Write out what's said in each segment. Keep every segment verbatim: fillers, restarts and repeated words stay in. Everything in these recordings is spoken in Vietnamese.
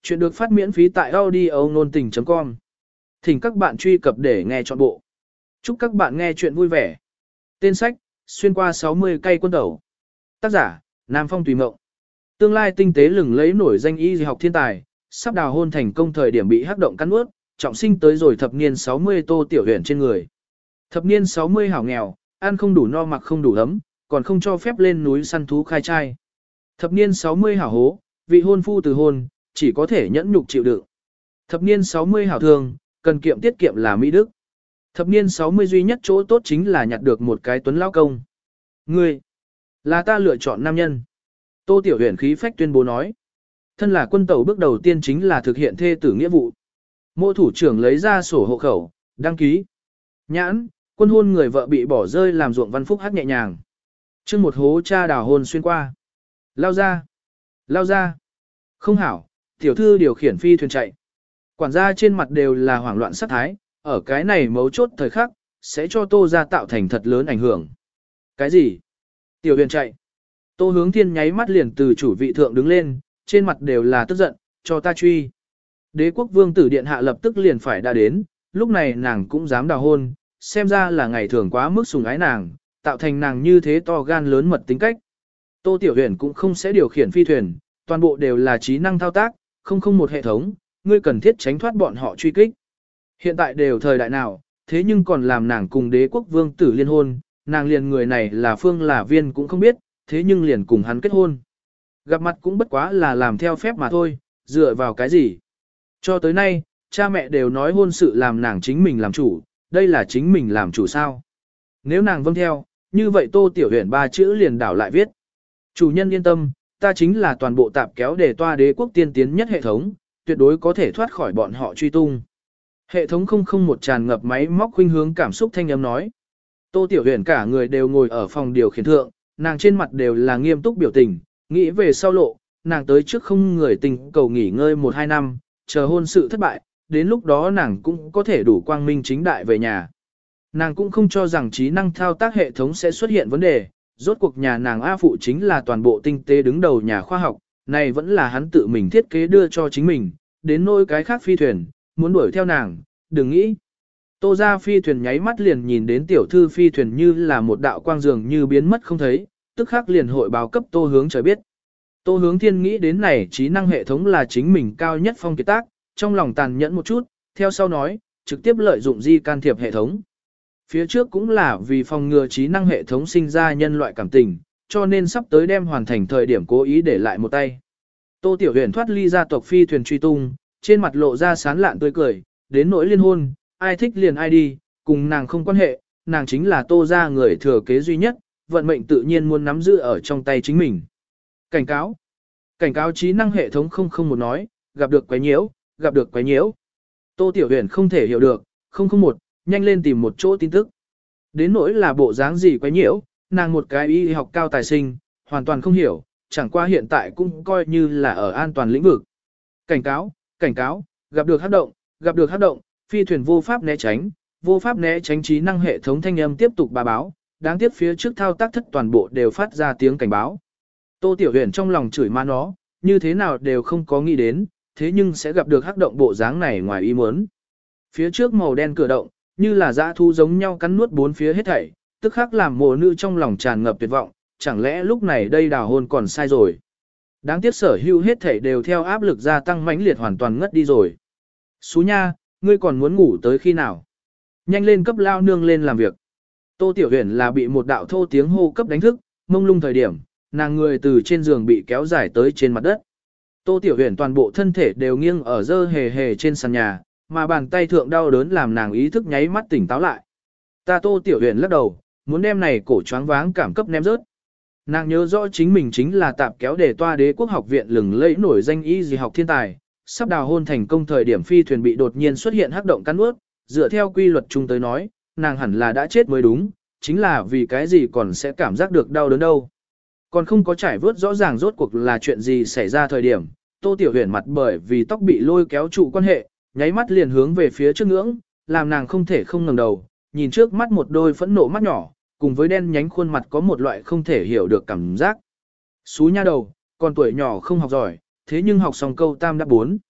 Chuyện được phát miễn phí tại audio nôn tình chấm com. Thỉnh các bạn truy cập để nghe trọn bộ. Chúc các bạn nghe chuyện vui vẻ. Tên sách, xuyên qua sáu mươi cây quân tẩu. Tác giả, Nam Phong Tùy Mộng. Tương lai tinh tế lừng lấy nổi danh y học thiên tài, sắp đào hôn thành công thời điểm bị hắc động cắn nuốt, trọng sinh tới rồi thập niên sáu mươi Tô Tiểu Huyền trên người. Thập niên sáu mươi hảo nghèo, ăn không đủ no mặc không đủ ấm, còn không cho phép lên núi săn thú khai trai. Thập niên sáu mươi hảo hố, vị hôn phu từ hôn, chỉ có thể nhẫn nhục chịu đựng. Thập niên sáu mươi hảo thường, cần kiệm tiết kiệm là mỹ đức. Thập niên sáu mươi duy nhất chỗ tốt chính là nhặt được một cái tuấn lao công. Ngươi, là ta lựa chọn nam nhân. Tô Tiểu Huyền khí phách tuyên bố nói. Thân là quân tẩu bước đầu tiên chính là thực hiện thê tử nghĩa vụ. Mộ thủ trưởng lấy ra sổ hộ khẩu, đăng ký. Nhãn, quân hôn người vợ bị bỏ rơi làm ruộng văn phúc hát nhẹ nhàng. Chương một hố cha đào hôn xuyên qua. Lao ra, lao ra. Không hảo, tiểu thư điều khiển phi thuyền chạy. Quản gia trên mặt đều là hoảng loạn sát thái, ở cái này mấu chốt thời khắc, sẽ cho Tô gia tạo thành thật lớn ảnh hưởng. Cái gì? Tiểu Huyền chạy. Tô Hướng Thiên nháy mắt liền từ chủ vị thượng đứng lên, trên mặt đều là tức giận, cho ta truy. Đế quốc vương tử điện hạ lập tức liền phải đã đến, lúc này nàng cũng dám đào hôn, xem ra là ngày thường quá mức sủng ái nàng, tạo thành nàng như thế to gan lớn mật tính cách. Tô Tiểu Huyền cũng không sẽ điều khiển phi thuyền, toàn bộ đều là trí năng thao tác, không không một hệ thống, ngươi cần thiết tránh thoát bọn họ truy kích. Hiện tại đều thời đại nào, thế nhưng còn làm nàng cùng đế quốc vương tử liên hôn, nàng liền người này là phương là viên cũng không biết, thế nhưng liền cùng hắn kết hôn. Gặp mặt cũng bất quá là làm theo phép mà thôi, dựa vào cái gì. Cho tới nay, cha mẹ đều nói hôn sự làm nàng chính mình làm chủ, đây là chính mình làm chủ sao. Nếu nàng vâng theo, như vậy Tô Tiểu Huyền ba chữ liền đảo lại viết. Chủ nhân yên tâm, ta chính là toàn bộ tạp kéo để toa đế quốc tiên tiến nhất hệ thống, tuyệt đối có thể thoát khỏi bọn họ truy tung. Hệ thống không không một tràn ngập máy móc khuynh hướng cảm xúc thanh âm nói. Tô Tiểu Huyền cả người đều ngồi ở phòng điều khiển thượng, nàng trên mặt đều là nghiêm túc biểu tình, nghĩ về sau lộ, nàng tới trước không người tình cầu nghỉ ngơi một hai năm, chờ hôn sự thất bại, đến lúc đó nàng cũng có thể đủ quang minh chính đại về nhà. Nàng cũng không cho rằng trí năng thao tác hệ thống sẽ xuất hiện vấn đề, rốt cuộc nhà nàng A Phụ chính là toàn bộ tinh tế đứng đầu nhà khoa học, này vẫn là hắn tự mình thiết kế đưa cho chính mình, đến nỗi cái khác phi thuyền, muốn đuổi theo nàng, đừng nghĩ. Tô ra phi thuyền nháy mắt liền nhìn đến tiểu thư phi thuyền như là một đạo quang dường như biến mất không thấy, tức khắc liền hội báo cấp Tô Hướng trời biết. Tô Hướng Thiên nghĩ đến này trí năng hệ thống là chính mình cao nhất phong kiệt tác, trong lòng tàn nhẫn một chút, theo sau nói, trực tiếp lợi dụng di can thiệp hệ thống. Phía trước cũng là vì phòng ngừa trí năng hệ thống sinh ra nhân loại cảm tình, cho nên sắp tới đem hoàn thành thời điểm cố ý để lại một tay. Tô Tiểu Huyền thoát ly gia tộc phi thuyền truy tung, trên mặt lộ ra sán lạn tươi cười, đến nỗi liên hôn, ai thích liền ai đi, cùng nàng không quan hệ, nàng chính là Tô gia người thừa kế duy nhất, vận mệnh tự nhiên muốn nắm giữ ở trong tay chính mình. Cảnh cáo. Cảnh cáo trí năng hệ thống không không một nói, gặp được quái nhiễu, gặp được quái nhiễu. Tô Tiểu Huyền không thể hiểu được, không không một, nhanh lên tìm một chỗ tin tức. Đến nỗi là bộ dáng gì quái nhiễu, nàng một cái y học cao tài sinh, hoàn toàn không hiểu, chẳng qua hiện tại cũng coi như là ở an toàn lĩnh vực. Cảnh cáo, cảnh cáo, gặp được hắc động, gặp được hắc động, phi thuyền vô pháp né tránh, vô pháp né tránh trí năng hệ thống thanh âm tiếp tục bà báo, đáng tiếc phía trước thao tác thất toàn bộ đều phát ra tiếng cảnh báo. Tô Tiểu Huyền trong lòng chửi ma nó, như thế nào đều không có nghĩ đến, thế nhưng sẽ gặp được hắc động bộ dáng này ngoài ý muốn. Phía trước màu đen cửa động, như là dã thú giống nhau cắn nuốt bốn phía hết thảy, tức khắc làm mộ nữ trong lòng tràn ngập tuyệt vọng, chẳng lẽ lúc này đây đào hôn còn sai rồi. Đáng tiếc sở hữu hết thảy đều theo áp lực gia tăng mãnh liệt hoàn toàn ngất đi rồi. Xú nha, ngươi còn muốn ngủ tới khi nào? Nhanh lên cấp lao nương lên làm việc. Tô Tiểu Huyền là bị một đạo thô tiếng hô cấp đánh thức, mông lung thời điểm, nàng người từ trên giường bị kéo dài tới trên mặt đất. Tô Tiểu Huyền toàn bộ thân thể đều nghiêng ở dơ hề hề trên sàn nhà, mà bàn tay thượng đau đớn làm nàng ý thức nháy mắt tỉnh táo lại. Ta Tô Tiểu Huyền lắc đầu, muốn đem này cổ choáng váng cảm cấp ném rớt. Nàng nhớ rõ chính mình chính là tạp kéo để toa đế quốc học viện lừng lẫy nổi danh y gì học thiên tài, sắp đào hôn thành công thời điểm phi thuyền bị đột nhiên xuất hiện hắc động cắn nuốt, dựa theo quy luật chung tới nói, nàng hẳn là đã chết mới đúng, chính là vì cái gì còn sẽ cảm giác được đau đớn đâu. Còn không có trải vớt rõ ràng rốt cuộc là chuyện gì xảy ra thời điểm, Tô Tiểu Huyền mặt bởi vì tóc bị lôi kéo trụ quan hệ, nháy mắt liền hướng về phía trước ngưỡng, làm nàng không thể không ngẩng đầu, nhìn trước mắt một đôi phẫn nộ mắt nhỏ, cùng với đen nhánh khuôn mặt có một loại không thể hiểu được cảm giác. Xú nha đầu, còn tuổi nhỏ không học giỏi, thế nhưng học xong câu tam đáp bốn.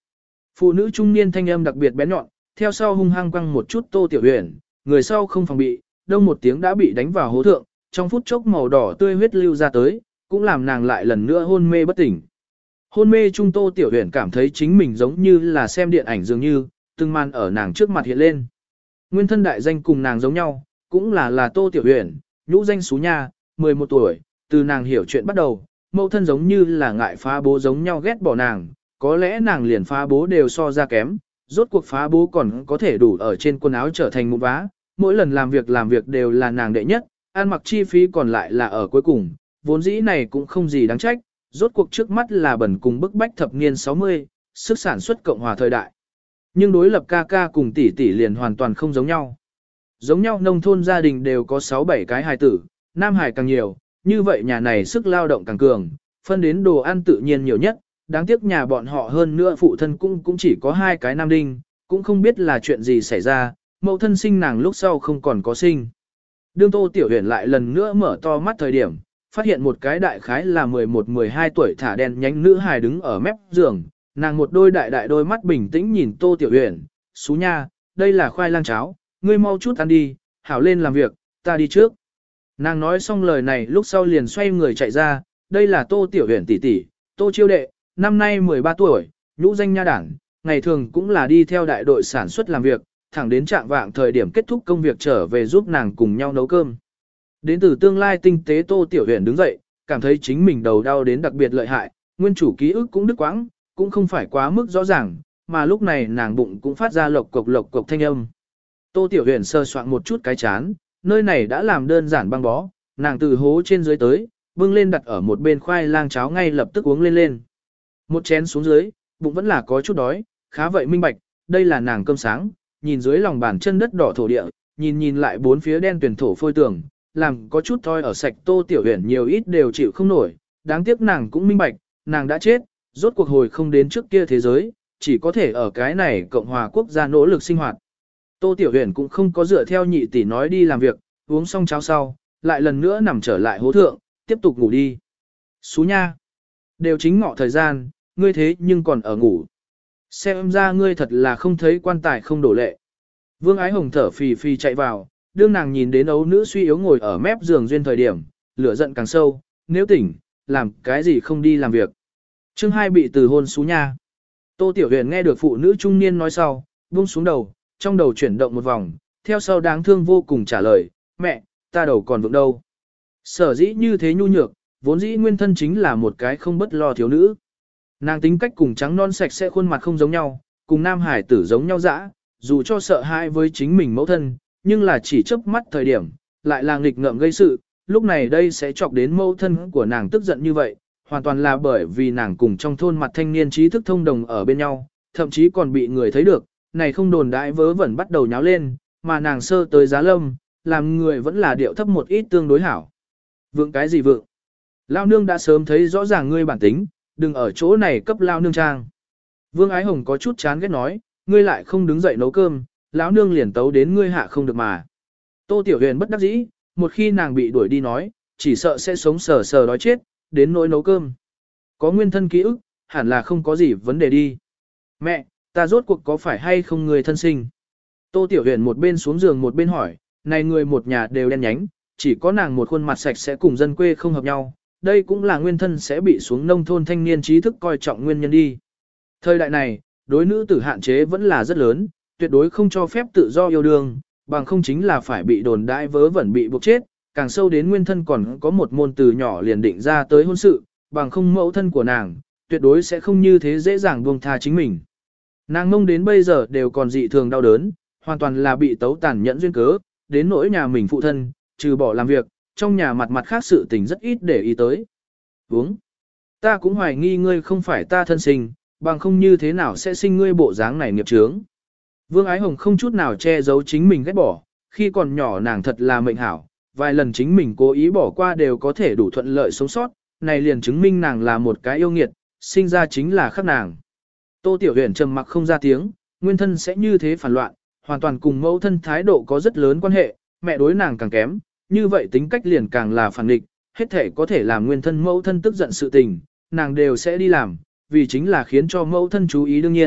Phụ nữ trung niên thanh âm đặc biệt bén nhọn, theo sau hung hăng quăng một chút Tô Tiểu Huyền, người sau không phòng bị, đông một tiếng đã bị đánh vào hố thượng, trong phút chốc màu đỏ tươi huyết lưu ra tới, cũng làm nàng lại lần nữa hôn mê bất tỉnh. Hôn mê trung Tô Tiểu Huyền cảm thấy chính mình giống như là xem điện ảnh dường như, từng màn ở nàng trước mặt hiện lên. Nguyên thân đại danh cùng nàng giống nhau, cũng là là Tô Tiểu Huyền, nhũ danh Sú Nha, mười một tuổi, từ nàng hiểu chuyện bắt đầu, mẫu thân giống như là ngại phá bố giống nhau ghét bỏ nàng, có lẽ nàng liền phá bố đều so ra kém, rốt cuộc phá bố còn có thể đủ ở trên quần áo trở thành một vá, mỗi lần làm việc làm việc đều là nàng đệ nhất, ăn mặc chi phí còn lại là ở cuối cùng, vốn dĩ này cũng không gì đáng trách, rốt cuộc trước mắt là bẩn cùng bức bách thập niên sáu mươi, sức sản xuất cộng hòa thời đại. Nhưng đối lập ca ca cùng tỷ tỷ liền hoàn toàn không giống nhau. Giống nhau nông thôn gia đình đều có sáu bảy cái hài tử, nam hài càng nhiều, như vậy nhà này sức lao động càng cường, phân đến đồ ăn tự nhiên nhiều nhất, đáng tiếc nhà bọn họ hơn nữa phụ thân cũng cũng chỉ có hai cái nam đinh, cũng không biết là chuyện gì xảy ra, mẫu thân sinh nàng lúc sau không còn có sinh. Đương Tô Tiểu Huyền lại lần nữa mở to mắt thời điểm, phát hiện một cái đại khái là mười một mười hai tuổi thả đen nhánh nữ hài đứng ở mép giường, nàng một đôi đại đại đôi mắt bình tĩnh nhìn Tô Tiểu Huyền, Sú Nha, đây là khoai lang cháo, ngươi mau chút ăn đi, hảo lên làm việc, ta đi trước. Nàng nói xong lời này lúc sau liền xoay người chạy ra, đây là Tô Tiểu Huyền tỷ tỷ, Tô Chiêu Đệ, năm nay mười ba tuổi, nhũ danh Nha Đảng, ngày thường cũng là đi theo đại đội sản xuất làm việc, thẳng đến trạng vạng thời điểm kết thúc công việc trở về giúp nàng cùng nhau nấu cơm. Đến từ tương lai tinh tế Tô Tiểu Huyền đứng dậy, cảm thấy chính mình đầu đau đến đặc biệt lợi hại, nguyên chủ ký ức cũng đứt quãng, cũng không phải quá mức rõ ràng, mà lúc này nàng bụng cũng phát ra lộc cộc lộc cộc thanh âm. Tô Tiểu Huyền sơ soạn một chút cái chán, nơi này đã làm đơn giản băng bó, nàng từ hố trên dưới tới, bưng lên đặt ở một bên khoai lang cháo ngay lập tức uống lên lên. Một chén xuống dưới, bụng vẫn là có chút đói, khá vậy minh bạch, đây là nàng cơm sáng, nhìn dưới lòng bàn chân đất đỏ thổ địa, nhìn nhìn lại bốn phía đen tuyển thổ phôi tường, làm có chút thôi ở sạch Tô Tiểu Huyền nhiều ít đều chịu không nổi, đáng tiếc nàng cũng minh bạch, nàng đã chết, rốt cuộc hồi không đến trước kia thế giới, chỉ có thể ở cái này Cộng hòa quốc gia nỗ lực sinh hoạt. Tô Tiểu Huyền cũng không có dựa theo nhị tỷ nói đi làm việc, uống xong cháo sau, lại lần nữa nằm trở lại hố thượng, tiếp tục ngủ đi. Sú Nha, đều chính ngọ thời gian, ngươi thế nhưng còn ở ngủ. Xem ra ngươi thật là không thấy quan tài không đổ lệ. Vương Ái Hồng thở phì phì chạy vào, đương nàng nhìn đến ấu nữ suy yếu ngồi ở mép giường duyên thời điểm, lửa giận càng sâu, nếu tỉnh, làm cái gì không đi làm việc. Chương hai bị từ hôn Sú Nha. Tô Tiểu Huyền nghe được phụ nữ trung niên nói sau, buông xuống đầu, trong đầu chuyển động một vòng, theo sau đáng thương vô cùng trả lời, mẹ, ta đầu còn vững đâu. Sở dĩ như thế nhu nhược, vốn dĩ nguyên thân chính là một cái không bất lo thiếu nữ. Nàng tính cách cùng trắng non sạch sẽ khuôn mặt không giống nhau, cùng nam hải tử giống nhau dã, dù cho sợ hãi với chính mình mẫu thân, nhưng là chỉ chớp mắt thời điểm, lại là nghịch ngợm gây sự, lúc này đây sẽ chọc đến mẫu thân của nàng tức giận như vậy, hoàn toàn là bởi vì nàng cùng trong thôn mặt thanh niên trí thức thông đồng ở bên nhau, thậm chí còn bị người thấy được, này không đồn đãi vớ vẩn bắt đầu nháo lên, mà nàng sơ tới giá lâm, làm người vẫn là điệu thấp một ít tương đối hảo. Vượng cái gì vượng? Lao nương đã sớm thấy rõ ràng ngươi bản tính, đừng ở chỗ này cấp lao nương trang. Vương Ái Hồng có chút chán ghét nói, ngươi lại không đứng dậy nấu cơm, lão nương liền tấu đến ngươi hạ không được mà. Tô Tiểu Huyền bất đắc dĩ, một khi nàng bị đuổi đi nói, chỉ sợ sẽ sống sờ sờ đói chết, đến nỗi nấu cơm. Có nguyên thân ký ức, hẳn là không có gì vấn đề đi. Mẹ, ta rốt cuộc có phải hay không người thân sinh? Tô Tiểu Huyền một bên xuống giường một bên hỏi, này người một nhà đều đen nhánh, chỉ có nàng một khuôn mặt sạch sẽ cùng dân quê không hợp nhau, đây cũng là nguyên thân sẽ bị xuống nông thôn thanh niên trí thức coi trọng nguyên nhân đi. Thời đại này, đối nữ tử hạn chế vẫn là rất lớn, tuyệt đối không cho phép tự do yêu đương, bằng không chính là phải bị đồn đại vớ vẩn bị buộc chết, càng sâu đến nguyên thân còn có một môn từ nhỏ liền định ra tới hôn sự, bằng không mẫu thân của nàng, tuyệt đối sẽ không như thế dễ dàng buông tha chính mình. Nàng mông đến bây giờ đều còn dị thường đau đớn, hoàn toàn là bị tấu tàn nhẫn duyên cớ, đến nỗi nhà mình phụ thân, trừ bỏ làm việc, trong nhà mặt mặt khác sự tình rất ít để ý tới. Uống. Ta cũng hoài nghi ngươi không phải ta thân sinh, bằng không như thế nào sẽ sinh ngươi bộ dáng này nghiệp chướng. Vương Ái Hồng không chút nào che giấu chính mình ghét bỏ, khi còn nhỏ nàng thật là mệnh hảo, vài lần chính mình cố ý bỏ qua đều có thể đủ thuận lợi sống sót, này liền chứng minh nàng là một cái yêu nghiệt, sinh ra chính là khắc nàng. Tô Tiểu Huyền trầm mặc không ra tiếng, nguyên thân sẽ như thế phản loạn, hoàn toàn cùng mẫu thân thái độ có rất lớn quan hệ, mẹ đối nàng càng kém, như vậy tính cách liền càng là phản nghịch, hết thể có thể làm nguyên thân mẫu thân tức giận sự tình, nàng đều sẽ đi làm, vì chính là khiến cho mẫu thân chú ý đương nhiên,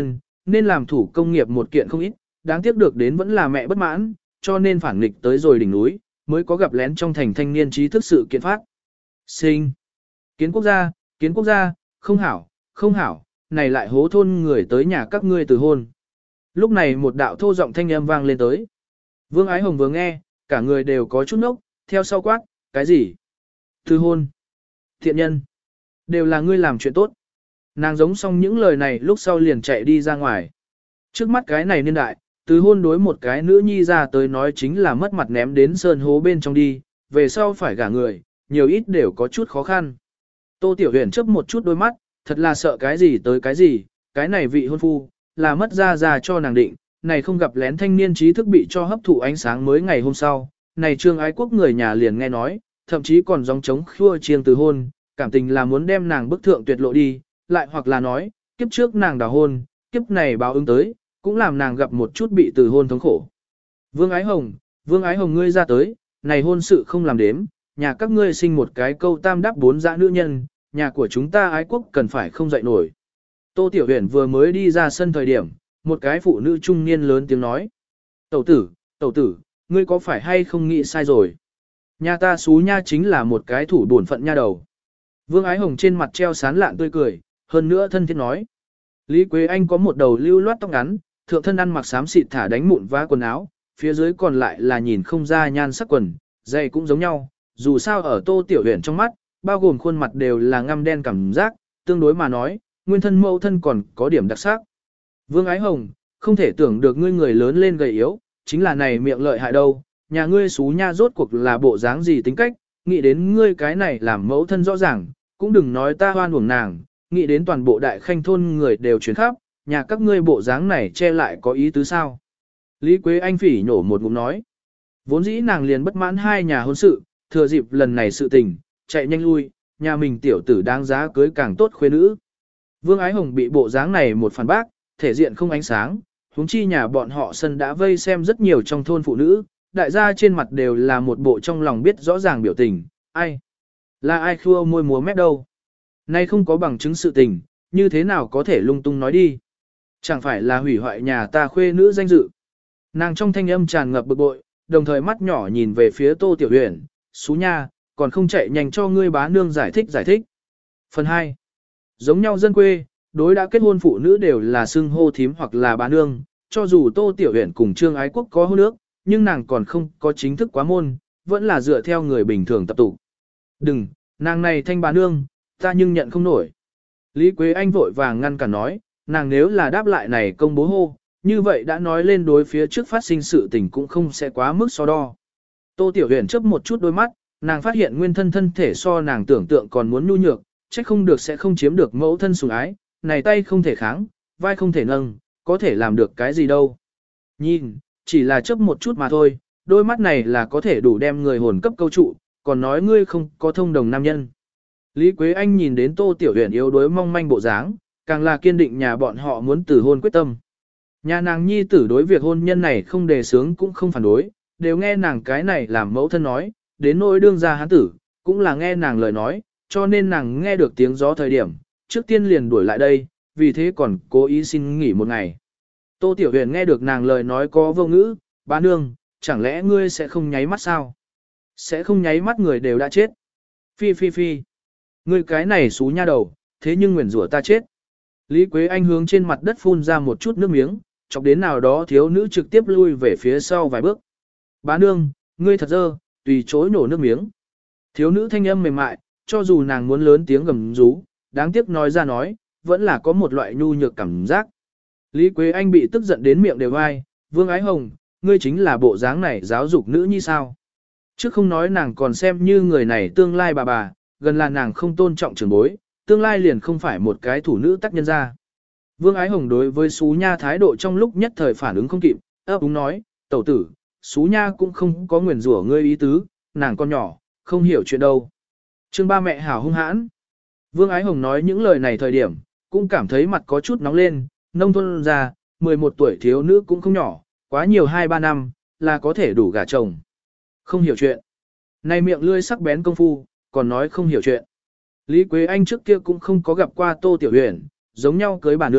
nên làm thủ công nghiệp một kiện không ít, đáng tiếc được đến vẫn là mẹ bất mãn, cho nên phản nghịch tới rồi đỉnh núi, mới có gặp lén trong thành thanh niên trí thức sự kiện phát. Sinh. Kiến quốc gia, kiến quốc gia, không hảo, không hảo, này lại hố thôn người tới nhà các ngươi từ hôn. Lúc này một đạo thô giọng thanh âm vang lên tới. Vương Ái Hồng vừa nghe, cả người đều có chút nốc, theo sau quát, cái gì? Từ hôn. Thiện nhân. Đều là ngươi làm chuyện tốt. Nàng giống xong những lời này lúc sau liền chạy đi ra ngoài. Trước mắt cái này niên đại, từ hôn đối một cái nữ nhi ra tới nói chính là mất mặt ném đến sơn hố bên trong đi, về sau phải gả người, nhiều ít đều có chút khó khăn. Tô Tiểu Huyền chớp một chút đôi mắt, thật là sợ cái gì tới cái gì, cái này vị hôn phu, là mất ra ra cho nàng định, này không gặp lén thanh niên trí thức bị cho hấp thụ ánh sáng mới ngày hôm sau, này trương ái quốc người nhà liền nghe nói, thậm chí còn gióng trống khua chiêng từ hôn, cảm tình là muốn đem nàng bức thượng tuyệt lộ đi, lại hoặc là nói, kiếp trước nàng đào hôn, kiếp này báo ứng tới, cũng làm nàng gặp một chút bị từ hôn thống khổ. Vương Ái Hồng, Vương Ái Hồng ngươi ra tới, này hôn sự không làm đếm, nhà các ngươi sinh một cái câu tam đáp bốn dã nữ nhân, nhà của chúng ta ái quốc cần phải không dậy nổi. Tô Tiểu Huyền vừa mới đi ra sân thời điểm, một cái phụ nữ trung niên lớn tiếng nói. Tẩu tử, tẩu tử, ngươi có phải hay không nghĩ sai rồi? Nhà ta xú nha chính là một cái thủ bổn phận nha đầu. Vương Ái Hồng trên mặt treo sán lạn tươi cười, hơn nữa thân thiết nói. Lý Quế Anh có một đầu lưu loát tóc ngắn, thượng thân ăn mặc xám xịt thả đánh mụn vá quần áo, phía dưới còn lại là nhìn không ra nhan sắc quần, giày cũng giống nhau, dù sao ở Tô Tiểu Huyền trong mắt, bao gồm khuôn mặt đều là ngăm đen cảm giác, tương đối mà nói, nguyên thân mẫu thân còn có điểm đặc sắc. Vương Ái Hồng, không thể tưởng được ngươi người lớn lên gầy yếu, chính là này miệng lợi hại đâu, nhà ngươi xú nha rốt cuộc là bộ dáng gì tính cách, nghĩ đến ngươi cái này làm mẫu thân rõ ràng, cũng đừng nói ta hoan uổng nàng, nghĩ đến toàn bộ đại khanh thôn người đều chuyển khắp, nhà các ngươi bộ dáng này che lại có ý tứ sao. Lý Quế Anh phỉ nhổ một ngụm nói, vốn dĩ nàng liền bất mãn hai nhà hôn sự, thừa dịp lần này sự tình, chạy nhanh lui, nhà mình tiểu tử đáng giá cưới càng tốt khuê nữ. Vương Ái Hồng bị bộ dáng này một phản bác, thể diện không ánh sáng, huống chi nhà bọn họ sân đã vây xem rất nhiều trong thôn phụ nữ, đại gia trên mặt đều là một bộ trong lòng biết rõ ràng biểu tình, ai? Là ai khua môi múa mép đâu? Nay không có bằng chứng sự tình, như thế nào có thể lung tung nói đi? Chẳng phải là hủy hoại nhà ta khuê nữ danh dự. Nàng trong thanh âm tràn ngập bực bội, đồng thời mắt nhỏ nhìn về phía Tô Tiểu Huyền, xú nha, còn không chạy nhanh cho ngươi bá nương giải thích giải thích. Phần hai. Giống nhau dân quê, đối đã kết hôn phụ nữ đều là xưng hô thím hoặc là bá nương, cho dù Tô Tiểu Huyền cùng Trương Ái Quốc có hôn ước, nhưng nàng còn không có chính thức quá môn, vẫn là dựa theo người bình thường tập tụ. Đừng, nàng này thanh bá nương, ta nhưng nhận không nổi. Lý Quế Anh vội vàng ngăn cản nói, nàng nếu là đáp lại này công bố hô, như vậy đã nói lên đối phía trước phát sinh sự tình cũng không sẽ quá mức so đo. Tô Tiểu Huyền chớp một chút đôi mắt, nàng phát hiện nguyên thân thân thể so nàng tưởng tượng còn muốn nhu nhược, trách không được sẽ không chiếm được mẫu thân sủng ái, này tay không thể kháng, vai không thể nâng, có thể làm được cái gì đâu. Nhìn, chỉ là chớp một chút mà thôi, đôi mắt này là có thể đủ đem người hồn cấp câu trụ, còn nói ngươi không có thông đồng nam nhân. Lý Quế Anh nhìn đến Tô Tiểu Huyền yếu đuối mong manh bộ dáng, càng là kiên định nhà bọn họ muốn tử hôn quyết tâm. Nhà nàng nhi tử đối việc hôn nhân này không đề sướng cũng không phản đối, đều nghe nàng cái này làm mẫu thân nói, đến nỗi đương gia hán tử, cũng là nghe nàng lời nói, cho nên nàng nghe được tiếng gió thời điểm, trước tiên liền đuổi lại đây, vì thế còn cố ý xin nghỉ một ngày. Tô Tiểu Huyền nghe được nàng lời nói có vô ngữ, bá nương, chẳng lẽ ngươi sẽ không nháy mắt sao? Sẽ không nháy mắt người đều đã chết. Phi phi phi. Ngươi cái này xú nha đầu, thế nhưng nguyền rủa ta chết. Lý Quế Anh hướng trên mặt đất phun ra một chút nước miếng, chọc đến nào đó thiếu nữ trực tiếp lui về phía sau vài bước. Bá nương, ngươi thật dơ, tùy chối nổ nước miếng. Thiếu nữ thanh âm mềm mại, cho dù nàng muốn lớn tiếng gầm rú, đáng tiếc nói ra nói, vẫn là có một loại nhu nhược cảm giác. Lý Quế Anh bị tức giận đến miệng đều vai, Vương Ái Hồng, ngươi chính là bộ dáng này giáo dục nữ như sao. Chứ không nói nàng còn xem như người này tương lai bà bà, gần là nàng không tôn trọng trưởng bối, tương lai liền không phải một cái thủ nữ tác nhân ra. Vương Ái Hồng đối với Xú Nha thái độ trong lúc nhất thời phản ứng không kịp, ấp úng nói, tẩu tử, Xú Nha cũng không có nguyền rủa ngươi ý tứ, nàng con nhỏ, không hiểu chuyện đâu. Chương ba mẹ hảo hung hãn. Vương Ái Hồng nói những lời này thời điểm, cũng cảm thấy mặt có chút nóng lên, nông thôn ra, mười một tuổi thiếu nữ cũng không nhỏ, quá nhiều hai ba năm, là có thể đủ gả chồng. Không hiểu chuyện. Này miệng lươi sắc bén công phu, còn nói không hiểu chuyện. Lý Quế Anh trước kia cũng không có gặp qua Tô Tiểu Huyền, giống nhau cưới bà nương,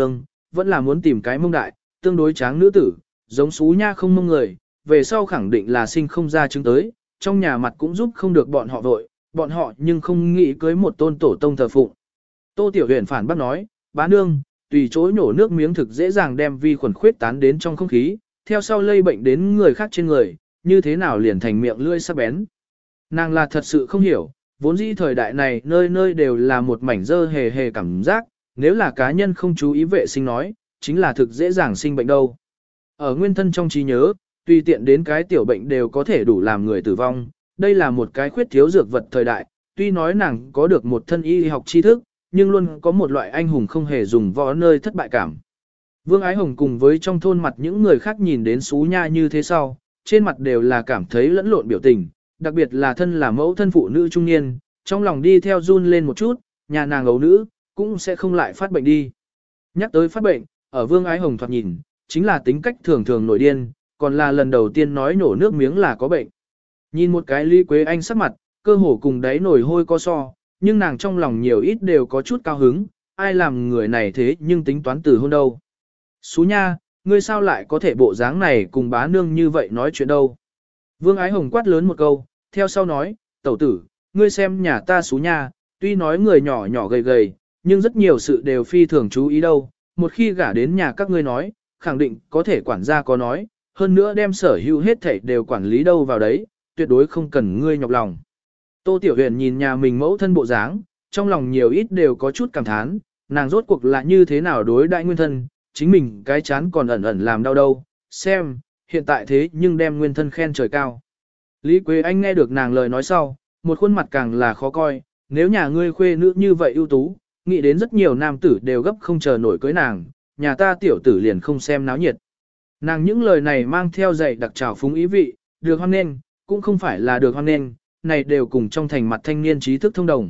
vẫn là muốn tìm cái mông đại, tương đối tráng nữ tử, giống xú nha không mông người, về sau khẳng định là sinh không ra chứng tới, trong nhà mặt cũng giúp không được bọn họ vội, bọn họ nhưng không nghĩ cưới một tôn tổ tông thờ phụng. Tô Tiểu Huyền phản bác nói, bá nương, tùy chối nổ nước miếng thực dễ dàng đem vi khuẩn khuyết tán đến trong không khí, theo sau lây bệnh đến người khác trên người, như thế nào liền thành miệng lưỡi sắc bén. Nàng là thật sự không hiểu, vốn dĩ thời đại này nơi nơi đều là một mảnh dơ hề hề cảm giác, nếu là cá nhân không chú ý vệ sinh nói, chính là thực dễ dàng sinh bệnh đâu. Ở nguyên thân trong trí nhớ, tùy tiện đến cái tiểu bệnh đều có thể đủ làm người tử vong, đây là một cái khuyết thiếu dược vật thời đại, tuy nói nàng có được một thân y học tri thức, nhưng luôn có một loại anh hùng không hề dùng võ nơi thất bại cảm. Vương Ái Hồng cùng với trong thôn mặt những người khác nhìn đến xú nha như thế sau, trên mặt đều là cảm thấy lẫn lộn biểu tình, đặc biệt là thân là mẫu thân phụ nữ trung niên, trong lòng đi theo run lên một chút, nhà nàng ấu nữ, cũng sẽ không lại phát bệnh đi. Nhắc tới phát bệnh, ở Vương Ái Hồng thoạt nhìn, chính là tính cách thường thường nổi điên, còn là lần đầu tiên nói nổ nước miếng là có bệnh. Nhìn một cái Lý Quế Anh sắc mặt, cơ hồ cùng đáy nổi hôi co so, nhưng nàng trong lòng nhiều ít đều có chút cao hứng, ai làm người này thế nhưng tính toán từ hôn đâu. Xú nha, ngươi sao lại có thể bộ dáng này cùng bá nương như vậy nói chuyện đâu. Vương Ái Hồng quát lớn một câu, theo sau nói, tẩu tử, ngươi xem nhà ta xú nha, tuy nói người nhỏ nhỏ gầy gầy, nhưng rất nhiều sự đều phi thường chú ý đâu, một khi gả đến nhà các ngươi nói, khẳng định có thể quản gia có nói, hơn nữa đem sở hữu hết thảy đều quản lý đâu vào đấy, tuyệt đối không cần ngươi nhọc lòng. Tô Tiểu Huyền nhìn nhà mình mẫu thân bộ dáng, trong lòng nhiều ít đều có chút cảm thán, nàng rốt cuộc là như thế nào đối đại nguyên thân, chính mình cái chán còn ẩn ẩn làm đau đâu, xem, hiện tại thế nhưng đem nguyên thân khen trời cao. Lý Quế Anh nghe được nàng lời nói sau, một khuôn mặt càng là khó coi, nếu nhà ngươi khuê nữ như vậy ưu tú, nghĩ đến rất nhiều nam tử đều gấp không chờ nổi cưới nàng, nhà ta tiểu tử liền không xem náo nhiệt. Nàng những lời này mang theo dạy đặc trào phúng ý vị, được hoan nghênh, cũng không phải là được hoan nghênh, này đều cùng trong thành mặt thanh niên trí thức thông đồng.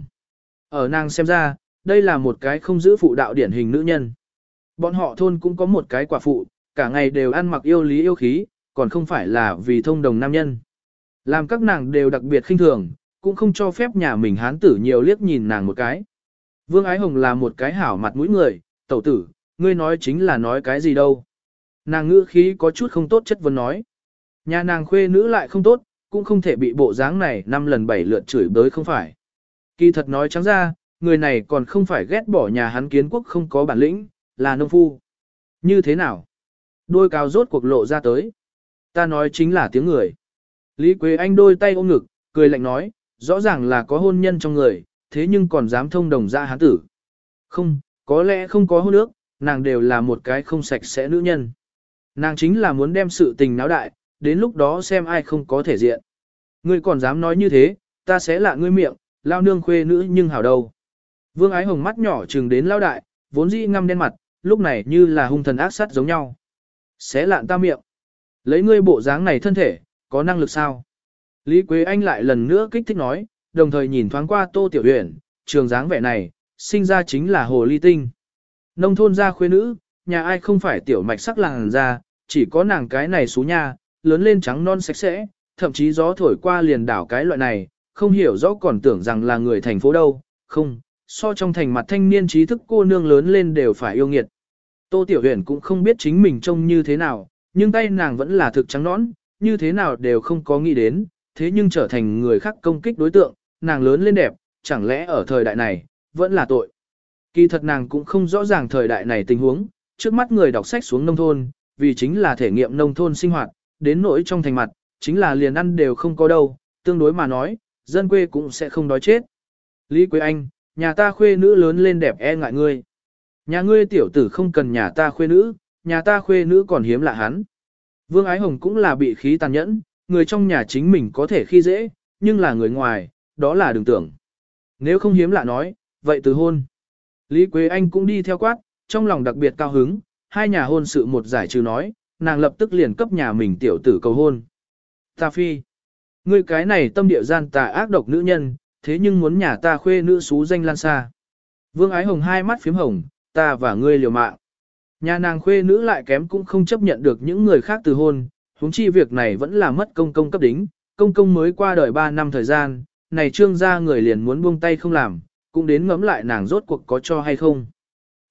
Ở nàng xem ra, đây là một cái không giữ phụ đạo điển hình nữ nhân. Bọn họ thôn cũng có một cái quả phụ, cả ngày đều ăn mặc yêu lý yêu khí, còn không phải là vì thông đồng nam nhân. Làm các nàng đều đặc biệt khinh thường, cũng không cho phép nhà mình hán tử nhiều liếc nhìn nàng một cái. Vương Ái Hồng là một cái hảo mặt mũi người, tẩu tử, ngươi nói chính là nói cái gì đâu. Nàng ngữ khí có chút không tốt chất vấn nói. Nhà nàng khuê nữ lại không tốt, cũng không thể bị bộ dáng này năm lần bảy lượt chửi bới không phải. Kỳ thật nói trắng ra, người này còn không phải ghét bỏ nhà hắn kiến quốc không có bản lĩnh, là nông phu. Như thế nào? Đôi cao rốt cuộc lộ ra tới. Ta nói chính là tiếng người. Lý Quế Anh đôi tay ôm ngực, cười lạnh nói, rõ ràng là có hôn nhân trong người, thế nhưng còn dám thông đồng ra hán tử. Không, có lẽ không có hôn ước, nàng đều là một cái không sạch sẽ nữ nhân. Nàng chính là muốn đem sự tình náo đại, đến lúc đó xem ai không có thể diện. Ngươi còn dám nói như thế, ta sẽ lạ ngươi miệng, lao nương khuê nữ nhưng hảo đâu. Vương Ái Hồng mắt nhỏ trừng đến lao đại, vốn dĩ ngăm đen mặt, lúc này như là hung thần ác sát giống nhau. Xé lạn ta miệng. Lấy ngươi bộ dáng này thân thể, có năng lực sao? Lý Quế Anh lại lần nữa kích thích nói, đồng thời nhìn thoáng qua Tô Tiểu Huyền, trường dáng vẻ này, sinh ra chính là hồ ly tinh. Nông thôn gia khuê nữ, nhà ai không phải tiểu mạch sắc làng ra, chỉ có nàng cái này xú nha, lớn lên trắng non sạch sẽ, thậm chí gió thổi qua liền đảo cái loại này, không hiểu rõ còn tưởng rằng là người thành phố đâu, không, so trong thành mặt thanh niên trí thức cô nương lớn lên đều phải yêu nghiệt. Tô Tiểu Huyền cũng không biết chính mình trông như thế nào, nhưng tay nàng vẫn là thực trắng nõn, như thế nào đều không có nghĩ đến, thế nhưng trở thành người khác công kích đối tượng, nàng lớn lên đẹp, chẳng lẽ ở thời đại này, vẫn là tội. Kỳ thật nàng cũng không rõ ràng thời đại này tình huống, trước mắt người đọc sách xuống nông thôn, vì chính là thể nghiệm nông thôn sinh hoạt, đến nỗi trong thành mặt, chính là liền ăn đều không có đâu, tương đối mà nói, dân quê cũng sẽ không đói chết. Lý Quế Anh, nhà ta khuê nữ lớn lên đẹp e ngại ngươi. Nhà ngươi tiểu tử không cần nhà ta khuê nữ, nhà ta khuê nữ còn hiếm lạ hắn. Vương Ái Hồng cũng là bị khí tàn nhẫn, người trong nhà chính mình có thể khi dễ, nhưng là người ngoài, đó là đừng tưởng. Nếu không hiếm lạ nói, vậy từ hôn. Lý Quế Anh cũng đi theo quát, trong lòng đặc biệt cao hứng, hai nhà hôn sự một giải trừ nói, nàng lập tức liền cấp nhà mình tiểu tử cầu hôn. Ta phi, ngươi cái này tâm địa gian tà ác độc nữ nhân, thế nhưng muốn nhà ta khuê nữ xú danh lan xa. Vương Ái Hồng hai mắt phím hồng, ta và ngươi liều mạng. Nhà nàng khuê nữ lại kém cũng không chấp nhận được những người khác từ hôn, huống chi việc này vẫn là mất công công cấp đính, công công mới qua đời ba năm thời gian, này trương gia người liền muốn buông tay không làm, cũng đến ngẫm lại nàng rốt cuộc có cho hay không.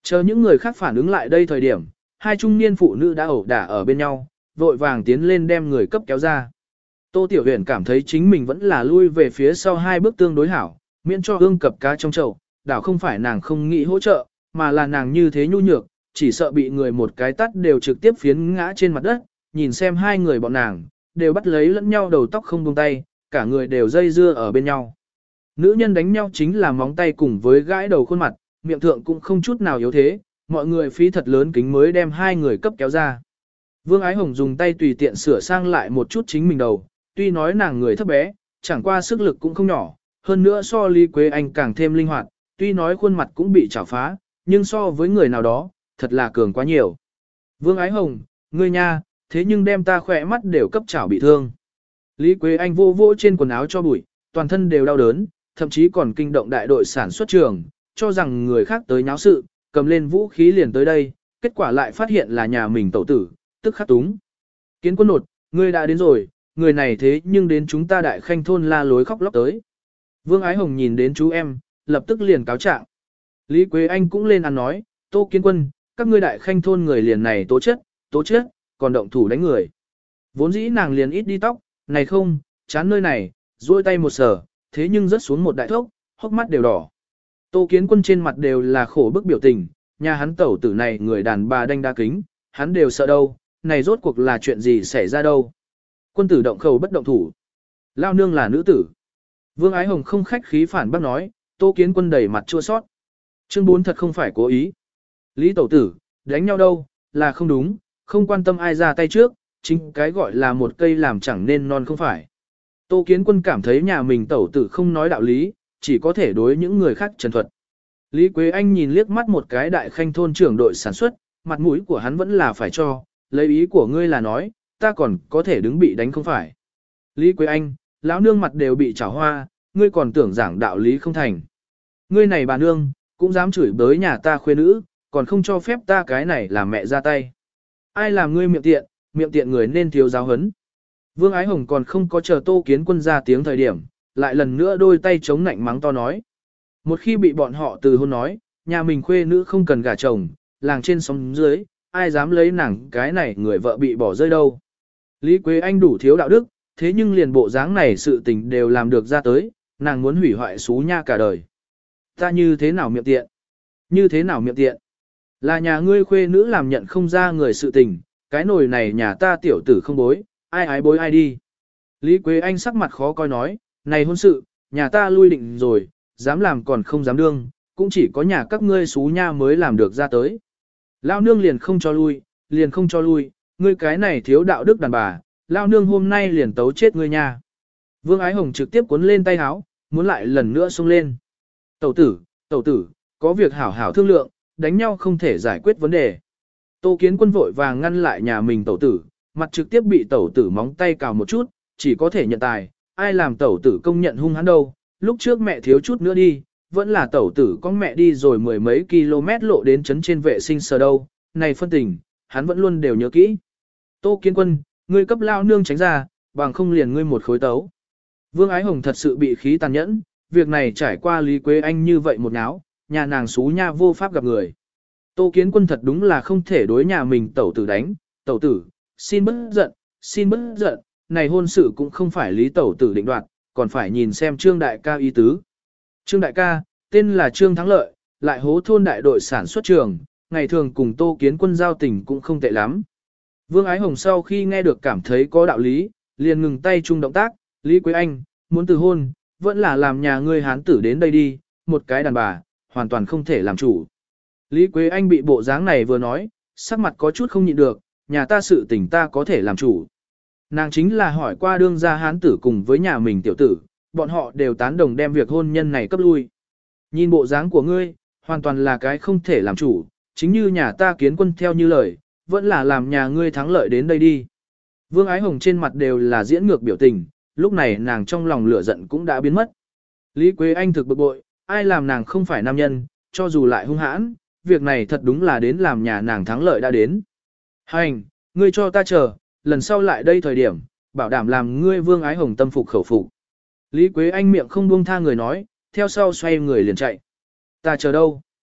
Chờ những người khác phản ứng lại đây thời điểm, hai trung niên phụ nữ đã ẩu đả ở bên nhau, vội vàng tiến lên đem người cấp kéo ra. Tô Tiểu Huyền cảm thấy chính mình vẫn là lui về phía sau hai bước tương đối hảo, miễn cho ương cập cá trong chậu, đảo không phải nàng không nghĩ hỗ trợ, mà là nàng như thế nhu nhược, chỉ sợ bị người một cái tắt đều trực tiếp phiến ngã trên mặt đất, nhìn xem hai người bọn nàng, đều bắt lấy lẫn nhau đầu tóc không buông tay, cả người đều dây dưa ở bên nhau. Nữ nhân đánh nhau chính là móng tay cùng với gãi đầu khuôn mặt, miệng thượng cũng không chút nào yếu thế, mọi người phí thật lớn kính mới đem hai người cấp kéo ra. Vương Ái Hồng dùng tay tùy tiện sửa sang lại một chút chính mình đầu, tuy nói nàng người thấp bé, chẳng qua sức lực cũng không nhỏ, hơn nữa so Lý Quế Anh càng thêm linh hoạt, tuy nói khuôn mặt cũng bị chảo phá, nhưng so với người nào đó, thật là cường quá nhiều. Vương Ái Hồng, ngươi nha, thế nhưng đem ta khỏe mắt đều cấp chảo bị thương. Lý Quế Anh vô vô trên quần áo cho bụi, toàn thân đều đau đớn, thậm chí còn kinh động đại đội sản xuất trường, cho rằng người khác tới nháo sự, cầm lên vũ khí liền tới đây, kết quả lại phát hiện là nhà mình tẩu tử, tức khắc túng. Kiến Quân Nột, ngươi đã đến rồi, người này thế nhưng đến chúng ta đại khanh thôn la lối khóc lóc tới. Vương Ái Hồng nhìn đến chú em, lập tức liền cáo trạng. Lý Quế Anh cũng lên ăn nói, Tô Kiến Quân, các ngươi đại khanh thôn người liền này tố chất, tố chất, còn động thủ đánh người. Vốn dĩ nàng liền ít đi tóc, này không, chán nơi này, duỗi tay một sở, thế nhưng rớt xuống một đại thốc, hốc mắt đều đỏ. Tô Kiến Quân trên mặt đều là khổ bức biểu tình, nhà hắn tẩu tử này người đàn bà đanh đa kính, hắn đều sợ đâu, này rốt cuộc là chuyện gì xảy ra đâu. Quân tử động khẩu bất động thủ. Lao nương là nữ tử. Vương Ái Hồng không khách khí phản bác nói, Tô Kiến Quân đầy mặt chua sót. Chương bốn thật không phải cố ý. Lý tẩu tử, đánh nhau đâu, là không đúng, không quan tâm ai ra tay trước, chính cái gọi là một cây làm chẳng nên non không phải. Tô Kiến Quân cảm thấy nhà mình tẩu tử không nói đạo lý, chỉ có thể đối những người khác trần thuật. Lý Quế Anh nhìn liếc mắt một cái đại khanh thôn trưởng đội sản xuất, mặt mũi của hắn vẫn là phải cho, lấy ý của ngươi là nói, ta còn có thể đứng bị đánh không phải. Lý Quế Anh, lão nương mặt đều bị chảo hoa, ngươi còn tưởng giảng đạo lý không thành. Ngươi này bà nương, cũng dám chửi bới nhà ta khuê nữ, còn không cho phép ta cái này làm mẹ ra tay. Ai làm ngươi miệng tiện, miệng tiện người nên thiếu giáo hấn. Vương Ái Hồng còn không có chờ Tô Kiến Quân ra tiếng thời điểm, lại lần nữa đôi tay chống nạnh mắng to nói. Một khi bị bọn họ từ hôn nói, nhà mình khuê nữ không cần gả chồng, làng trên sóng dưới, ai dám lấy nàng cái này người vợ bị bỏ rơi đâu. Lý Quế Anh đủ thiếu đạo đức, thế nhưng liền bộ dáng này sự tình đều làm được ra tới, nàng muốn hủy hoại xú nha cả đời. Ta như thế nào miệng tiện? Như thế nào miệng tiện? Là nhà ngươi khuê nữ làm nhận không ra người sự tình, cái nồi này nhà ta tiểu tử không bối, ai ái bối ai đi. Lý Quế Anh sắc mặt khó coi nói, này hôn sự, nhà ta lui định rồi, dám làm còn không dám đương, cũng chỉ có nhà các ngươi xú nha mới làm được ra tới. Lao nương liền không cho lui, liền không cho lui, ngươi cái này thiếu đạo đức đàn bà, lao nương hôm nay liền tấu chết ngươi nha. Vương Ái Hồng trực tiếp cuốn lên tay háo, muốn lại lần nữa xông lên. Tẩu tử, tẩu tử, có việc hảo hảo thương lượng, đánh nhau không thể giải quyết vấn đề. Tô Kiến Quân vội vàng ngăn lại nhà mình tẩu tử, mặt trực tiếp bị tẩu tử móng tay cào một chút, chỉ có thể nhận tài, ai làm tẩu tử công nhận hung hắn đâu, lúc trước mẹ thiếu chút nữa đi, vẫn là tẩu tử con mẹ đi rồi mười mấy km lộ đến trấn trên vệ sinh sở đâu, này phân tình, hắn vẫn luôn đều nhớ kỹ. Tô Kiến Quân, ngươi cấp lao nương tránh ra, bằng không liền ngươi một khối tấu. Vương Ái Hồng thật sự bị khí tàn nhẫn, việc này trải qua Lý Quế Anh như vậy một náo, nhà nàng xú nha vô pháp gặp người. Tô Kiến Quân thật đúng là không thể đối nhà mình tẩu tử đánh, tẩu tử, xin bớt giận, xin bớt giận, này hôn sự cũng không phải Lý tẩu tử định đoạt, còn phải nhìn xem Trương đại ca ý tứ. Trương đại ca, tên là Trương Thắng Lợi, lại hố thôn đại đội sản xuất trường, ngày thường cùng Tô Kiến Quân giao tình cũng không tệ lắm. Vương Ái Hồng sau khi nghe được cảm thấy có đạo lý, liền ngừng tay chung động tác, Lý Quế Anh, muốn từ hôn, vẫn là làm nhà ngươi hán tử đến đây đi, một cái đàn bà, hoàn toàn không thể làm chủ. Lý Quế Anh bị bộ dáng này vừa nói, sắc mặt có chút không nhịn được, nhà ta sự tình ta có thể làm chủ. Nàng chính là hỏi qua đương gia hán tử cùng với nhà mình tiểu tử, bọn họ đều tán đồng đem việc hôn nhân này cấp lui. Nhìn bộ dáng của ngươi, hoàn toàn là cái không thể làm chủ, chính như nhà ta Kiến Quân theo như lời, vẫn là làm nhà ngươi thắng lợi đến đây đi. Vương Ái Hồng trên mặt đều là diễn ngược biểu tình, lúc này nàng trong lòng lửa giận cũng đã biến mất. Lý Quế Anh thực bực bội, ai làm nàng không phải nam nhân, cho dù lại hung hãn, việc này thật đúng là đến làm nhà nàng thắng lợi đã đến. Hành, ngươi cho ta chờ, lần sau lại đây thời điểm, bảo đảm làm ngươi Vương Ái Hồng tâm phục khẩu phục. Lý Quế Anh miệng không buông tha người nói, theo sau xoay người liền chạy. Ta chờ đâu?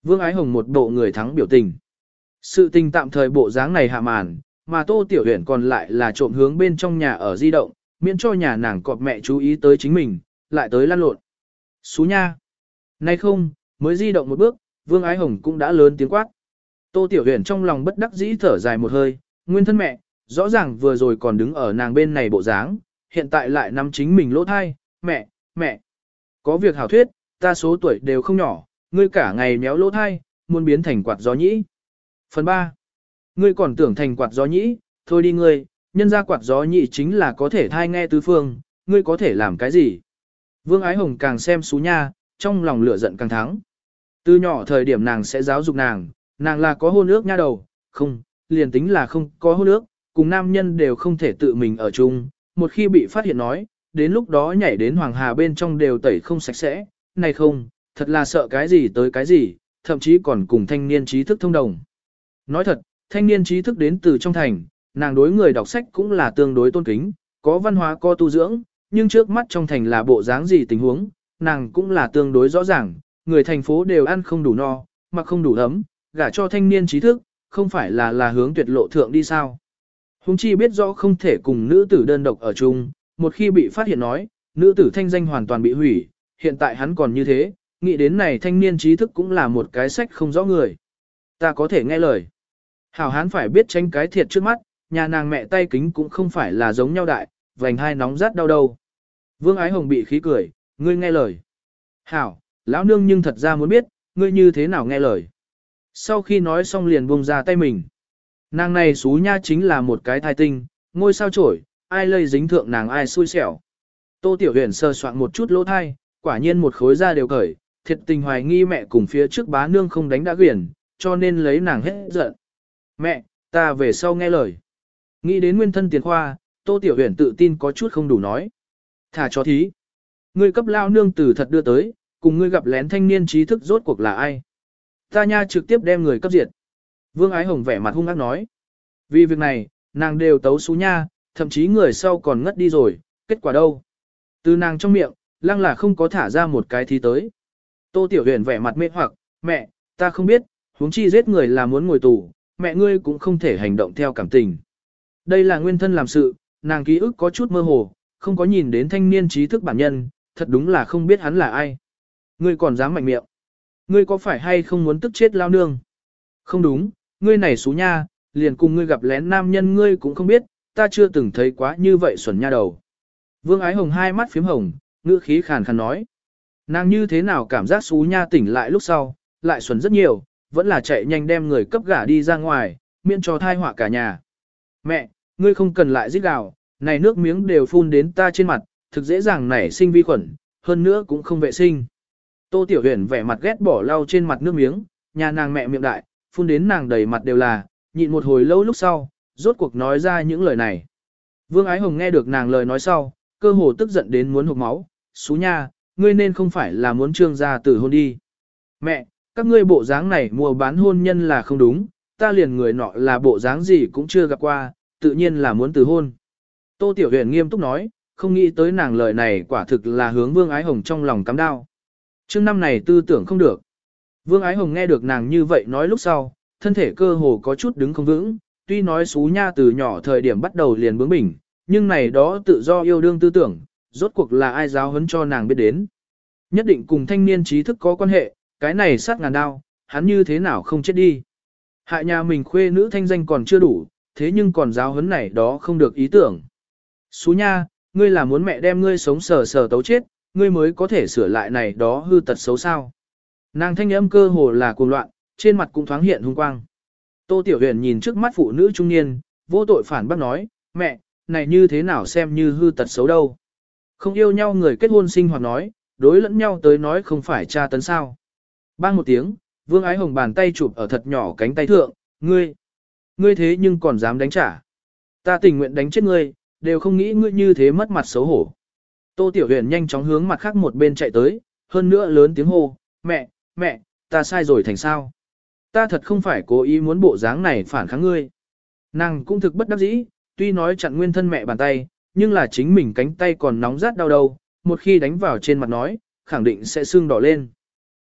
Vương Ái Hồng một bộ người thắng biểu tình. Sự tình tạm thời bộ dáng này hạ màn, mà Tô Tiểu Huyền còn lại là trộm hướng bên trong nhà ở di động, miễn cho nhà nàng cọp mẹ chú ý tới chính mình, lại tới lăn lộn. Xú nha! Nay không, mới di động một bước, Vương Ái Hồng cũng đã lớn tiếng quát. Tô Tiểu Huyền trong lòng bất đắc dĩ thở dài một hơi, nguyên thân mẹ, rõ ràng vừa rồi còn đứng ở nàng bên này bộ dáng, hiện tại lại nắm chính mình lỗ thai, mẹ, mẹ. Có việc hảo thuyết, ta số tuổi đều không nhỏ, ngươi cả ngày méo lỗ thai, muốn biến thành quạt gió nhĩ. Phần ba. Ngươi còn tưởng thành quạt gió nhĩ, thôi đi ngươi, nhân ra quạt gió nhĩ chính là có thể thai nghe tứ phương, ngươi có thể làm cái gì. Vương Ái Hồng càng xem xú nha, trong lòng lửa giận càng thắng. Từ nhỏ thời điểm nàng sẽ giáo dục nàng, nàng là có hôn ước nha đầu, không, liền tính là không có hôn ước, cùng nam nhân đều không thể tự mình ở chung, một khi bị phát hiện nói, đến lúc đó nhảy đến hoàng hà bên trong đều tẩy không sạch sẽ, này không, thật là sợ cái gì tới cái gì, thậm chí còn cùng thanh niên trí thức thông đồng. Nói thật, thanh niên trí thức đến từ trong thành, nàng đối người đọc sách cũng là tương đối tôn kính, có văn hóa có tu dưỡng, nhưng trước mắt trong thành là bộ dáng gì tình huống, nàng cũng là tương đối rõ ràng, người thành phố đều ăn không đủ no, mặc không đủ ấm, gả cho thanh niên trí thức, không phải là là hướng tuyệt lộ thượng đi sao. Hùng chi biết rõ không thể cùng nữ tử đơn độc ở chung, một khi bị phát hiện nói, nữ tử thanh danh hoàn toàn bị hủy, hiện tại hắn còn như thế, nghĩ đến này thanh niên trí thức cũng là một cái sách không rõ người. Ta có thể nghe lời. Hảo hán phải biết tránh cái thiệt trước mắt, nhà nàng mẹ tay kính cũng không phải là giống nhau đại, vành hai nóng rát đau đầu. Vương Ái Hồng bị khí cười, ngươi nghe lời. Hảo, lão nương nhưng thật ra muốn biết, ngươi như thế nào nghe lời. Sau khi nói xong liền buông ra tay mình. Nàng này xú nha chính là một cái thai tinh, ngôi sao trổi, ai lây dính thượng nàng ai xui xẻo. Tô Tiểu Huyền sơ soạn một chút lỗ thai, quả nhiên một khối da đều cởi, thiệt tình hoài nghi mẹ cùng phía trước bá nương không đánh đã quyển, cho nên lấy nàng hết giận. Mẹ, ta về sau nghe lời. Nghĩ đến nguyên thân tiền khoa, Tô Tiểu Huyền tự tin có chút không đủ nói. Thả cho thí. Ngươi cấp lao nương từ thật đưa tới, cùng ngươi gặp lén thanh niên trí thức rốt cuộc là ai. Ta nha trực tiếp đem người cấp diệt. Vương Ái Hồng vẻ mặt hung ác nói. Vì việc này, nàng đều tấu xú nha, thậm chí người sau còn ngất đi rồi, kết quả đâu? Từ nàng trong miệng, lăng là không có thả ra một cái thí tới. Tô Tiểu Huyền vẻ mặt mê hoặc, mẹ, ta không biết, huống chi giết người là muốn ngồi tù, mẹ ngươi cũng không thể hành động theo cảm tình. Đây là nguyên thân làm sự, nàng ký ức có chút mơ hồ, không có nhìn đến thanh niên trí thức bản nhân, thật đúng là không biết hắn là ai. Ngươi còn dám mạnh miệng. Ngươi có phải hay không muốn tức chết lao nương? Không đúng, ngươi này xú nha, liền cùng ngươi gặp lén nam nhân ngươi cũng không biết, ta chưa từng thấy quá như vậy xuẩn nha đầu. Vương Ái Hồng hai mắt phím hồng, ngữ khí khàn khàn nói. Nàng như thế nào cảm giác xú nha tỉnh lại lúc sau, lại xuẩn rất nhiều, vẫn là chạy nhanh đem người cấp gả đi ra ngoài, miễn cho thai họa cả nhà. Mẹ, ngươi không cần lại giết gào, này nước miếng đều phun đến ta trên mặt, thực dễ dàng nảy sinh vi khuẩn, hơn nữa cũng không vệ sinh. Tô Tiểu Huyền vẻ mặt ghét bỏ lau trên mặt nước miếng, nhà nàng mẹ miệng đại, phun đến nàng đầy mặt đều là, nhịn một hồi lâu lúc sau, rốt cuộc nói ra những lời này. Vương Ái Hồng nghe được nàng lời nói sau, cơ hồ tức giận đến muốn hộc máu, xú nha, ngươi nên không phải là muốn trương gia tử hôn đi. Mẹ, các ngươi bộ dáng này mua bán hôn nhân là không đúng, ta liền người nọ là bộ dáng gì cũng chưa gặp qua, tự nhiên là muốn từ hôn. Tô Tiểu Huyền nghiêm túc nói, không nghĩ tới nàng lời này quả thực là hướng Vương Ái Hồng trong lòng cắm đao. Chương năm này tư tưởng không được. Vương Ái Hồng nghe được nàng như vậy nói lúc sau, thân thể cơ hồ có chút đứng không vững, tuy nói xú nha từ nhỏ thời điểm bắt đầu liền bướng bỉnh, nhưng này đó tự do yêu đương tư tưởng, rốt cuộc là ai giáo huấn cho nàng biết đến. Nhất định cùng thanh niên trí thức có quan hệ, cái này sát ngàn đao, hắn như thế nào không chết đi. Hại nhà mình khuê nữ thanh danh còn chưa đủ, thế nhưng còn giáo huấn này đó không được ý tưởng. Xú nha, ngươi là muốn mẹ đem ngươi sống sờ sờ tấu chết, ngươi mới có thể sửa lại này đó hư tật xấu sao. Nàng thanh âm cơ hồ là cuồng loạn, trên mặt cũng thoáng hiện hung quang. Tô Tiểu Huyền nhìn trước mắt phụ nữ trung niên, vô tội phản bác nói, mẹ, này như thế nào xem như hư tật xấu đâu. Không yêu nhau người kết hôn sinh hoạt nói, đối lẫn nhau tới nói không phải tra tấn sao. Bang một tiếng, Vương Ái Hồng bàn tay chụp ở thật nhỏ cánh tay thượng, ngươi, ngươi thế nhưng còn dám đánh trả. Ta tình nguyện đánh chết ngươi, đều không nghĩ ngươi như thế mất mặt xấu hổ. Tô Tiểu Huyền nhanh chóng hướng mặt khác một bên chạy tới, hơn nữa lớn tiếng hô, mẹ, mẹ, ta sai rồi thành sao? Ta thật không phải cố ý muốn bộ dáng này phản kháng ngươi. Nàng cũng thực bất đắc dĩ, tuy nói chặn nguyên thân mẹ bàn tay, nhưng là chính mình cánh tay còn nóng rát đau đầu, một khi đánh vào trên mặt nói, khẳng định sẽ sưng đỏ lên.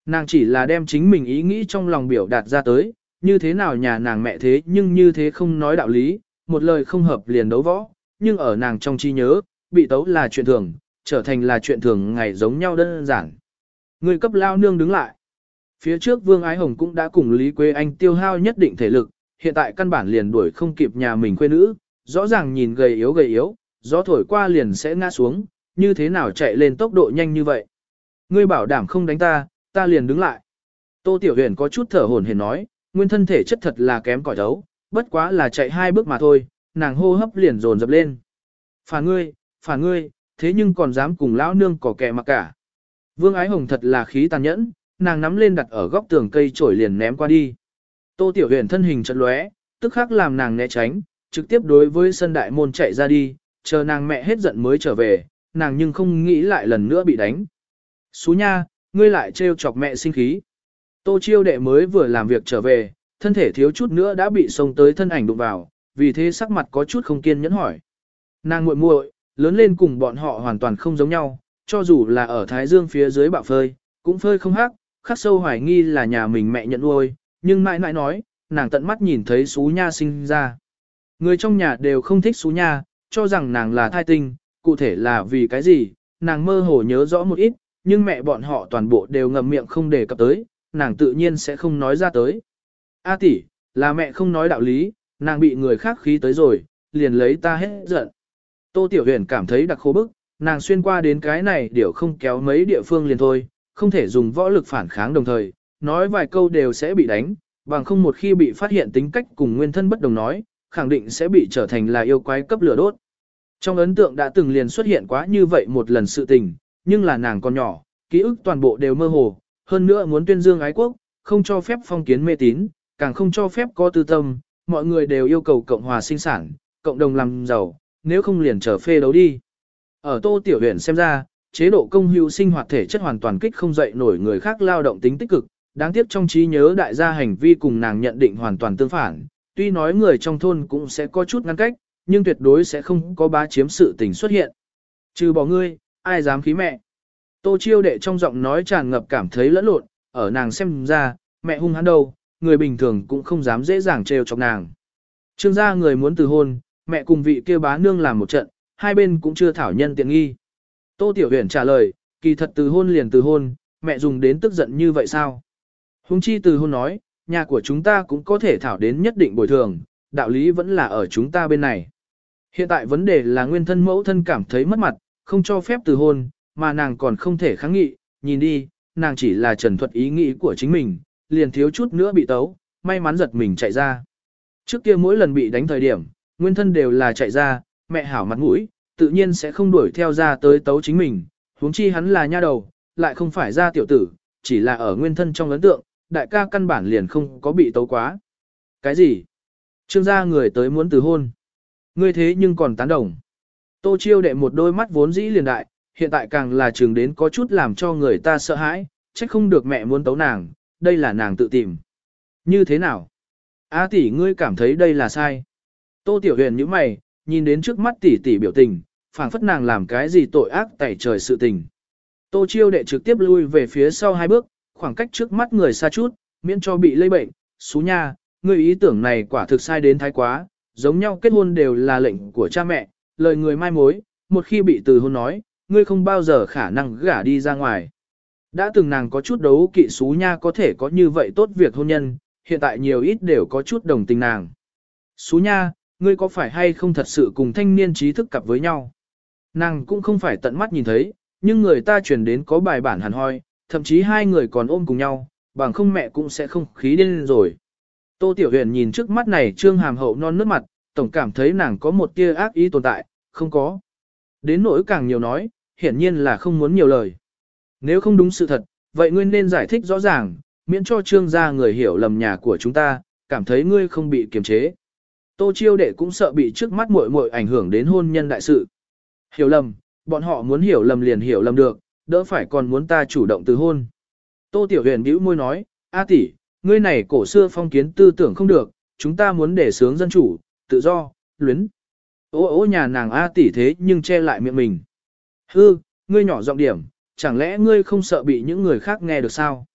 Nàng chỉ là đem chính mình ý nghĩ trong lòng biểu đạt ra tới, như thế nào nhà nàng mẹ thế nhưng như thế không nói đạo lý, một lời không hợp liền đấu võ, nhưng ở nàng trong trí nhớ, bị tấu là chuyện thường, trở thành là chuyện thường ngày giống nhau đơn giản. Người cấp lao nương đứng lại. Phía trước Vương Ái Hồng cũng đã cùng Lý Quế Anh tiêu hao nhất định thể lực, hiện tại căn bản liền đuổi không kịp nhà mình quê nữ, rõ ràng nhìn gầy yếu gầy yếu, gió thổi qua liền sẽ ngã xuống, như thế nào chạy lên tốc độ nhanh như vậy. Ngươi bảo đảm không đánh ta, ta liền đứng lại. Tô Tiểu Huyền có chút thở hổn hển nói, nguyên thân thể chất thật là kém cỏi đấu, bất quá là chạy hai bước mà thôi, nàng hô hấp liền dồn dập lên. Phản ngươi, phản ngươi, thế nhưng còn dám cùng lão nương cỏ kẻ mặc cả. Vương Ái Hồng thật là khí tàn nhẫn, nàng nắm lên đặt ở góc tường cây chổi liền ném qua đi. Tô Tiểu Huyền thân hình chợt lóe, tức khắc làm nàng né tránh, trực tiếp đối với sân đại môn chạy ra đi, chờ nàng mẹ hết giận mới trở về, nàng nhưng không nghĩ lại lần nữa bị đánh. Xú nha, ngươi lại trêu chọc mẹ sinh khí. Tô Chiêu đệ mới vừa làm việc trở về, thân thể thiếu chút nữa đã bị xông tới thân ảnh đụng vào, vì thế sắc mặt có chút không kiên nhẫn hỏi. Nàng muội muội, lớn lên cùng bọn họ hoàn toàn không giống nhau, cho dù là ở Thái Dương phía dưới bạo phơi, cũng phơi không hắc, khắc sâu hoài nghi là nhà mình mẹ nhận nuôi, nhưng mãi mãi nói, nàng tận mắt nhìn thấy xú nha sinh ra. Người trong nhà đều không thích xú nha, cho rằng nàng là thai tinh, cụ thể là vì cái gì, nàng mơ hồ nhớ rõ một ít, nhưng mẹ bọn họ toàn bộ đều ngậm miệng không đề cập tới, nàng tự nhiên sẽ không nói ra tới. A tỷ, là mẹ không nói đạo lý, nàng bị người khác khí tới rồi, liền lấy ta hết giận. Tô Tiểu Huyền cảm thấy đặc khô bức, nàng xuyên qua đến cái này điều không kéo mấy địa phương liền thôi, không thể dùng võ lực phản kháng đồng thời, nói vài câu đều sẽ bị đánh, bằng không một khi bị phát hiện tính cách cùng nguyên thân bất đồng nói, khẳng định sẽ bị trở thành là yêu quái cấp lửa đốt. Trong ấn tượng đã từng liền xuất hiện quá như vậy một lần sự tình, nhưng là nàng còn nhỏ, ký ức toàn bộ đều mơ hồ, hơn nữa muốn tuyên dương ái quốc, không cho phép phong kiến mê tín, càng không cho phép có tư tâm, mọi người đều yêu cầu cộng hòa sinh sản, cộng đồng làm giàu, nếu không liền trở phê đấu đi. Ở Tô Tiểu Huyền xem ra, chế độ công hữu sinh hoạt thể chất hoàn toàn kích không dậy nổi người khác lao động tính tích cực, đáng tiếc trong trí nhớ đại gia hành vi cùng nàng nhận định hoàn toàn tương phản, tuy nói người trong thôn cũng sẽ có chút ngăn cách, nhưng tuyệt đối sẽ không có bá chiếm sự tình xuất hiện. Trừ bỏ ngươi, ai dám khí mẹ. Tô Chiêu đệ trong giọng nói tràn ngập cảm thấy lẫn lộn, ở nàng xem ra, mẹ hung hắn đâu, người bình thường cũng không dám dễ dàng trêu chọc nàng. Trương gia người muốn từ hôn, mẹ cùng vị kia bá nương làm một trận, hai bên cũng chưa thảo nhân tiện nghi. Tô Tiểu Huyền trả lời, kỳ thật từ hôn liền từ hôn, mẹ dùng đến tức giận như vậy sao? Hùng chi từ hôn nói, nhà của chúng ta cũng có thể thảo đến nhất định bồi thường, đạo lý vẫn là ở chúng ta bên này. Hiện tại vấn đề là nguyên thân mẫu thân cảm thấy mất mặt, không cho phép từ hôn, mà nàng còn không thể kháng nghị, nhìn đi, nàng chỉ là trần thuật ý nghĩ của chính mình, liền thiếu chút nữa bị tấu, may mắn giật mình chạy ra. Trước kia mỗi lần bị đánh thời điểm, nguyên thân đều là chạy ra, mẹ hảo mặt mũi, tự nhiên sẽ không đuổi theo ra tới tấu chính mình, huống chi hắn là nha đầu, lại không phải ra tiểu tử, chỉ là ở nguyên thân trong ấn tượng, đại ca căn bản liền không có bị tấu quá. Cái gì? Trương gia người tới muốn từ hôn. Ngươi thế nhưng còn tán đồng. Tô Chiêu đệ một đôi mắt vốn dĩ liền đại, hiện tại càng là trường đến có chút làm cho người ta sợ hãi, trách không được mẹ muốn tấu nàng, đây là nàng tự tìm. Như thế nào? A tỷ ngươi cảm thấy đây là sai. Tô Tiểu Huyền nhíu mày, nhìn đến trước mắt tỷ tỷ biểu tình, phảng phất nàng làm cái gì tội ác tẩy trời sự tình. Tô Chiêu đệ trực tiếp lui về phía sau hai bước, khoảng cách trước mắt người xa chút, miễn cho bị lây bệnh. Xú nha, ngươi ý tưởng này quả thực sai đến thái quá, giống nhau kết hôn đều là lệnh của cha mẹ, lời người mai mối, một khi bị từ hôn nói, ngươi không bao giờ khả năng gả đi ra ngoài. Đã từng nàng có chút đấu kỵ xú nha có thể có như vậy tốt việc hôn nhân, hiện tại nhiều ít đều có chút đồng tình nàng. Xú nha, ngươi có phải hay không thật sự cùng thanh niên trí thức cặp với nhau? Nàng cũng không phải tận mắt nhìn thấy, nhưng người ta truyền đến có bài bản hẳn hoi, thậm chí hai người còn ôm cùng nhau, bằng không mẹ cũng sẽ không khí điên rồi. Tô Tiểu Huyền nhìn trước mắt này trương hàm hậu non nước mặt, tổng cảm thấy nàng có một tia ác ý tồn tại, không có. Đến nỗi càng nhiều nói, hiển nhiên là không muốn nhiều lời. Nếu không đúng sự thật, vậy ngươi nên giải thích rõ ràng, miễn cho trương gia người hiểu lầm nhà của chúng ta, cảm thấy ngươi không bị kiềm chế. Tô Chiêu đệ cũng sợ bị trước mắt muội muội ảnh hưởng đến hôn nhân đại sự. Hiểu lầm, bọn họ muốn hiểu lầm liền hiểu lầm được, đỡ phải còn muốn ta chủ động từ hôn. Tô Tiểu Huyền bĩu môi nói, A tỷ, ngươi này cổ xưa phong kiến tư tưởng không được, chúng ta muốn để sướng dân chủ, tự do, luyến. Ô ô nhà nàng A tỷ thế nhưng che lại miệng mình. Hư, ngươi nhỏ giọng điểm, chẳng lẽ ngươi không sợ bị những người khác nghe được sao?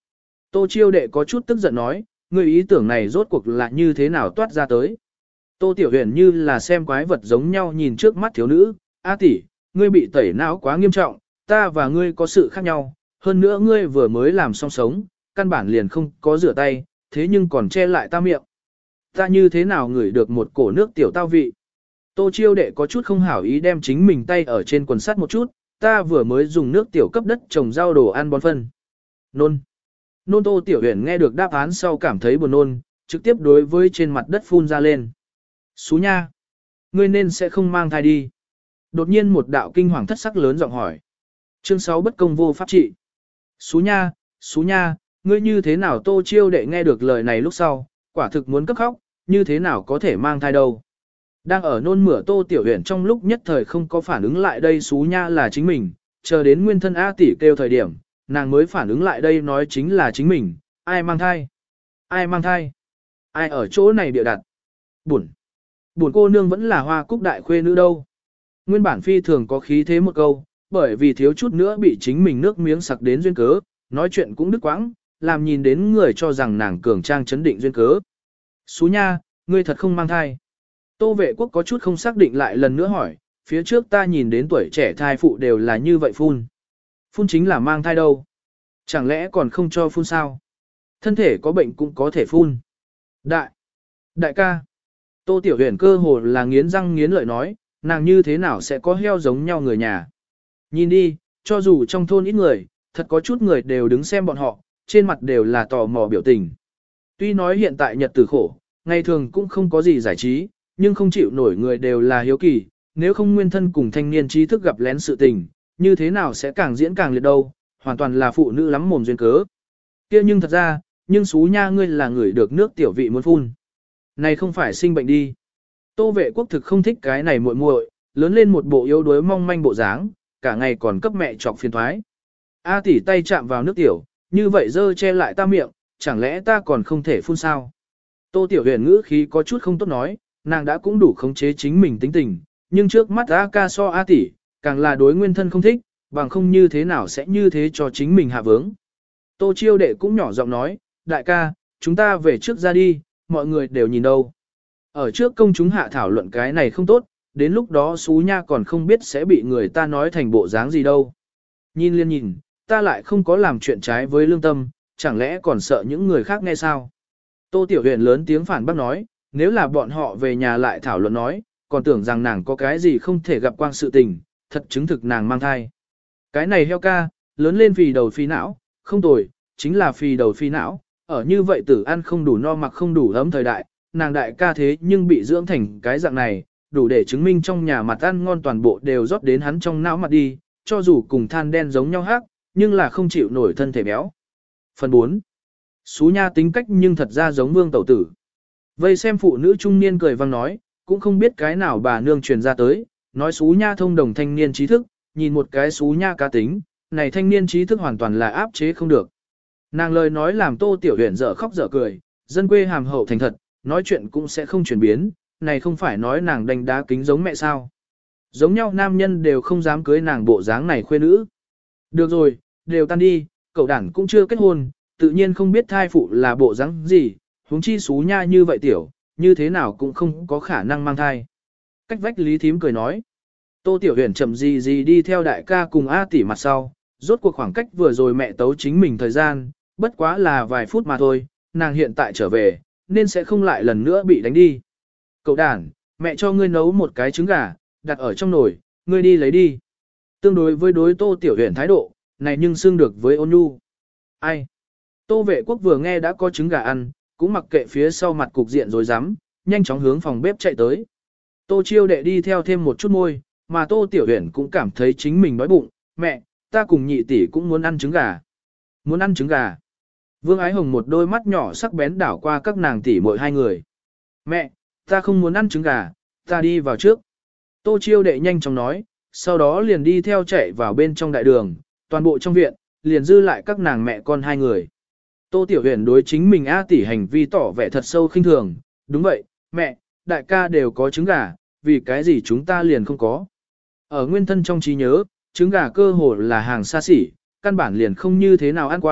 Tô Chiêu Đệ có chút tức giận nói, ngươi ý tưởng này rốt cuộc là như thế nào toát ra tới. Tô Tiểu Huyền như là xem quái vật giống nhau nhìn trước mắt thiếu nữ, A tỷ, ngươi bị tẩy não quá nghiêm trọng, ta và ngươi có sự khác nhau, hơn nữa ngươi vừa mới làm xong sống, căn bản liền không có rửa tay, thế nhưng còn che lại ta miệng. Ta như thế nào ngửi được một cổ nước tiểu tao vị. Tô Chiêu Đệ có chút không hảo ý đem chính mình tay ở trên quần sắt một chút, ta vừa mới dùng nước tiểu cấp đất trồng rau đồ ăn bón phân. Nôn. Nôn. Tô Tiểu Huyền nghe được đáp án sau cảm thấy buồn nôn, trực tiếp đối với trên mặt đất phun ra lên. Xú nha. Ngươi nên sẽ không mang thai đi. Đột nhiên một đạo kinh hoàng thất sắc lớn giọng hỏi. Chương sáu bất công vô pháp trị. Xú nha, xú nha, ngươi như thế nào? Tô Chiêu Đệ nghe được lời này lúc sau, quả thực muốn cấp khóc, như thế nào có thể mang thai đâu. Đang ở nôn mửa Tô Tiểu Huyền trong lúc nhất thời không có phản ứng lại đây xú nha là chính mình, chờ đến nguyên thân A tỷ kêu thời điểm, nàng mới phản ứng lại đây nói chính là chính mình, ai mang thai? Ai mang thai? Ai ở chỗ này địa đặt? Buồn. Buồn cô nương vẫn là Hoa Cúc đại khuê nữ đâu. Nguyên bản phi thường có khí thế một câu, bởi vì thiếu chút nữa bị chính mình nước miếng sặc đến duyên cớ, nói chuyện cũng đứt quãng, làm nhìn đến người cho rằng nàng cường trang chấn định duyên cớ. Xú nha, ngươi thật không mang thai. Tô Vệ Quốc có chút không xác định lại lần nữa hỏi, phía trước ta nhìn đến tuổi trẻ thai phụ đều là như vậy phun. Phun chính là mang thai đâu. Chẳng lẽ còn không cho phun sao? Thân thể có bệnh cũng có thể phun. Đại, đại ca. Tô Tiểu Huyền cơ hồ là nghiến răng nghiến lợi nói, nàng như thế nào sẽ có heo giống nhau người nhà. Nhìn đi, cho dù trong thôn ít người, thật có chút người đều đứng xem bọn họ, trên mặt đều là tò mò biểu tình. Tuy nói hiện tại nhật tử khổ, ngày thường cũng không có gì giải trí, nhưng không chịu nổi người đều là hiếu kỳ, nếu không nguyên thân cùng thanh niên trí thức gặp lén sự tình, như thế nào sẽ càng diễn càng liệt đâu, hoàn toàn là phụ nữ lắm mồm duyên cớ. Kia nhưng thật ra, nhưng xú nha ngươi là người được nước tiểu vị muốn phun. Này không phải sinh bệnh đi. Tô Vệ Quốc thực không thích cái này muội muội, lớn lên một bộ yếu đuối mong manh bộ dáng, cả ngày còn cấp mẹ chọc phiền thoái. A tỷ tay chạm vào nước tiểu, như vậy dơ che lại ta miệng, chẳng lẽ ta còn không thể phun sao? Tô Tiểu Huyền ngữ khí có chút không tốt nói, nàng đã cũng đủ khống chế chính mình tính tình, nhưng trước mắt A ca so A tỷ, càng là đối nguyên thân không thích, bằng không như thế nào sẽ như thế cho chính mình hạ vướng. Tô Chiêu Đệ cũng nhỏ giọng nói, đại ca, chúng ta về trước ra đi, mọi người đều nhìn đâu. Ở trước công chúng hạ thảo luận cái này không tốt, đến lúc đó xú nha còn không biết sẽ bị người ta nói thành bộ dáng gì đâu. Nhìn liên nhìn, ta lại không có làm chuyện trái với lương tâm, chẳng lẽ còn sợ những người khác nghe sao? Tô Tiểu Huyền lớn tiếng phản bác nói, nếu là bọn họ về nhà lại thảo luận nói, còn tưởng rằng nàng có cái gì không thể gặp quang sự tình, thật chứng thực nàng mang thai. Cái này heo ca, lớn lên phì đầu phì não, không tồi, chính là phì đầu phì não, ở như vậy tử ăn không đủ no mặc không đủ ấm thời đại, nàng đại ca thế nhưng bị dưỡng thành cái dạng này, đủ để chứng minh trong nhà mặt ăn ngon toàn bộ đều rót đến hắn trong não mặt đi, cho dù cùng than đen giống nhau hát, nhưng là không chịu nổi thân thể béo. Phần bốn. Xú nha tính cách nhưng thật ra giống vương tẩu tử. Vây xem phụ nữ trung niên cười vang nói, cũng không biết cái nào bà nương truyền ra tới, nói xú nha thông đồng thanh niên trí thức, nhìn một cái xú nha cá tính, này thanh niên trí thức hoàn toàn là áp chế không được. Nàng lời nói làm Tô Tiểu Huyền dở khóc dở cười, dân quê hàm hậu thành thật, nói chuyện cũng sẽ không chuyển biến, này không phải nói nàng đánh đá kính giống mẹ sao. Giống nhau nam nhân đều không dám cưới nàng bộ dáng này khuê nữ. Được rồi, đều tan đi, cậu đản cũng chưa kết hôn, tự nhiên không biết thai phụ là bộ dáng gì, huống chi xú nha như vậy tiểu, như thế nào cũng không có khả năng mang thai. Cách vách Lý Thím cười nói. Tô Tiểu Huyền chậm gì gì đi theo đại ca cùng A tỷ mặt sau, rốt cuộc khoảng cách vừa rồi mẹ tấu chính mình thời gian, bất quá là vài phút mà thôi, nàng hiện tại trở về, nên sẽ không lại lần nữa bị đánh đi. Cậu đàn, mẹ cho ngươi nấu một cái trứng gà, đặt ở trong nồi, ngươi đi lấy đi. Tương đối với đối Tô Tiểu Huyền thái độ, này nhưng xương được với ôn nhu. Ai? Tô Vệ Quốc vừa nghe đã có trứng gà ăn, cũng mặc kệ phía sau mặt cục diện rồi dám, nhanh chóng hướng phòng bếp chạy tới. Tô Chiêu Đệ đi theo thêm một chút môi, mà Tô Tiểu Huyền cũng cảm thấy chính mình đói bụng, mẹ, ta cùng nhị tỷ cũng muốn ăn trứng gà. Muốn ăn trứng gà. Vương Ái Hồng một đôi mắt nhỏ sắc bén đảo qua các nàng tỷ muội hai người. Mẹ, ta không muốn ăn trứng gà, ta đi vào trước. Tô Chiêu Đệ nhanh chóng nói, sau đó liền đi theo chạy vào bên trong đại đường, toàn bộ trong viện, liền dư lại các nàng mẹ con hai người. Tô Tiểu Huyền đối chính mình A tỷ hành vi tỏ vẻ thật sâu khinh thường, đúng vậy, mẹ, đại ca đều có trứng gà, vì cái gì chúng ta liền không có. Ở nguyên thân trong trí nhớ, trứng gà cơ hồ là hàng xa xỉ, căn bản liền không như thế nào ăn qua,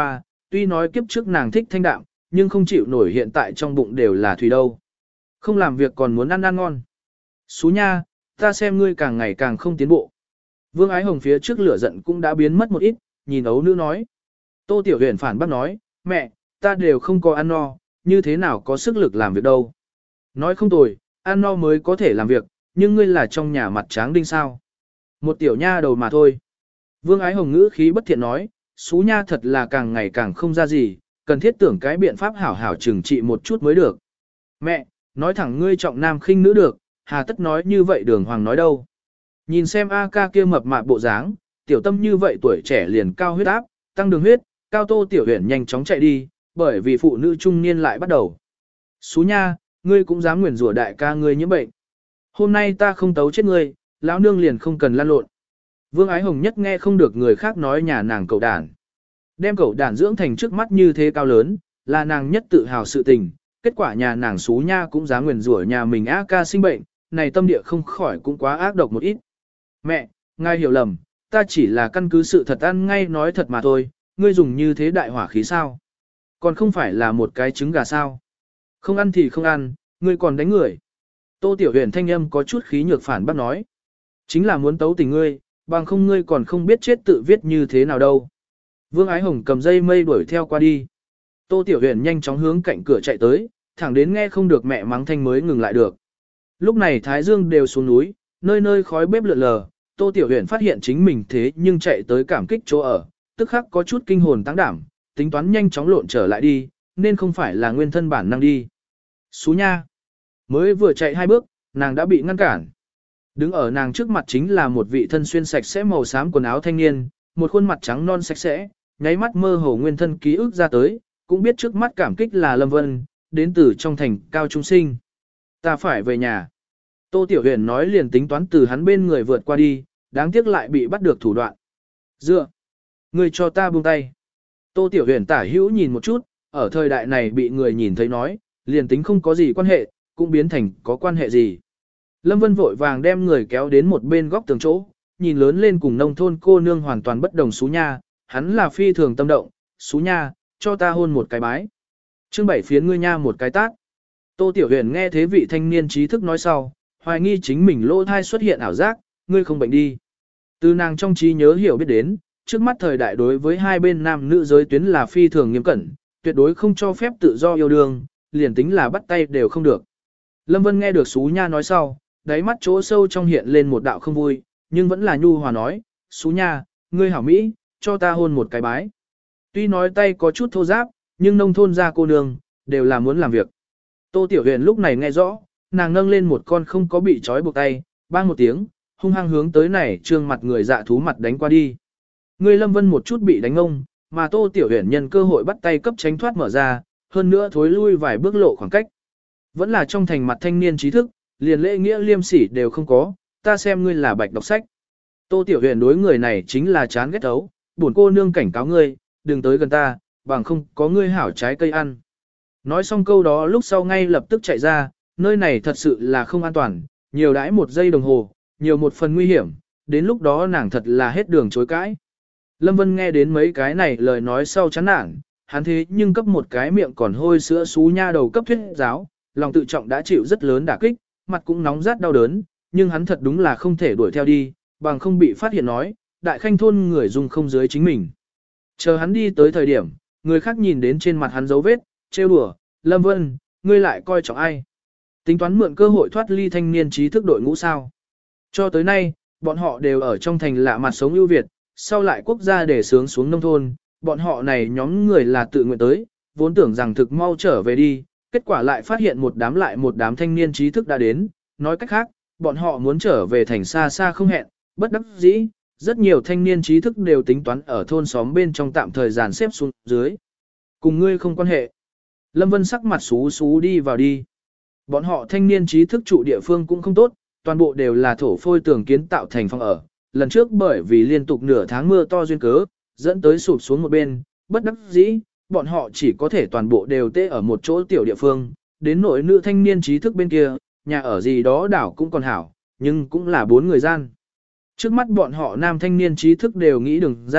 tuy nói kiếp trước nàng thích thanh đạm, nhưng không chịu nổi hiện tại trong bụng đều là thủy đâu. Không làm việc còn muốn ăn ăn ngon. Xú nha, ta xem ngươi càng ngày càng không tiến bộ. Vương Ái Hồng phía trước lửa giận cũng đã biến mất một ít, nhìn ấu nữ nói. Tô Tiểu Huyền phản bác nói, mẹ, ta đều không có ăn no, như thế nào có sức lực làm việc đâu. Nói không tồi, ăn no mới có thể làm việc, nhưng ngươi là trong nhà mặt tráng đinh sao. Một tiểu nha đầu mà thôi. Vương Ái Hồng ngữ khí bất thiện nói, xú nha thật là càng ngày càng không ra gì, cần thiết tưởng cái biện pháp hảo hảo trừng trị một chút mới được. Mẹ, nói thẳng ngươi trọng nam khinh nữ được, hà tất nói như vậy đường hoàng nói đâu. Nhìn xem A ca kia mập mạp bộ dáng, tiểu tâm như vậy tuổi trẻ liền cao huyết áp, tăng đường huyết, cao Tô Tiểu Huyền nhanh chóng chạy đi, bởi vì phụ nữ trung niên lại bắt đầu. Xú nha, ngươi cũng dám nguyền rủa đại ca ngươi nhiễm bệnh. Hôm nay ta không tấu chết ngươi, lão nương liền không cần lan lộn. Vương Ái Hồng nhất nghe không được người khác nói nhà nàng cậu đàn. Đem cậu đàn dưỡng thành trước mắt như thế cao lớn, là nàng nhất tự hào sự tình, kết quả nhà nàng xú nha cũng dám nguyền rủa nhà mình A ca sinh bệnh, này tâm địa không khỏi cũng quá ác độc một ít. Mẹ, ngài hiểu lầm, ta chỉ là căn cứ sự thật ăn ngay nói thật mà thôi, ngươi dùng như thế đại hỏa khí sao? Còn không phải là một cái trứng gà sao? Không ăn thì không ăn, ngươi còn đánh người. Tô Tiểu Huyền thanh âm có chút khí nhược phản bác nói. Chính là muốn tấu tình ngươi, bằng không ngươi còn không biết chết tự viết như thế nào đâu. Vương Ái Hồng cầm dây mây đuổi theo qua đi. Tô Tiểu Huyền nhanh chóng hướng cạnh cửa chạy tới, thẳng đến nghe không được mẹ mắng thanh mới ngừng lại được. Lúc này Thái Dương đều xuống núi, nơi nơi khói bếp lượn lờ, Tô Tiểu Huyền phát hiện chính mình thế nhưng chạy tới cảm kích chỗ ở, tức khắc có chút kinh hồn tăng đảm, tính toán nhanh chóng lộn trở lại đi, nên không phải là nguyên thân bản năng đi. Xú nha! Mới vừa chạy hai bước, nàng đã bị ngăn cản. Đứng ở nàng trước mặt chính là một vị thân xuyên sạch sẽ màu xám quần áo thanh niên, một khuôn mặt trắng non sạch sẽ, nháy mắt mơ hồ nguyên thân ký ức ra tới, cũng biết trước mắt cảm kích là Lâm Vân, đến từ trong thành cao trung sinh. Ta phải về nhà. Tô Tiểu Huyền nói liền tính toán từ hắn bên người vượt qua đi, đáng tiếc lại bị bắt được thủ đoạn. Dựa! Người cho ta buông tay. Tô Tiểu Huyền tả hữu nhìn một chút, ở thời đại này bị người nhìn thấy nói, liền tính không có gì quan hệ, cũng biến thành có quan hệ gì. Lâm Vân vội vàng đem người kéo đến một bên góc tường chỗ, nhìn lớn lên cùng nông thôn cô nương hoàn toàn bất đồng xú nha, hắn là phi thường tâm động, xú nha, cho ta hôn một cái bái. Chương bảy phiến ngươi nha một cái tát. Tô Tiểu Huyền nghe thế vị thanh niên trí thức nói sau, hoài nghi chính mình lỗ thai xuất hiện ảo giác, ngươi không bệnh đi. Từ nàng trong trí nhớ hiểu biết đến, trước mắt thời đại đối với hai bên nam nữ giới tuyến là phi thường nghiêm cẩn, tuyệt đối không cho phép tự do yêu đương, liền tính là bắt tay đều không được. Lâm Vân nghe được xú nha nói sau, đáy mắt chỗ sâu trong hiện lên một đạo không vui, nhưng vẫn là nhu hòa nói, xú nha, ngươi hảo Mỹ, cho ta hôn một cái bái. Tuy nói tay có chút thô giáp, nhưng nông thôn ra cô nương, đều là muốn làm việc. Tô Tiểu Huyền lúc này nghe rõ, nàng nâng lên một con không có bị trói buộc tay, bang một tiếng, hung hăng hướng tới này trương mặt người dạ thú mặt đánh qua đi. Người Lâm Vân một chút bị đánh ông, mà Tô Tiểu Huyền nhân cơ hội bắt tay cấp tránh thoát mở ra, hơn nữa thối lui vài bước lộ khoảng cách. Vẫn là trong thành mặt thanh niên trí thức, liền lễ nghĩa liêm sỉ đều không có, ta xem ngươi là bạch đọc sách. Tô Tiểu Huyền đối người này chính là chán ghét ấu, buồn cô nương cảnh cáo ngươi, đừng tới gần ta, bằng không có ngươi hảo trái cây ăn. Nói xong câu đó lúc sau ngay lập tức chạy ra, nơi này thật sự là không an toàn, nhiều đãi một giây đồng hồ, nhiều một phần nguy hiểm, đến lúc đó nàng thật là hết đường chối cãi. Lâm Vân nghe đến mấy cái này lời nói sau chán nản, hắn thế nhưng cấp một cái miệng còn hôi sữa xú nha đầu cấp thuyết giáo, lòng tự trọng đã chịu rất lớn đả kích, mặt cũng nóng rát đau đớn, nhưng hắn thật đúng là không thể đuổi theo đi, bằng không bị phát hiện nói, đại khanh thôn người dùng không dưới chính mình. Chờ hắn đi tới thời điểm, người khác nhìn đến trên mặt hắn dấu vết, trêu đùa, Lâm Vân, ngươi lại coi trọng ai. Tính toán mượn cơ hội thoát ly thanh niên trí thức đội ngũ sao. Cho tới nay, bọn họ đều ở trong thành lạ mặt sống ưu việt, sau lại quốc gia để sướng xuống nông thôn, bọn họ này nhóm người là tự nguyện tới, vốn tưởng rằng thực mau trở về đi, kết quả lại phát hiện một đám lại một đám thanh niên trí thức đã đến, nói cách khác, bọn họ muốn trở về thành xa xa không hẹn, bất đắc dĩ, rất nhiều thanh niên trí thức đều tính toán ở thôn xóm bên trong tạm thời dàn xếp xuống dưới. Cùng ngươi không quan hệ. Lâm Vân sắc mặt xú xú đi vào đi. Bọn họ thanh niên trí thức trụ địa phương cũng không tốt, toàn bộ đều là thổ phôi tường kiến tạo thành phòng ở. Lần trước bởi vì liên tục nửa tháng mưa to duyên cớ, dẫn tới sụp xuống một bên, bất đắc dĩ, bọn họ chỉ có thể toàn bộ đều tê ở một chỗ tiểu địa phương, đến nội nữ thanh niên trí thức bên kia, nhà ở gì đó đảo cũng còn hảo, nhưng cũng là bốn người gian. Trước mắt bọn họ nam thanh niên trí thức đều nghĩ đừng ra,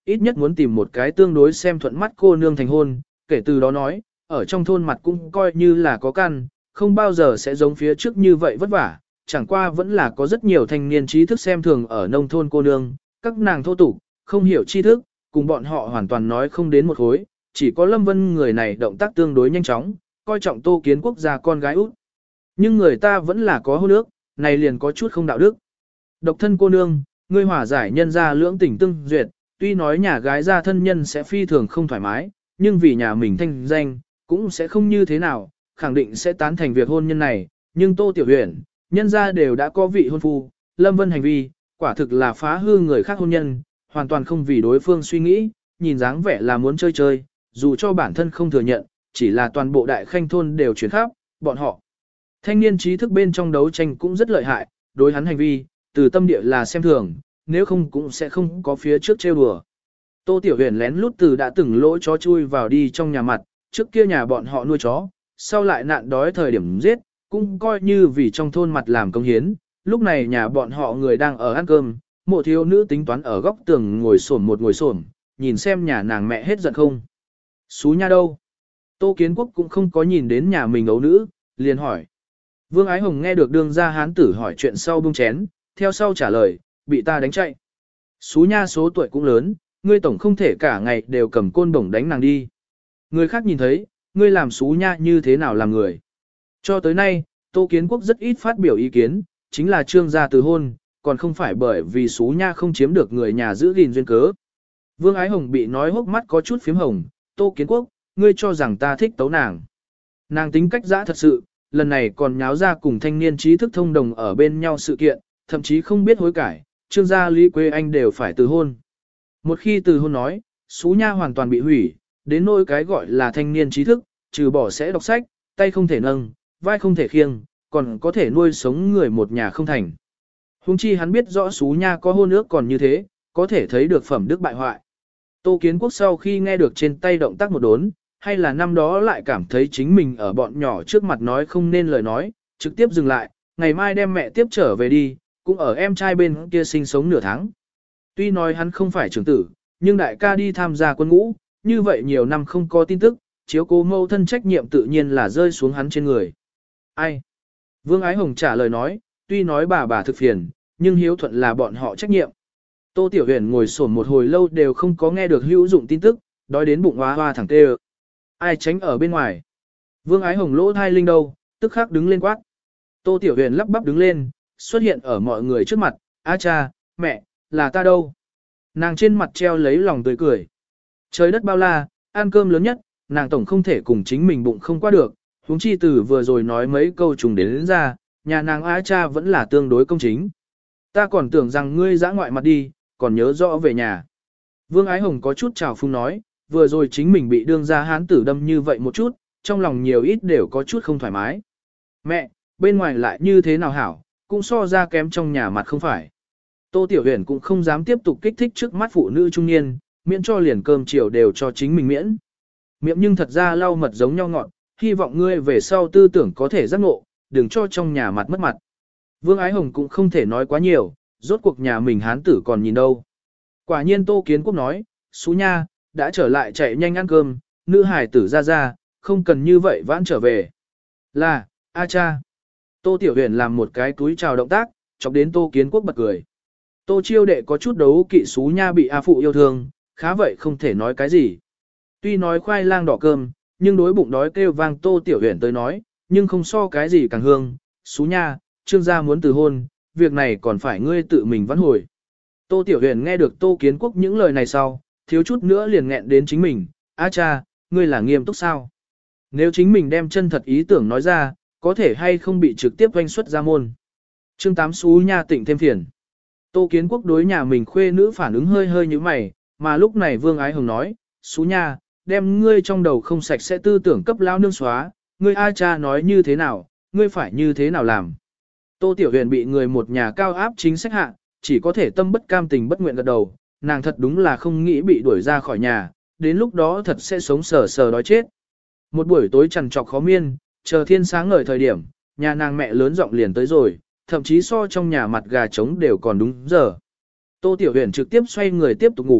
ít nhất muốn tìm một cái tương đối xem thuận mắt cô nương thành hôn, kể từ đó nói, ở trong thôn mặt cũng coi như là có căn, không bao giờ sẽ giống phía trước như vậy vất vả, chẳng qua vẫn là có rất nhiều thanh niên trí thức xem thường ở nông thôn cô nương, các nàng thô tục, không hiểu tri thức, cùng bọn họ hoàn toàn nói không đến một khối, chỉ có Lâm Vân người này động tác tương đối nhanh chóng, coi trọng Tô Kiến Quốc gia con gái út. Nhưng người ta vẫn là có hôn ước, này liền có chút không đạo đức. Độc thân cô nương, ngươi hòa giải nhân ra lưỡng tình tương duyệt, tuy nói nhà gái gia thân nhân sẽ phi thường không thoải mái, nhưng vì nhà mình thanh danh, cũng sẽ không như thế nào, khẳng định sẽ tán thành việc hôn nhân này, nhưng Tô Tiểu Huyền, nhân ra đều đã có vị hôn phu, Lâm Vân hành vi, quả thực là phá hư người khác hôn nhân, hoàn toàn không vì đối phương suy nghĩ, nhìn dáng vẻ là muốn chơi chơi, dù cho bản thân không thừa nhận, chỉ là toàn bộ đại khanh thôn đều chuyển khắp, bọn họ. Thanh niên trí thức bên trong đấu tranh cũng rất lợi hại, đối hắn hành vi, từ tâm địa là xem thường, nếu không cũng sẽ không có phía trước trêu đùa. Tô Tiểu Huyền lén lút từ đã từng lỗ chó chui vào đi trong nhà mặt, trước kia nhà bọn họ nuôi chó, sau lại nạn đói thời điểm giết, cũng coi như vì trong thôn mặt làm công hiến, lúc này nhà bọn họ người đang ở ăn cơm, mộ thiếu nữ tính toán ở góc tường ngồi xổm một ngồi xổm, nhìn xem nhà nàng mẹ hết giận không. Xú nha đâu? Tô Kiến Quốc cũng không có nhìn đến nhà mình ấu nữ, liền hỏi. Vương Ái Hồng nghe được đương gia hán tử hỏi chuyện sau bung chén, theo sau trả lời, bị ta đánh chạy. Xú nha số tuổi cũng lớn, ngươi tổng không thể cả ngày đều cầm côn bổng đánh nàng đi. Người khác nhìn thấy, ngươi làm xú nha như thế nào làm người. Cho tới nay, Tô Kiến Quốc rất ít phát biểu ý kiến, chính là trương gia từ hôn, còn không phải bởi vì xú nha không chiếm được người nhà giữ gìn duyên cớ. Vương Ái Hồng bị nói hốc mắt có chút phím hồng, Tô Kiến Quốc, ngươi cho rằng ta thích tấu nàng. Nàng tính cách dã thật sự, lần này còn nháo ra cùng thanh niên trí thức thông đồng ở bên nhau sự kiện, thậm chí không biết hối cải, trương gia Lý Quế Anh đều phải từ hôn. Một khi từ hôn nói, xú nha hoàn toàn bị hủy, đến nỗi cái gọi là thanh niên trí thức, trừ bỏ sẽ đọc sách, tay không thể nâng, vai không thể khiêng, còn có thể nuôi sống người một nhà không thành. Hùng chi hắn biết rõ xú nha có hôn ước còn như thế, có thể thấy được phẩm đức bại hoại. Tô Kiến Quốc sau khi nghe được trên tay động tác một đốn, hay là năm đó lại cảm thấy chính mình ở bọn nhỏ trước mặt nói không nên lời nói, trực tiếp dừng lại, ngày mai đem mẹ tiếp trở về đi, cũng ở em trai bên kia sinh sống nửa tháng. Tuy nói hắn không phải trưởng tử, nhưng đại ca đi tham gia quân ngũ, như vậy nhiều năm không có tin tức, chiếu cố mâu thân trách nhiệm tự nhiên là rơi xuống hắn trên người. Ai? Vương Ái Hồng trả lời nói, tuy nói bà bà thực phiền, nhưng hiếu thuận là bọn họ trách nhiệm. Tô Tiểu Huyền ngồi sổn một hồi lâu đều không có nghe được hữu dụng tin tức, đói đến bụng hoa hoa thẳng tê. Ai tránh ở bên ngoài? Vương Ái Hồng lỗ thai linh đâu, tức khắc đứng lên quát. Tô Tiểu Huyền lắp bắp đứng lên, xuất hiện ở mọi người trước mặt, a cha, mẹ, là ta đâu? Nàng trên mặt treo lấy lòng tươi cười. Trời đất bao la, ăn cơm lớn nhất, nàng tổng không thể cùng chính mình bụng không qua được, huống chi từ vừa rồi nói mấy câu trùng đến, đến ra, nhà nàng a cha vẫn là tương đối công chính. Ta còn tưởng rằng ngươi dã ngoại mặt đi, còn nhớ rõ về nhà. Vương Ái Hồng có chút trào phung nói, vừa rồi chính mình bị đương gia hán tử đâm như vậy một chút, trong lòng nhiều ít đều có chút không thoải mái. Mẹ, bên ngoài lại như thế nào hảo, cũng so ra kém trong nhà mặt không phải. Tô Tiểu Huyền cũng không dám tiếp tục kích thích trước mắt phụ nữ trung niên, miễn cho liền cơm chiều đều cho chính mình miễn. Miệng nhưng thật ra lau mật giống nhau ngọn, hy vọng ngươi về sau tư tưởng có thể giác ngộ, đừng cho trong nhà mặt mất mặt. Vương Ái Hồng cũng không thể nói quá nhiều, rốt cuộc nhà mình hán tử còn nhìn đâu. Quả nhiên Tô Kiến Quốc nói, Xú nha, đã trở lại chạy nhanh ăn cơm, nữ hài tử ra ra, không cần như vậy vãn trở về. Là, a cha. Tô Tiểu Huyền làm một cái túi chào động tác, chọc đến Tô Kiến Quốc bật cười. Tô Chiêu đệ có chút đấu kỵ Xú nha bị A phụ yêu thương, khá vậy không thể nói cái gì. Tuy nói khoai lang đỏ cơm, nhưng đối bụng đói kêu vang Tô Tiểu Huyền tới nói, nhưng không so cái gì càng hương. Xú nha, trương gia muốn từ hôn, việc này còn phải ngươi tự mình vãn hồi. Tô Tiểu Huyền nghe được Tô Kiến Quốc những lời này sau, thiếu chút nữa liền nghẹn đến chính mình, a cha, ngươi là nghiêm túc sao? Nếu chính mình đem chân thật ý tưởng nói ra, có thể hay không bị trực tiếp doanh xuất ra môn. Chương tám Xú nha tịnh thêm phiền. Tô Kiến Quốc đối nhà mình khuê nữ phản ứng hơi hơi như mày, mà lúc này Vương Ái Hồng nói, Xú nha, đem ngươi trong đầu không sạch sẽ tư tưởng cấp lao nương xóa, ngươi a cha nói như thế nào, ngươi phải như thế nào làm. Tô Tiểu Huyền bị người một nhà cao áp chính sách hạ, chỉ có thể tâm bất cam tình bất nguyện gật đầu, nàng thật đúng là không nghĩ bị đuổi ra khỏi nhà, đến lúc đó thật sẽ sống sờ sờ đói chết. Một buổi tối trằn trọc khó miên, chờ thiên sáng ngời thời điểm, nhà nàng mẹ lớn giọng liền tới rồi, thậm chí so trong nhà mặt gà trống đều còn đúng giờ. Tô Tiểu Huyền trực tiếp xoay người tiếp tục ngủ,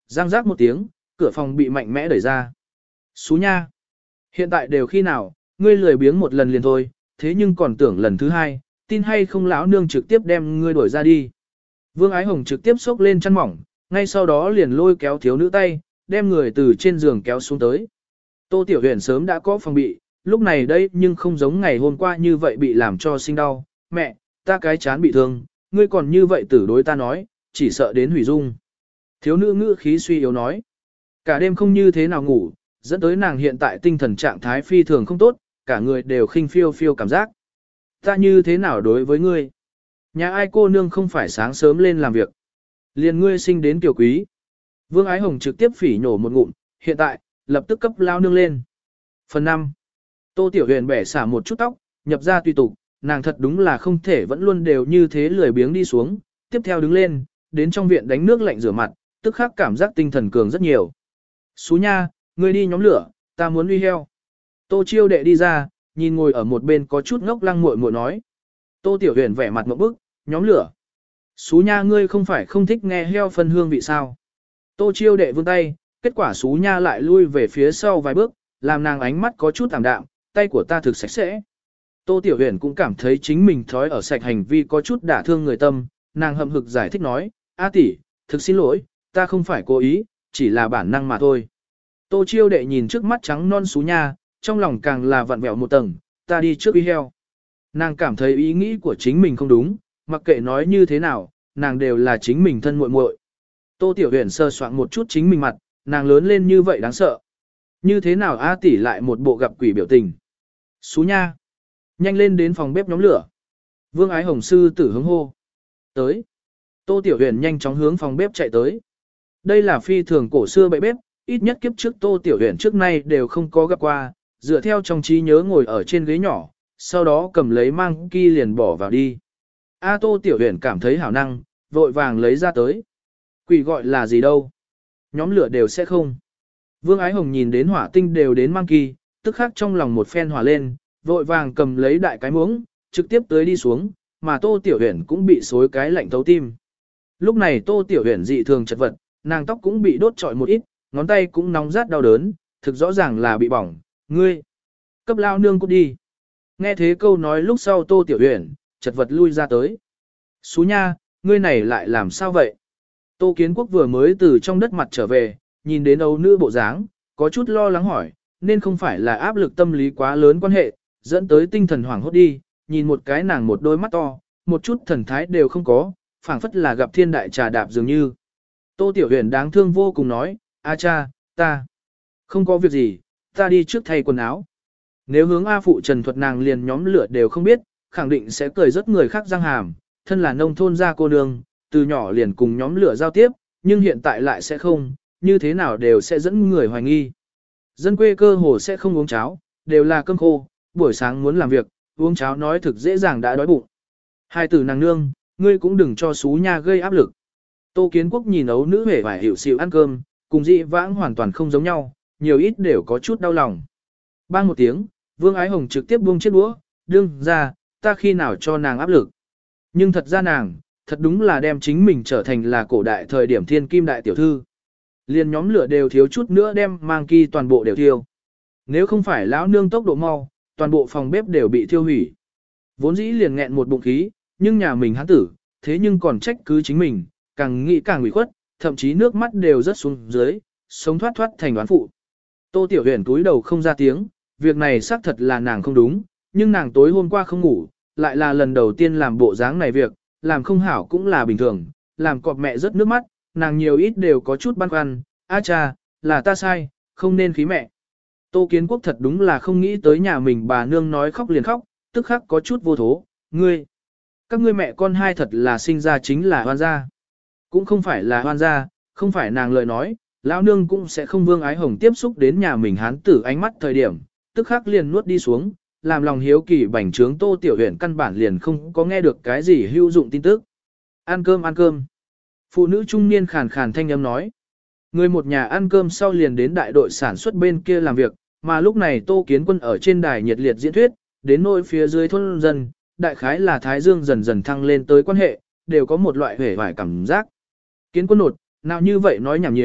Giang giác một tiếng, cửa phòng bị mạnh mẽ đẩy ra. Xú nha. Hiện tại đều khi nào, ngươi lười biếng một lần liền thôi, thế nhưng còn tưởng lần thứ hai, tin hay không lão nương trực tiếp đem ngươi đuổi ra đi. Vương Ái Hồng trực tiếp xốc lên chăn mỏng, ngay sau đó liền lôi kéo thiếu nữ tay, đem người từ trên giường kéo xuống tới. Tô Tiểu Huyền sớm đã có phòng bị, lúc này đây nhưng không giống ngày hôm qua như vậy bị làm cho sinh đau. Mẹ, ta cái chán bị thương, ngươi còn như vậy tử đối ta nói, chỉ sợ đến hủy dung. Thiếu nữ ngữ khí suy yếu nói. Cả đêm không như thế nào ngủ, dẫn tới nàng hiện tại tinh thần trạng thái phi thường không tốt, cả người đều khinh phiêu phiêu cảm giác. Ta như thế nào đối với ngươi? Nhà ai cô nương không phải sáng sớm lên làm việc. Liền ngươi sinh đến tiểu quý. Vương Ái Hồng trực tiếp phỉ nhổ một ngụm, hiện tại, lập tức cấp lao nương lên. Phần năm. Tô Tiểu Huyền bẻ xả một chút tóc, nhập ra tùy tục, nàng thật đúng là không thể vẫn luôn đều như thế lười biếng đi xuống, tiếp theo đứng lên, đến trong viện đánh nước lạnh rửa mặt, tức khắc cảm giác tinh thần cường rất nhiều. Xú nha, ngươi đi nhóm lửa, ta muốn uy heo. Tô Chiêu đệ đi ra, nhìn ngồi ở một bên có chút ngốc lăng muội muội nói. Tô Tiểu Huyền vẻ mặt ngộp bức, nhóm lửa. Xú nha ngươi không phải không thích nghe heo phân hương vị sao. Tô Chiêu đệ vươn tay, kết quả xú nha lại lui về phía sau vài bước, làm nàng ánh mắt có chút tạm đạm, tay của ta thực sạch sẽ. Tô Tiểu Huyền cũng cảm thấy chính mình thói ở sạch hành vi có chút đả thương người tâm, nàng hậm hực giải thích nói, A tỷ, thực xin lỗi, ta không phải cố ý, chỉ là bản năng mà thôi. Tô Chiêu đệ nhìn trước mắt trắng non xú nha, trong lòng càng là vặn vẹo một tầng, ta đi trước uy heo. Nàng cảm thấy ý nghĩ của chính mình không đúng, mặc kệ nói như thế nào, nàng đều là chính mình thân muội muội. Tô Tiểu Huyền sơ soạn một chút chính mình mặt, nàng lớn lên như vậy đáng sợ. Như thế nào A tỷ lại một bộ gặp quỷ biểu tình. Xú nha. Nhanh lên đến phòng bếp nhóm lửa. Vương Ái Hồng sư tử hướng hô. Tới. Tô Tiểu Huyền nhanh chóng hướng phòng bếp chạy tới. Đây là phi thường cổ xưa bậy bếp, ít nhất kiếp trước Tô Tiểu Huyền trước nay đều không có gặp qua, dựa theo trong trí nhớ ngồi ở trên ghế nhỏ, sau đó cầm lấy mang ki liền bỏ vào đi. A Tô Tiểu Huyền cảm thấy hảo năng, vội vàng lấy ra tới. Quỷ gọi là gì đâu? Nhóm lửa đều sẽ không. Vương Ái Hồng nhìn đến hỏa tinh đều đến mang kỳ, tức khắc trong lòng một phen hỏa lên, vội vàng cầm lấy đại cái muỗng, trực tiếp tới đi xuống, mà Tô Tiểu Huyền cũng bị xối cái lạnh thấu tim. Lúc này Tô Tiểu Huyền dị thường chật vật, nàng tóc cũng bị đốt trọi một ít, ngón tay cũng nóng rát đau đớn, thực rõ ràng là bị bỏng. Ngươi, cấp lao nương cút đi. Nghe thế câu nói lúc sau Tô Tiểu Huyền, chật vật lui ra tới. Xú nha, ngươi này lại làm sao vậy? Tô Kiến Quốc vừa mới từ trong đất mặt trở về, nhìn đến âu nữ bộ dáng, có chút lo lắng hỏi, nên không phải là áp lực tâm lý quá lớn quan hệ, dẫn tới tinh thần hoảng hốt đi, nhìn một cái nàng một đôi mắt to, một chút thần thái đều không có, phảng phất là gặp thiên đại trà đạp dường như. Tô Tiểu Huyền đáng thương vô cùng nói, A cha, ta, không có việc gì, ta đi trước thay quần áo. Nếu hướng A phụ trần thuật nàng liền nhóm lửa đều không biết, khẳng định sẽ cười rất người khác răng hàm, thân là nông thôn gia cô nương, từ nhỏ liền cùng nhóm lửa giao tiếp, nhưng hiện tại lại sẽ không, như thế nào đều sẽ dẫn người hoài nghi. Dân quê cơ hồ sẽ không uống cháo, đều là cơm khô, buổi sáng muốn làm việc, uống cháo nói thực dễ dàng đã đói bụng. Hai tử nàng nương, ngươi cũng đừng cho xú nha gây áp lực. Tô Kiến Quốc nhìn ấu nữ hề vải hiểu xịu ăn cơm, cùng dị vãng hoàn toàn không giống nhau, nhiều ít đều có chút đau lòng. Bang một tiếng, Vương Ái Hồng trực tiếp buông chiếc đũa, đương ra, ta khi nào cho nàng áp lực. Nhưng thật ra nàng, thật đúng là đem chính mình trở thành là cổ đại thời điểm thiên kim đại tiểu thư. Liên nhóm lửa đều thiếu chút nữa đem mang ki toàn bộ đều thiêu. Nếu không phải lão nương tốc độ mau, toàn bộ phòng bếp đều bị thiêu hủy. Vốn dĩ liền nghẹn một bụng khí, nhưng nhà mình hắn tử, thế nhưng còn trách cứ chính mình, càng nghĩ càng ủy khuất, thậm chí nước mắt đều rớt xuống dưới, sống thoát thoát thành đoán phụ. Tô Tiểu Huyền túi đầu không ra tiếng, việc này xác thật là nàng không đúng, nhưng nàng tối hôm qua không ngủ, lại là lần đầu tiên làm bộ dáng này việc, làm không hảo cũng là bình thường, làm cọp mẹ rớt nước mắt, nàng nhiều ít đều có chút băn khoăn, a cha, là ta sai, không nên khí mẹ. Tô Kiến Quốc thật đúng là không nghĩ tới nhà mình bà nương nói khóc liền khóc, tức khắc có chút vô thố, ngươi, các ngươi mẹ con hai thật là sinh ra chính là hoan gia. Cũng không phải là hoan gia, không phải nàng lời nói, lão nương cũng sẽ không Vương Ái Hồng tiếp xúc đến nhà mình hán tử ánh mắt thời điểm, tức khắc liền nuốt đi xuống, làm lòng hiếu kỳ bành trướng Tô Tiểu Huyền căn bản liền không có nghe được cái gì hữu dụng tin tức. Ăn cơm ăn cơm. Phụ nữ trung niên khàn khàn thanh âm nói. Người một nhà ăn cơm sau liền đến đại đội sản xuất bên kia làm việc, mà lúc này Tô Kiến Quân ở trên đài nhiệt liệt diễn thuyết, đến nỗi phía dưới thôn dân, đại khái là Thái Dương dần dần thăng lên tới quan hệ, đều có một loại hể vải cảm giác. Kiến Quân nột, nào như vậy nói nhảm nhiều,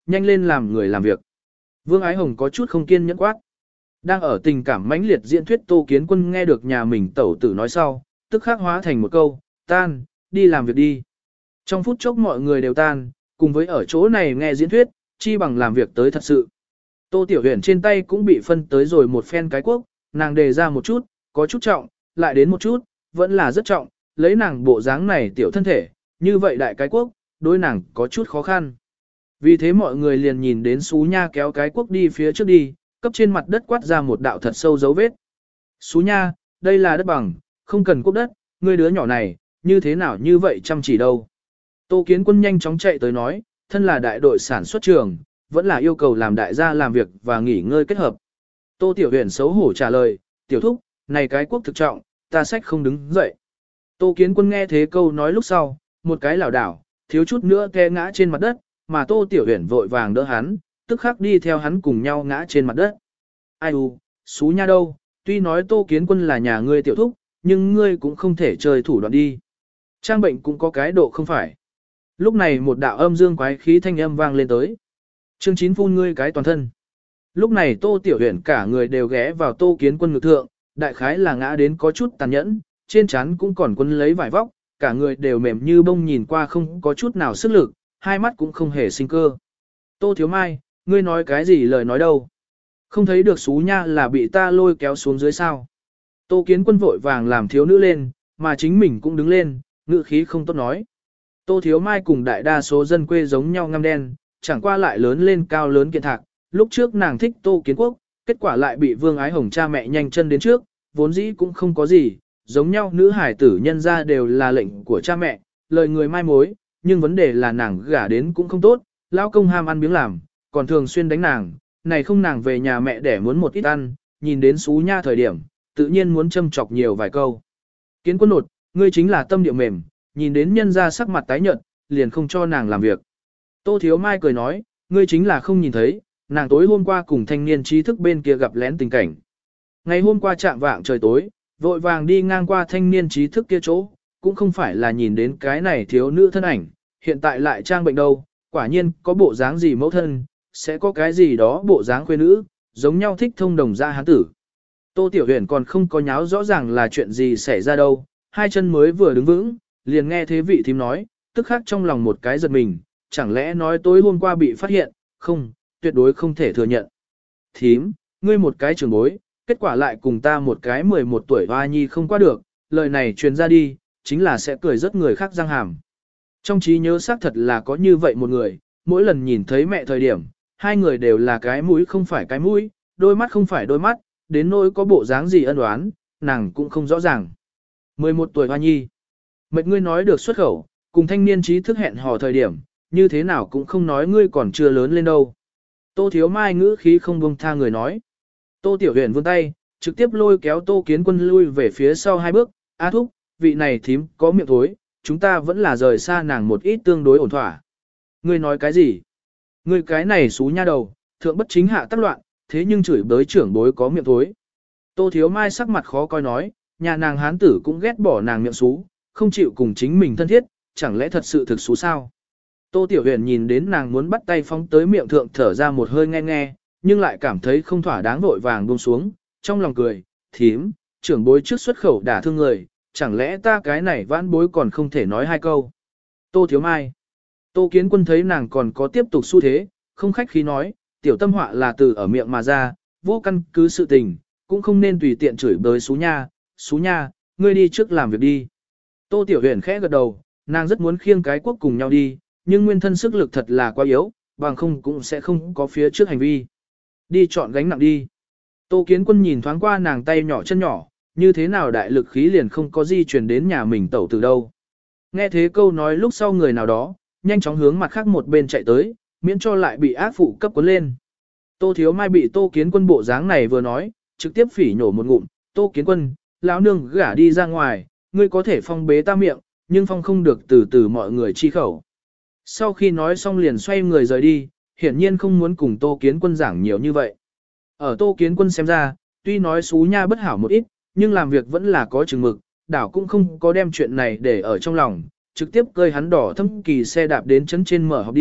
nhanh lên làm người làm việc. Vương Ái Hồng có chút không kiên nhẫn quát. Đang ở tình cảm mãnh liệt diễn thuyết Tô Kiến Quân nghe được nhà mình tẩu tử nói sau, tức khắc hóa thành một câu, tan, đi làm việc đi. Trong phút chốc mọi người đều tan, cùng với ở chỗ này nghe diễn thuyết, chi bằng làm việc tới thật sự. Tô Tiểu Huyền trên tay cũng bị phân tới rồi một phen cái quốc, nàng đề ra một chút, có chút trọng, lại đến một chút, vẫn là rất trọng, lấy nàng bộ dáng này tiểu thân thể, như vậy đại cái quốc, đối nàng có chút khó khăn. Vì thế mọi người liền nhìn đến Sú Nha kéo cái quốc đi phía trước đi, cấp trên mặt đất quát ra một đạo thật sâu dấu vết. Sú Nha, đây là đất bằng, không cần quốc đất, ngươi đứa nhỏ này, như thế nào như vậy chăm chỉ đâu. Tô Kiến Quân nhanh chóng chạy tới nói, thân là đại đội sản xuất trường, vẫn là yêu cầu làm đại gia làm việc và nghỉ ngơi kết hợp. Tô Tiểu Huyền xấu hổ trả lời, tiểu thúc, này cái quốc thực trọng, ta sách không đứng dậy. Tô Kiến Quân nghe thế câu nói lúc sau, một cái lảo đảo, thiếu chút nữa té ngã trên mặt đất, mà Tô Tiểu Huyền vội vàng đỡ hắn, tức khắc đi theo hắn cùng nhau ngã trên mặt đất. Ai u, Sú Nha đâu, tuy nói Tô Kiến Quân là nhà ngươi tiểu thúc, nhưng ngươi cũng không thể chơi thủ đoạn đi. Trang bệnh cũng có cái độ không phải. Lúc này một đạo âm dương quái khí thanh âm vang lên tới. Chương chín phun ngươi cái toàn thân. Lúc này Tô Tiểu Huyền cả người đều ghé vào Tô Kiến Quân ngực thượng, đại khái là ngã đến có chút tàn nhẫn, trên trán cũng còn quấn lấy vải vóc, cả người đều mềm như bông nhìn qua không có chút nào sức lực, hai mắt cũng không hề sinh cơ. Tô Thiếu Mai, ngươi nói cái gì lời nói đâu? Không thấy được Sú Nha là bị ta lôi kéo xuống dưới sao? Tô Kiến Quân vội vàng làm thiếu nữ lên, mà chính mình cũng đứng lên, ngữ khí không tốt nói. Tô Thiếu Mai cùng đại đa số dân quê giống nhau ngăm đen, chẳng qua lại lớn lên cao lớn kiện thạc. Lúc trước nàng thích Tô Kiến Quốc, kết quả lại bị Vương Ái Hồng cha mẹ nhanh chân đến trước, vốn dĩ cũng không có gì, giống nhau nữ hải tử nhân ra đều là lệnh của cha mẹ, lời người mai mối, nhưng vấn đề là nàng gả đến cũng không tốt, lão công ham ăn biếng làm, còn thường xuyên đánh nàng, này không nàng về nhà mẹ để muốn một ít ăn, nhìn đến Sú Nha thời điểm, tự nhiên muốn châm chọc nhiều vài câu. Kiến Quân nột, ngươi chính là tâm địa mềm, nhìn đến nhân ra sắc mặt tái nhợt, liền không cho nàng làm việc. Tô Thiếu Mai cười nói, ngươi chính là không nhìn thấy, nàng tối hôm qua cùng thanh niên trí thức bên kia gặp lén tình cảnh. Ngày hôm qua chạm vạng trời tối, vội vàng đi ngang qua thanh niên trí thức kia chỗ, cũng không phải là nhìn đến cái này thiếu nữ thân ảnh, hiện tại lại trang bệnh đâu, quả nhiên có bộ dáng gì mẫu thân, sẽ có cái gì đó bộ dáng quê nữ, giống nhau thích thông đồng ra hán tử. Tô Tiểu Huyền còn không có nháo rõ ràng là chuyện gì xảy ra đâu, hai chân mới vừa đứng vững, liền nghe thế vị thím nói, tức khắc trong lòng một cái giật mình, chẳng lẽ nói tối hôm qua bị phát hiện, không, tuyệt đối không thể thừa nhận. Thím, ngươi một cái trưởng bối, kết quả lại cùng ta một cái mười một tuổi hoa nhi không qua được, lời này truyền ra đi, chính là sẽ cười rất người khác răng hàm. Trong trí nhớ xác thật là có như vậy một người, mỗi lần nhìn thấy mẹ thời điểm, hai người đều là cái mũi không phải cái mũi, đôi mắt không phải đôi mắt, đến nỗi có bộ dáng gì ân oán, nàng cũng không rõ ràng. mười một tuổi hoa nhi, mệt ngươi nói được xuất khẩu, cùng thanh niên trí thức hẹn hò thời điểm, như thế nào cũng không nói ngươi còn chưa lớn lên đâu. Tô Thiếu Mai ngữ khí không buông tha người nói. Tô Tiểu Huyền vươn tay, trực tiếp lôi kéo Tô Kiến Quân lui về phía sau hai bước, A thúc, vị này thím có miệng thối, chúng ta vẫn là rời xa nàng một ít tương đối ổn thỏa. Ngươi nói cái gì? Ngươi cái này xú nha đầu, thượng bất chính hạ tác loạn, thế nhưng chửi bới trưởng bối có miệng thối. Tô Thiếu Mai sắc mặt khó coi nói, nhà nàng hán tử cũng ghét bỏ nàng miệng xú, không chịu cùng chính mình thân thiết, chẳng lẽ thật sự thực xú sao? Tô Tiểu Huyền nhìn đến nàng muốn bắt tay phóng tới miệng thượng thở ra một hơi nghe nghe, nhưng lại cảm thấy không thỏa đáng vội vàng buông xuống, trong lòng cười, thím, trưởng bối trước xuất khẩu đả thương người, chẳng lẽ ta cái này vãn bối còn không thể nói hai câu. Tô Thiếu Mai. Tô Kiến Quân thấy nàng còn có tiếp tục xu thế, không khách khí nói, tiểu tâm họa là từ ở miệng mà ra, vô căn cứ sự tình, cũng không nên tùy tiện chửi bới xú nha, xú nha, ngươi đi trước làm việc đi. Tô Tiểu Huyền khẽ gật đầu, nàng rất muốn khiêng cái quốc cùng nhau đi, nhưng nguyên thân sức lực thật là quá yếu, bằng không cũng sẽ không có phía trước hành vi. Đi chọn gánh nặng đi. Tô Kiến Quân nhìn thoáng qua nàng tay nhỏ chân nhỏ, như thế nào đại lực khí liền không có di chuyển đến nhà mình tẩu từ đâu. Nghe thế câu nói lúc sau người nào đó, nhanh chóng hướng mặt khác một bên chạy tới, miễn cho lại bị ác phụ cấp cuốn lên. Tô Thiếu Mai bị Tô Kiến Quân bộ dáng này vừa nói, trực tiếp phỉ nhổ một ngụm, Tô Kiến Quân, lão nương gả đi ra ngoài, ngươi có thể phong bế ta miệng, nhưng phong không được từ từ mọi người chi khẩu. Sau khi nói xong liền xoay người rời đi, hiển nhiên không muốn cùng Tô Kiến Quân giảng nhiều như vậy. Ở Tô Kiến Quân xem ra, tuy nói xú nha bất hảo một ít, nhưng làm việc vẫn là có chừng mực, đảo cũng không có đem chuyện này để ở trong lòng, trực tiếp cơi hắn đỏ thâm kỳ xe đạp đến chấn trên mở học đi,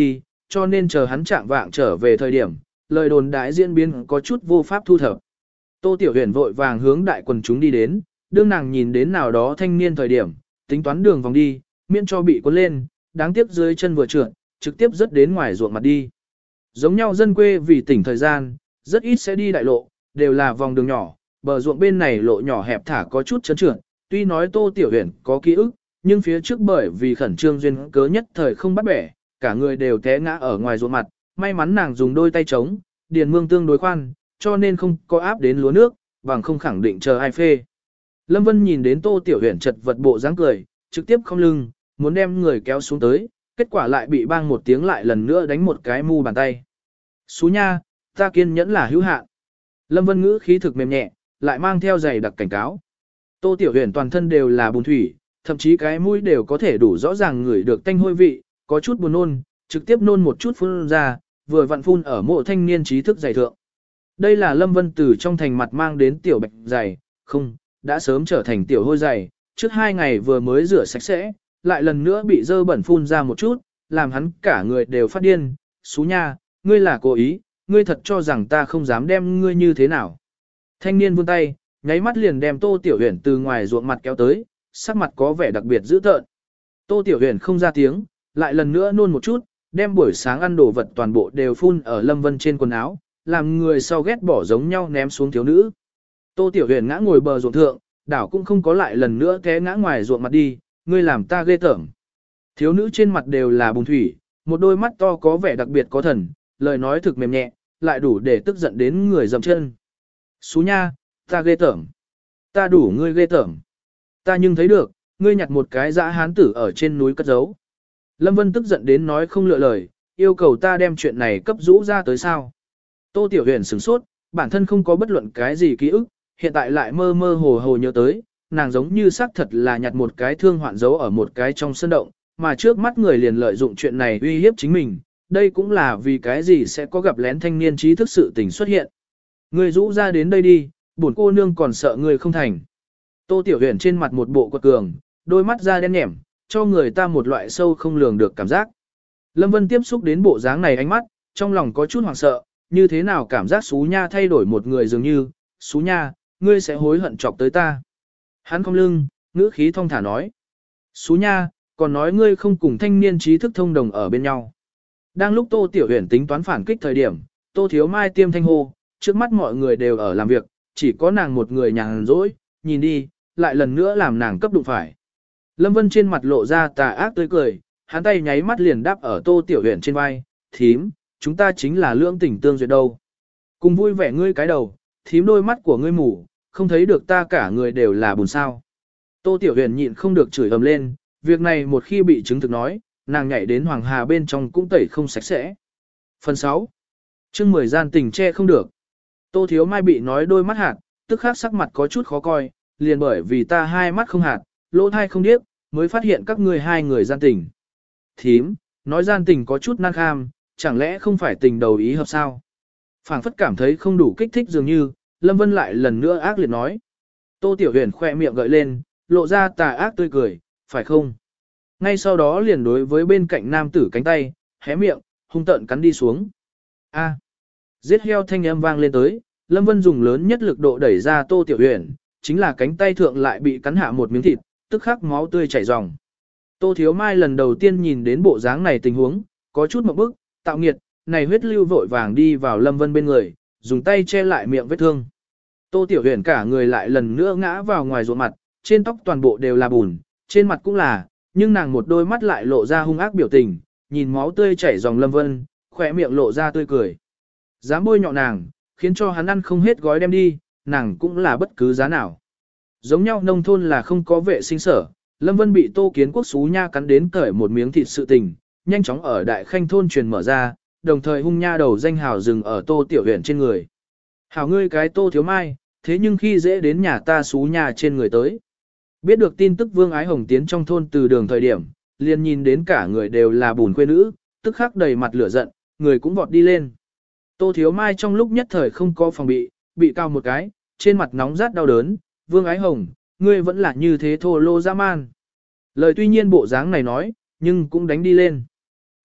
cho nên chờ hắn chạm vạng trở về thời điểm, lời đồn đại diễn biến có chút vô pháp thu thập. Tô Tiểu Huyền vội vàng hướng đại quần chúng đi đến, đương nàng nhìn đến nào đó thanh niên thời điểm, tính toán đường vòng đi, miễn cho bị cuốn lên, đáng tiếc dưới chân vừa trượt, trực tiếp rớt đến ngoài ruộng mặt đi. Giống nhau dân quê vì tỉnh thời gian, rất ít sẽ đi đại lộ, đều là vòng đường nhỏ, bờ ruộng bên này lộ nhỏ hẹp thả có chút trơn trượt, tuy nói Tô Tiểu Huyền có ký ức, nhưng phía trước bởi vì khẩn trương duyên cớ nhất thời không bắt bẻ, cả người đều té ngã ở ngoài ruộng mặt, may mắn nàng dùng đôi tay chống, điền mương tương đối khoan, cho nên không có áp đến lúa nước, bằng không khẳng định chờ ai phê. Lâm Vân nhìn đến Tô Tiểu Huyền chật vật bộ dáng cười, trực tiếp không lưng, muốn đem người kéo xuống tới, kết quả lại bị bang một tiếng lại lần nữa đánh một cái mu bàn tay. Xú nha, ta kiên nhẫn là hữu hạn. Lâm Vân ngữ khí thực mềm nhẹ, lại mang theo giày đặc cảnh cáo. Tô Tiểu Huyền toàn thân đều là bùn thủy, thậm chí cái mũi đều có thể đủ rõ ràng ngửi được tanh hôi vị, có chút buồn nôn, trực tiếp nôn một chút phun ra, vừa vặn phun ở mộ thanh niên trí thức giày thượng. Đây là Lâm Vân từ trong thành mặt mang đến tiểu bạch giày, không, đã sớm trở thành tiểu hôi giày, trước hai ngày vừa mới rửa sạch sẽ, lại lần nữa bị dơ bẩn phun ra một chút, làm hắn cả người đều phát điên, xú nha, ngươi là cố ý, ngươi thật cho rằng ta không dám đem ngươi như thế nào. Thanh niên vươn tay, nháy mắt liền đem Tô Tiểu Huyền từ ngoài ruộng mặt kéo tới, sắc mặt có vẻ đặc biệt dữ tợn. Tô Tiểu Huyền không ra tiếng, lại lần nữa nôn một chút, đem buổi sáng ăn đồ vật toàn bộ đều phun ở Lâm Vân trên quần áo, làm người sau ghét bỏ giống nhau ném xuống thiếu nữ. Tô Tiểu Huyền ngã ngồi bờ ruộng thượng, đảo cũng không có lại lần nữa té ngã ngoài ruộng mặt đi, ngươi làm ta ghê tởm. Thiếu nữ trên mặt đều là bùn thủy, một đôi mắt to có vẻ đặc biệt có thần, lời nói thực mềm nhẹ, lại đủ để tức giận đến người dậm chân. Xú nha, ta ghê tởm. Ta đủ ngươi ghê tởm. Ta nhưng thấy được, ngươi nhặt một cái dã hán tử ở trên núi cất giấu. Lâm Vân tức giận đến nói không lựa lời, yêu cầu ta đem chuyện này cấp rũ ra tới sao. Tô Tiểu Huyền sửng sốt, bản thân không có bất luận cái gì ký ức, hiện tại lại mơ mơ hồ hồ nhớ tới, nàng giống như xác thật là nhặt một cái thương hoạn giấu ở một cái trong sân động, mà trước mắt người liền lợi dụng chuyện này uy hiếp chính mình, đây cũng là vì cái gì sẽ có gặp lén thanh niên trí thức sự tình xuất hiện. Ngươi rũ ra đến đây đi, bổn cô nương còn sợ ngươi không thành. Tô Tiểu Huyền trên mặt một bộ quật cường, đôi mắt da đen nhẻm, cho người ta một loại sâu không lường được cảm giác. Lâm Vân tiếp xúc đến bộ dáng này ánh mắt, trong lòng có chút hoảng sợ, như thế nào cảm giác xú nha thay đổi một người dường như, xú nha, ngươi sẽ hối hận chọc tới ta. Hắn cong lưng, ngữ khí thong thả nói. Xú nha, còn nói ngươi không cùng thanh niên trí thức thông đồng ở bên nhau. Đang lúc Tô Tiểu Huyền tính toán phản kích thời điểm, Tô Thiếu Mai tiêm thanh hô, trước mắt mọi người đều ở làm việc, chỉ có nàng một người nhàn rỗi, nhìn đi, lại lần nữa làm nàng cấp đụng phải. Lâm Vân trên mặt lộ ra tà ác tươi cười, hắn tay nháy mắt liền đáp ở Tô Tiểu Huyền trên vai, thím, chúng ta chính là lưỡng tình tương duyệt đâu. Cùng vui vẻ ngươi cái đầu, thím đôi mắt của ngươi mù, không thấy được ta cả người đều là buồn sao. Tô Tiểu Huyền nhịn không được chửi ầm lên, việc này một khi bị chứng thực nói, nàng nhảy đến Hoàng Hà bên trong cũng tẩy không sạch sẽ. Phần sáu. Chương mười gian tình che không được. Tô Thiếu Mai bị nói đôi mắt hạt, tức khắc sắc mặt có chút khó coi, liền bởi vì ta hai mắt không hạt, lỗ thai không điếc, mới phát hiện các ngươi hai người gian tình. Thím, nói gian tình có chút năng kham, chẳng lẽ không phải tình đầu ý hợp sao? Phảng phất cảm thấy không đủ kích thích dường như, Lâm Vân lại lần nữa ác liệt nói. Tô Tiểu Huyền khoe miệng gợi lên, lộ ra tà ác tươi cười, phải không? Ngay sau đó liền đối với bên cạnh nam tử cánh tay, hé miệng, hung tợn cắn đi xuống. A. Giết heo thanh âm vang lên tới, Lâm Vân dùng lớn nhất lực độ đẩy ra Tô Tiểu Huyền, chính là cánh tay thượng lại bị cắn hạ một miếng thịt, tức khắc máu tươi chảy ròng. Tô Thiếu Mai lần đầu tiên nhìn đến bộ dáng này tình huống, có chút một bức, tạo nghiệt, này huyết lưu vội vàng đi vào Lâm Vân bên người, dùng tay che lại miệng vết thương. Tô Tiểu Huyền cả người lại lần nữa ngã vào ngoài ruộng mặt, trên tóc toàn bộ đều là bùn, trên mặt cũng là, nhưng nàng một đôi mắt lại lộ ra hung ác biểu tình, nhìn máu tươi chảy dòng Lâm Vân, khỏe miệng lộ ra tươi cười. Dám bôi nhọ nàng, khiến cho hắn ăn không hết gói đem đi, nàng cũng là bất cứ giá nào. Giống nhau nông thôn là không có vệ sinh sở, Lâm Vân bị Tô Kiến Quốc xú nha cắn đến cởi một miếng thịt sự tình, nhanh chóng ở Đại Khanh thôn truyền mở ra, đồng thời hung nha đầu danh hào dừng ở Tô Tiểu Huyền trên người. Hảo ngươi cái Tô Thiếu Mai, thế nhưng khi dễ đến nhà ta xú nha trên người tới. Biết được tin tức Vương Ái Hồng tiến trong thôn từ đường thời điểm, liền nhìn đến cả người đều là bùn quê nữ, tức khắc đầy mặt lửa giận, người cũng vọt đi lên. Tô Thiếu Mai trong lúc nhất thời không có phòng bị, bị cao một cái, trên mặt nóng rát đau đớn, Vương Ái Hồng, ngươi vẫn là như thế thô lô dã man. Lời tuy nhiên bộ dáng này nói, nhưng cũng đánh đi lên.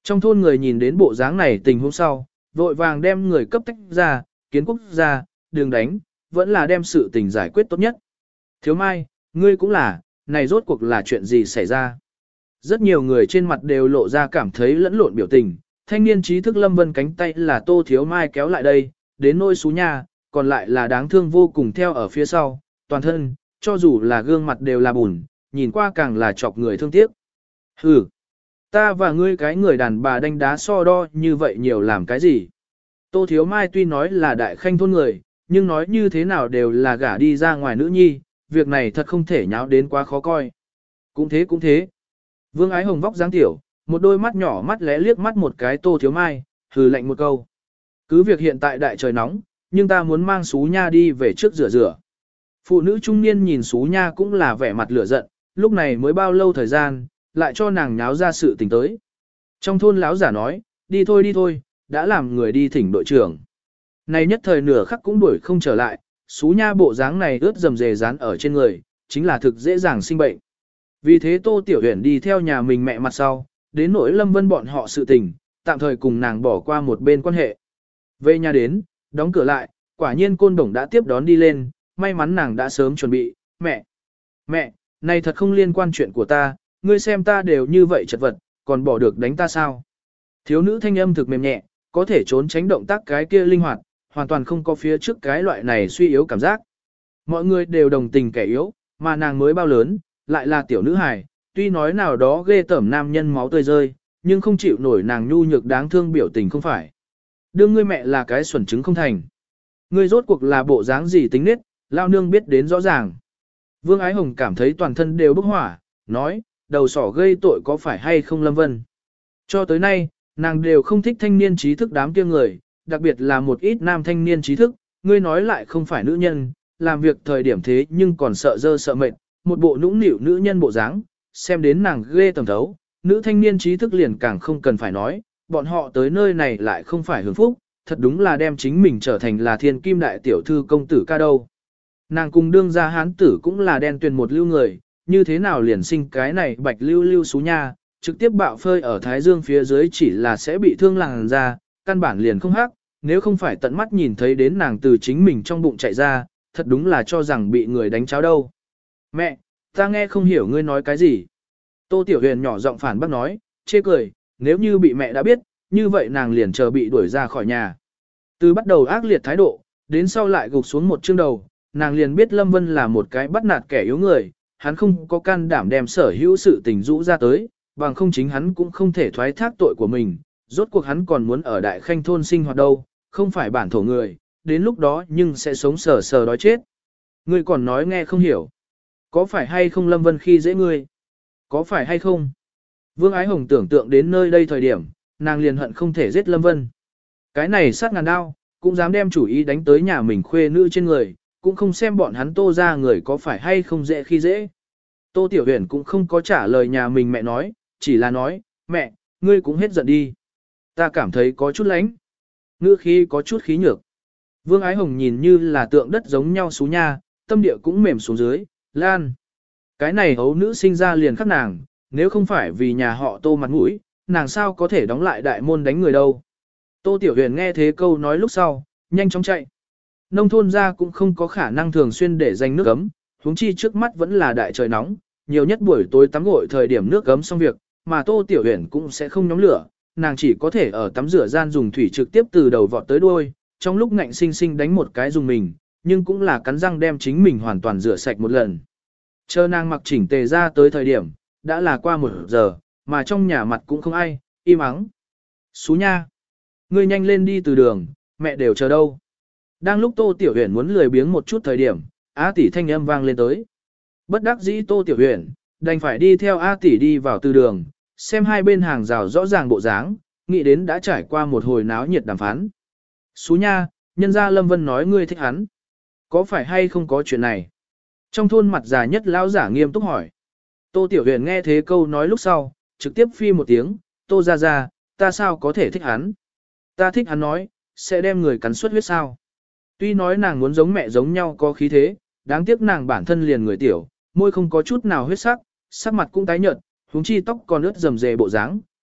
Trong thôn người nhìn đến bộ dáng này tình huống sau, vội vàng đem người cấp tách ra, kiến quốc ra, đừng đánh, vẫn là đem sự tình giải quyết tốt nhất. Thiếu Mai, ngươi cũng là, này rốt cuộc là chuyện gì xảy ra? Rất nhiều người trên mặt đều lộ ra cảm thấy lẫn lộn biểu tình, thanh niên trí thức Lâm Vân cánh tay là Tô Thiếu Mai kéo lại đây, đến nôi xú nha, còn lại là đáng thương vô cùng theo ở phía sau, toàn thân, cho dù là gương mặt đều là bùn, nhìn qua càng là chọc người thương tiếc. Hừ, ta và ngươi cái người đàn bà đánh đá so đo như vậy nhiều làm cái gì? Tô Thiếu Mai tuy nói là đại khanh thôn người, nhưng nói như thế nào đều là gả đi ra ngoài nữ nhi, việc này thật không thể nháo đến quá khó coi. Cũng thế cũng thế. Vương Ái Hồng vóc dáng tiểu, một đôi mắt nhỏ mắt lẽ liếc mắt một cái Tô Thiếu Mai, hừ lạnh một câu. Cứ việc hiện tại đại trời nóng, nhưng ta muốn mang Sú Nha đi về trước rửa rửa. Phụ nữ trung niên nhìn Sú Nha cũng là vẻ mặt lửa giận, lúc này mới bao lâu thời gian, lại cho nàng nháo ra sự tình tới. Trong thôn lão giả nói, đi thôi đi thôi, đã làm người đi thỉnh đội trưởng. Này nhất thời nửa khắc cũng đuổi không trở lại, Sú Nha bộ dáng này ướt dầm dề dán ở trên người, chính là thực dễ dàng sinh bệnh. Vì thế Tô Tiểu Huyền đi theo nhà mình mẹ mặt sau, đến nỗi Lâm Vân bọn họ sự tình, tạm thời cùng nàng bỏ qua một bên quan hệ. Về nhà đến, đóng cửa lại, quả nhiên Côn Đồng đã tiếp đón đi lên, may mắn nàng đã sớm chuẩn bị, mẹ, mẹ, này thật không liên quan chuyện của ta, ngươi xem ta đều như vậy chật vật, còn bỏ được đánh ta sao? Thiếu nữ thanh âm thực mềm nhẹ, có thể trốn tránh động tác cái kia linh hoạt, hoàn toàn không có phía trước cái loại này suy yếu cảm giác. Mọi người đều đồng tình kẻ yếu, mà nàng mới bao lớn, lại là tiểu nữ hài, tuy nói nào đó ghê tởm nam nhân máu tươi rơi, nhưng không chịu nổi nàng nhu nhược đáng thương biểu tình không phải. Đương ngươi mẹ là cái xuẩn trứng không thành. Ngươi rốt cuộc là bộ dáng gì tính nết, lao nương biết đến rõ ràng. Vương Ái Hồng cảm thấy toàn thân đều bốc hỏa, nói, đầu sỏ gây tội có phải hay không Lâm Vân. Cho tới nay, nàng đều không thích thanh niên trí thức đám kia người, đặc biệt là một ít nam thanh niên trí thức, ngươi nói lại không phải nữ nhân, làm việc thời điểm thế nhưng còn sợ dơ sợ mệt, một bộ nũng nịu nữ nhân bộ dáng, xem đến nàng ghê tầm thấu, nữ thanh niên trí thức liền càng không cần phải nói, bọn họ tới nơi này lại không phải hưởng phúc, thật đúng là đem chính mình trở thành là thiên kim đại tiểu thư công tử ca đâu. Nàng cùng đương gia hán tử cũng là đen tuyền một lưu người, như thế nào liền sinh cái này bạch lưu lưu xú nha, trực tiếp bạo phơi ở thái dương phía dưới chỉ là sẽ bị thương làn da, căn bản liền không hắc, nếu không phải tận mắt nhìn thấy đến nàng từ chính mình trong bụng chạy ra, thật đúng là cho rằng bị người đánh cháo đâu. Mẹ, ta nghe không hiểu ngươi nói cái gì. Tô Tiểu Huyền nhỏ giọng phản bác nói, chê cười, nếu như bị mẹ đã biết, như vậy nàng liền chờ bị đuổi ra khỏi nhà. Từ bắt đầu ác liệt thái độ, đến sau lại gục xuống một chương đầu, nàng liền biết Lâm Vân là một cái bắt nạt kẻ yếu người, hắn không có can đảm đem sở hữu sự tình rũ ra tới, bằng không chính hắn cũng không thể thoái thác tội của mình, rốt cuộc hắn còn muốn ở Đại Khanh thôn sinh hoạt đâu, không phải bản thổ người, đến lúc đó nhưng sẽ sống sờ sờ đói chết. Ngươi còn nói nghe không hiểu. Có phải hay không Lâm Vân khi dễ ngươi? Có phải hay không? Vương Ái Hồng tưởng tượng đến nơi đây thời điểm, nàng liền hận không thể giết Lâm Vân. Cái này sát ngàn đao, cũng dám đem chủ ý đánh tới nhà mình khuê nữ trên người, cũng không xem bọn hắn Tô ra người có phải hay không dễ khi dễ. Tô Tiểu Huyền cũng không có trả lời nhà mình mẹ nói, chỉ là nói, mẹ, ngươi cũng hết giận đi. Ta cảm thấy có chút lánh. Ngữ khí có chút khí nhược. Vương Ái Hồng nhìn như là tượng đất giống nhau xú nha, tâm địa cũng mềm xuống dưới, lan. Cái này hấu nữ sinh ra liền khắc nàng, nếu không phải vì nhà họ Tô mặt mũi, nàng sao có thể đóng lại đại môn đánh người đâu. Tô Tiểu Huyền nghe thế câu nói lúc sau, nhanh chóng chạy. Nông thôn ra cũng không có khả năng thường xuyên để dành nước ấm, huống chi trước mắt vẫn là đại trời nóng, nhiều nhất buổi tối tắm gội thời điểm nước ấm xong việc, mà Tô Tiểu Huyền cũng sẽ không nhóm lửa, nàng chỉ có thể ở tắm rửa gian dùng thủy trực tiếp từ đầu vọt tới đuôi, trong lúc ngạnh sinh sinh đánh một cái dùng mình, nhưng cũng là cắn răng đem chính mình hoàn toàn rửa sạch một lần. Chờ nàng mặc chỉnh tề ra tới thời điểm, đã là qua một giờ, mà trong nhà mặt cũng không ai, im ắng. Xú nha! Ngươi nhanh lên đi từ đường, mẹ đều chờ đâu. Đang lúc Tô Tiểu Huyền muốn lười biếng một chút thời điểm, A tỷ thanh âm vang lên tới. Bất đắc dĩ Tô Tiểu Huyền, đành phải đi theo A tỷ đi vào từ đường, xem hai bên hàng rào rõ ràng bộ dáng, nghĩ đến đã trải qua một hồi náo nhiệt đàm phán. Xú nha, nhân gia Lâm Vân nói ngươi thích hắn. Có phải hay không có chuyện này? Trong thôn mặt già nhất lão giả nghiêm túc hỏi. Tô Tiểu Huyền nghe thế câu nói lúc sau, trực tiếp phi một tiếng, Tô ra ra, ta sao có thể thích hắn? Ta thích hắn nói, sẽ đem người cắn suất huyết sao? Tuy nói nàng muốn giống mẹ giống nhau có khí thế, đáng tiếc nàng bản thân liền người tiểu, môi không có chút nào huyết sắc, sắc mặt cũng tái nhợt, huống chi tóc còn ướt rầm rề bộ dáng,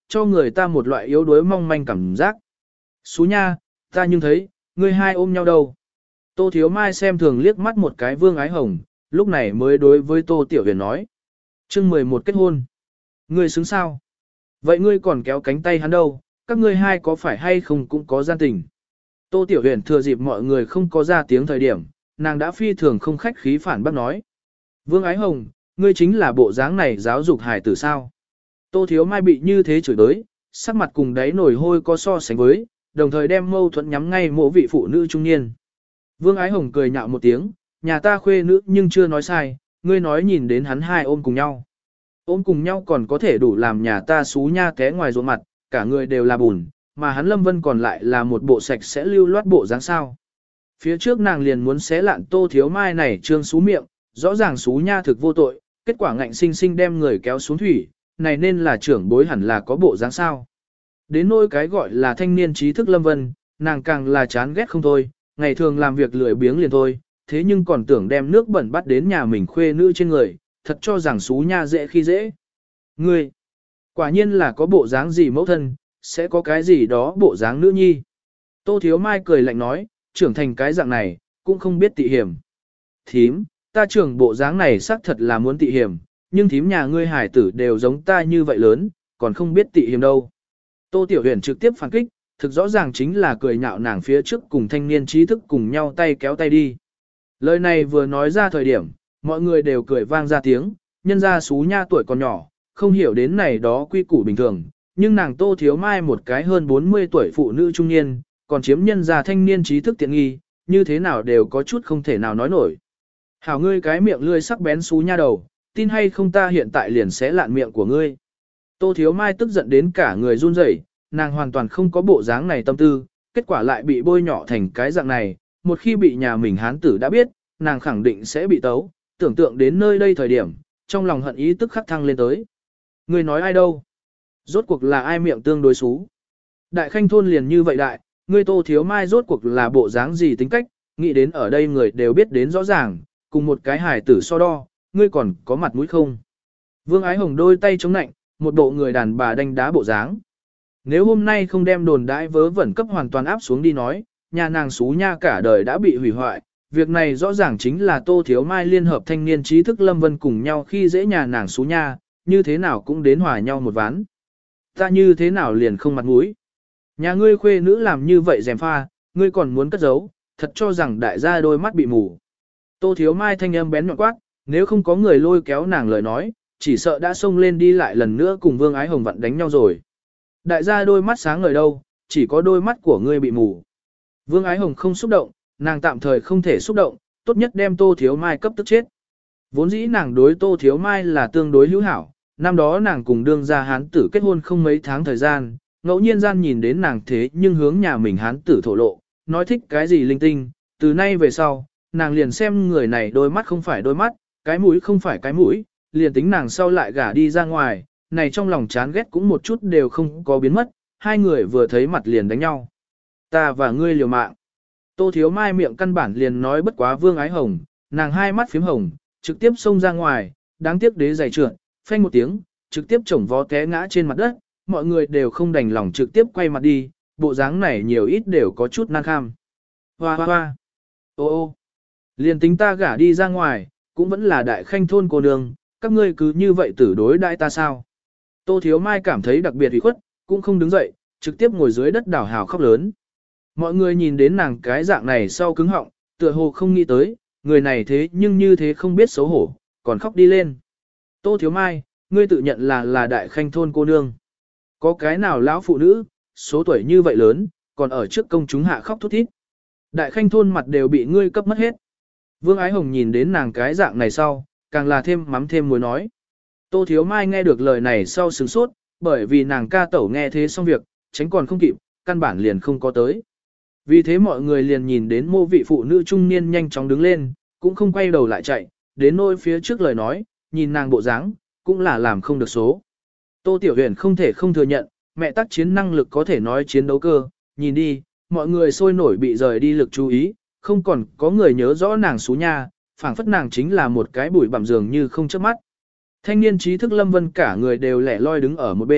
cho người ta một loại yếu đuối mong manh cảm giác. Xú nha, ta nhưng thấy, ngươi hai ôm nhau đâu. Tô Thiếu Mai xem thường liếc mắt một cái Vương Ái Hồng, lúc này mới đối với Tô Tiểu Huyền nói. chương mười một kết hôn. Ngươi xứng sao? Vậy ngươi còn kéo cánh tay hắn đâu, các ngươi hai có phải hay không cũng có gian tình. Tô Tiểu Huyền thừa dịp mọi người không có ra tiếng thời điểm, nàng đã phi thường không khách khí phản bác nói. Vương Ái Hồng, ngươi chính là bộ dáng này giáo dục hài tử sao? Tô Thiếu Mai bị như thế chửi tới, sắc mặt cùng đáy nổi hôi có so sánh với, đồng thời đem mâu thuẫn nhắm ngay mộ vị phụ nữ trung niên. Vương Ái Hồng cười nhạo một tiếng, nhà ta khuê nữ nhưng chưa nói sai, ngươi nói nhìn đến hắn hai ôm cùng nhau. Ôm cùng nhau còn có thể đủ làm nhà ta xú nha té ngoài ruộng mặt, cả người đều là bùn, mà hắn Lâm Vân còn lại là một bộ sạch sẽ lưu loát bộ dáng sao. Phía trước nàng liền muốn xé lạn Tô Thiếu Mai này trương xú miệng, rõ ràng xú nha thực vô tội, kết quả ngạnh sinh sinh đem người kéo xuống thủy, này nên là trưởng bối hẳn là có bộ dáng sao. Đến nỗi cái gọi là thanh niên trí thức Lâm Vân, nàng càng là chán ghét không thôi, ngày thường làm việc lười biếng liền thôi, thế nhưng còn tưởng đem nước bẩn bắt đến nhà mình khuê nữ trên người, thật cho rằng xú nha dễ khi dễ. Ngươi, quả nhiên là có bộ dáng gì mẫu thân, sẽ có cái gì đó bộ dáng nữ nhi. Tô Thiếu Mai cười lạnh nói, trưởng thành cái dạng này, cũng không biết tị hiểm. Thím, ta trưởng bộ dáng này xác thật là muốn tị hiểm, nhưng thím nhà ngươi hải tử đều giống ta như vậy lớn, còn không biết tị hiểm đâu. Tô Tiểu Huyền trực tiếp phản kích, thực rõ ràng chính là cười nhạo nàng phía trước cùng thanh niên trí thức cùng nhau tay kéo tay đi. Lời này vừa nói ra thời điểm, mọi người đều cười vang ra tiếng, nhân ra xú nha tuổi còn nhỏ, không hiểu đến này đó quy củ bình thường, nhưng nàng Tô Thiếu Mai một cái hơn bốn mươi tuổi phụ nữ trung niên, còn chiếm nhân ra thanh niên trí thức tiện nghi, như thế nào đều có chút không thể nào nói nổi. Hảo ngươi cái miệng lươi sắc bén xú nha đầu, tin hay không ta hiện tại liền sẽ lạn miệng của ngươi. Tô Thiếu Mai tức giận đến cả người run rẩy, nàng hoàn toàn không có bộ dáng này tâm tư, kết quả lại bị bôi nhọ thành cái dạng này, một khi bị nhà mình hán tử đã biết, nàng khẳng định sẽ bị tấu, tưởng tượng đến nơi đây thời điểm, trong lòng hận ý tức khắc thăng lên tới. Người nói ai đâu? Rốt cuộc là ai miệng tương đối xú? Đại Khanh thôn liền như vậy đại, ngươi Tô Thiếu Mai rốt cuộc là bộ dáng gì tính cách, nghĩ đến ở đây người đều biết đến rõ ràng, cùng một cái hài tử so đo, ngươi còn có mặt mũi không? Vương Ái Hồng đôi tay chống nạnh, một bộ người đàn bà đánh đá bộ dáng. Nếu hôm nay không đem đồn đãi vớ vẩn cấp hoàn toàn áp xuống đi nói, nhà nàng xú nha cả đời đã bị hủy hoại, việc này rõ ràng chính là Tô Thiếu Mai liên hợp thanh niên trí thức Lâm Vân cùng nhau khi dễ nhà nàng xú nha, như thế nào cũng đến hòa nhau một ván. Ta như thế nào liền không mặt mũi. Nhà ngươi khuê nữ làm như vậy dèm pha, ngươi còn muốn cất giấu, thật cho rằng đại gia đôi mắt bị mù. Tô Thiếu Mai thanh âm bén nhọn quát, nếu không có người lôi kéo nàng lời nói, chỉ sợ đã xông lên đi lại lần nữa cùng Vương Ái Hồng vặn đánh nhau rồi. Đại gia đôi mắt sáng ngời đâu, chỉ có đôi mắt của ngươi bị mù. Vương Ái Hồng không xúc động, nàng tạm thời không thể xúc động, tốt nhất đem Tô Thiếu Mai cấp tức chết. Vốn dĩ nàng đối Tô Thiếu Mai là tương đối hữu hảo, năm đó nàng cùng đương gia hán tử kết hôn không mấy tháng thời gian, ngẫu nhiên gian nhìn đến nàng thế nhưng hướng nhà mình hán tử thổ lộ, nói thích cái gì linh tinh, từ nay về sau, nàng liền xem người này đôi mắt không phải đôi mắt, cái mũi không phải cái mũi, liền tính nàng sau lại gả đi ra ngoài, này trong lòng chán ghét cũng một chút đều không có biến mất, hai người vừa thấy mặt liền đánh nhau. Ta và ngươi liều mạng. Tô Thiếu Mai miệng căn bản liền nói bất quá Vương Ái Hồng, nàng hai mắt phím hồng, trực tiếp xông ra ngoài, đáng tiếc đế giày trượt, phanh một tiếng, trực tiếp chổng vó té ngã trên mặt đất, mọi người đều không đành lòng trực tiếp quay mặt đi, bộ dáng này nhiều ít đều có chút nan kham. Hoa hoa hoa, ô ô, liền tính ta gả đi ra ngoài, cũng vẫn là Đại Khanh thôn cô nương, các ngươi cứ như vậy tử đối đại ta sao? Tô Thiếu Mai cảm thấy đặc biệt ủy khuất, cũng không đứng dậy, trực tiếp ngồi dưới đất đảo hào khóc lớn. Mọi người nhìn đến nàng cái dạng này sau cứng họng, tựa hồ không nghĩ tới, người này thế nhưng như thế không biết xấu hổ, còn khóc đi lên. Tô Thiếu Mai, ngươi tự nhận là là Đại Khanh thôn cô nương. Có cái nào lão phụ nữ, số tuổi như vậy lớn, còn ở trước công chúng hạ khóc thút thít. Đại Khanh thôn mặt đều bị ngươi cấp mất hết. Vương Ái Hồng nhìn đến nàng cái dạng này sau, càng là thêm mắm thêm muối nói. Tô Thiếu Mai nghe được lời này sau sửng sốt, bởi vì nàng ca tẩu nghe thế xong việc, tránh còn không kịp, căn bản liền không có tới. Vì thế mọi người liền nhìn đến mô vị phụ nữ trung niên nhanh chóng đứng lên, cũng không quay đầu lại chạy, đến nôi phía trước lời nói, nhìn nàng bộ dáng, cũng là làm không được số. Tô Tiểu Huyền không thể không thừa nhận, mẹ tác chiến năng lực có thể nói chiến đấu cơ, nhìn đi, mọi người sôi nổi bị rời đi lực chú ý, không còn có người nhớ rõ nàng xú nha, phảng phất nàng chính là một cái bụi bặm dường như không chớp mắt. Thanh niên trí thức Lâm Vân cả người đều lẻ loi đứng ở một bên,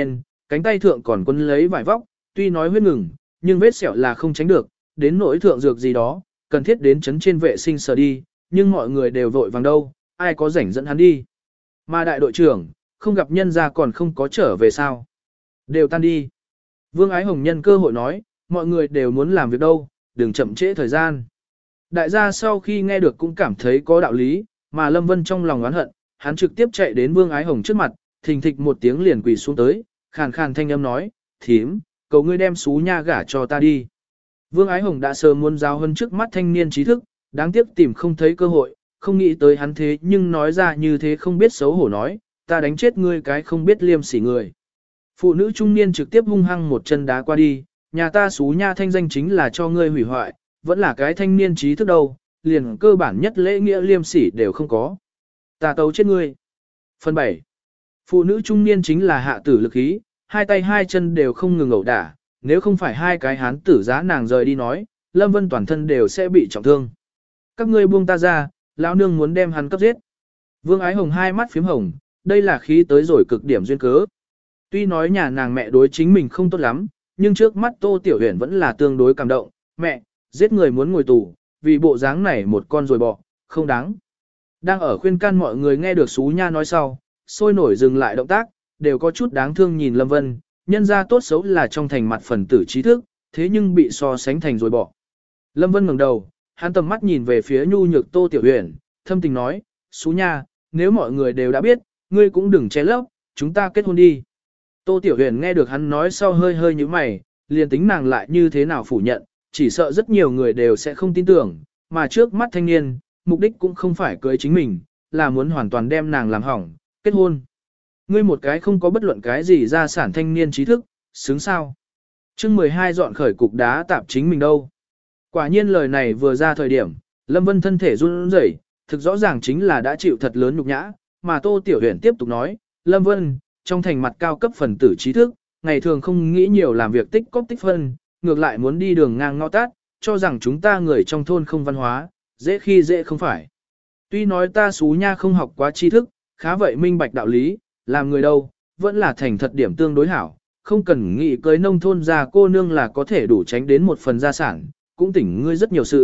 cánh tay thượng còn quấn lấy vải vóc, tuy nói huyết ngừng, nhưng vết sẹo là không tránh được, đến nỗi thượng dược gì đó, cần thiết đến chấn trên vệ sinh sở đi, nhưng mọi người đều vội vàng đâu, ai có rảnh dẫn hắn đi. Mà đại đội trưởng, không gặp nhân ra còn không có trở về sao. Đều tan đi. Vương Ái Hồng nhân cơ hội nói, mọi người đều muốn làm việc đâu, đừng chậm trễ thời gian. Đại gia sau khi nghe được cũng cảm thấy có đạo lý, mà Lâm Vân trong lòng oán hận, hắn trực tiếp chạy đến Vương Ái Hồng trước mặt, thình thịch một tiếng liền quỳ xuống tới, khàn khàn thanh âm nói, thím, cầu ngươi đem xú nha gả cho ta đi. Vương Ái Hồng đã sớm muốn giao hơn trước mắt thanh niên trí thức, đáng tiếc tìm không thấy cơ hội, không nghĩ tới hắn thế nhưng nói ra như thế không biết xấu hổ nói, ta đánh chết ngươi cái không biết liêm sỉ người. Phụ nữ trung niên trực tiếp hung hăng một chân đá qua đi, nhà ta xú nha thanh danh chính là cho ngươi hủy hoại, vẫn là cái thanh niên trí thức đâu, liền cơ bản nhất lễ nghĩa liêm sỉ đều không có. Ta tấu chết ngươi. Phần bảy. Phụ nữ trung niên chính là hạ tử lực ý, hai tay hai chân đều không ngừng ẩu đả, nếu không phải hai cái hán tử giá nàng rời đi nói, Lâm Vân toàn thân đều sẽ bị trọng thương. Các ngươi buông ta ra, lão nương muốn đem hắn cấp giết. Vương Ái Hồng hai mắt phím hồng, đây là khí tới rồi cực điểm duyên cớ. Tuy nói nhà nàng mẹ đối chính mình không tốt lắm, nhưng trước mắt Tô Tiểu Huyền vẫn là tương đối cảm động. Mẹ, giết người muốn ngồi tù, vì bộ dáng này một con rồi bỏ, không đáng. Đang ở khuyên can mọi người nghe được Xú Nha nói sau, sôi nổi dừng lại động tác, đều có chút đáng thương nhìn Lâm Vân, nhân ra tốt xấu là trong thành mặt phần tử trí thức, thế nhưng bị so sánh thành rồi bỏ. Lâm Vân ngẩng đầu, hắn tầm mắt nhìn về phía nhu nhược Tô Tiểu Huyền, thâm tình nói, Xú Nha, nếu mọi người đều đã biết, ngươi cũng đừng che lấp, chúng ta kết hôn đi. Tô Tiểu Huyền nghe được hắn nói sau hơi hơi như mày, liền tính nàng lại như thế nào phủ nhận, chỉ sợ rất nhiều người đều sẽ không tin tưởng, mà trước mắt thanh niên, mục đích cũng không phải cưới chính mình, là muốn hoàn toàn đem nàng làm hỏng, kết hôn. Ngươi một cái không có bất luận cái gì gia sản thanh niên trí thức, xứng sao. chương mười hai dọn khởi cục đá tạp chính mình đâu. Quả nhiên lời này vừa ra thời điểm, Lâm Vân thân thể run rẩy, thực rõ ràng chính là đã chịu thật lớn nhục nhã, mà Tô Tiểu Huyền tiếp tục nói, Lâm Vân, trong thành mặt cao cấp phần tử trí thức, ngày thường không nghĩ nhiều làm việc tích cóp tích phân, ngược lại muốn đi đường ngang ngõ tát, cho rằng chúng ta người trong thôn không văn hóa, dễ khi dễ không phải. Tuy nói ta Xú Nha không học quá tri thức, khá vậy minh bạch đạo lý, làm người đâu, vẫn là thành thật điểm tương đối hảo, không cần nghĩ cưới nông thôn ra cô nương là có thể đủ tránh đến một phần gia sản, cũng tỉnh ngươi rất nhiều sự.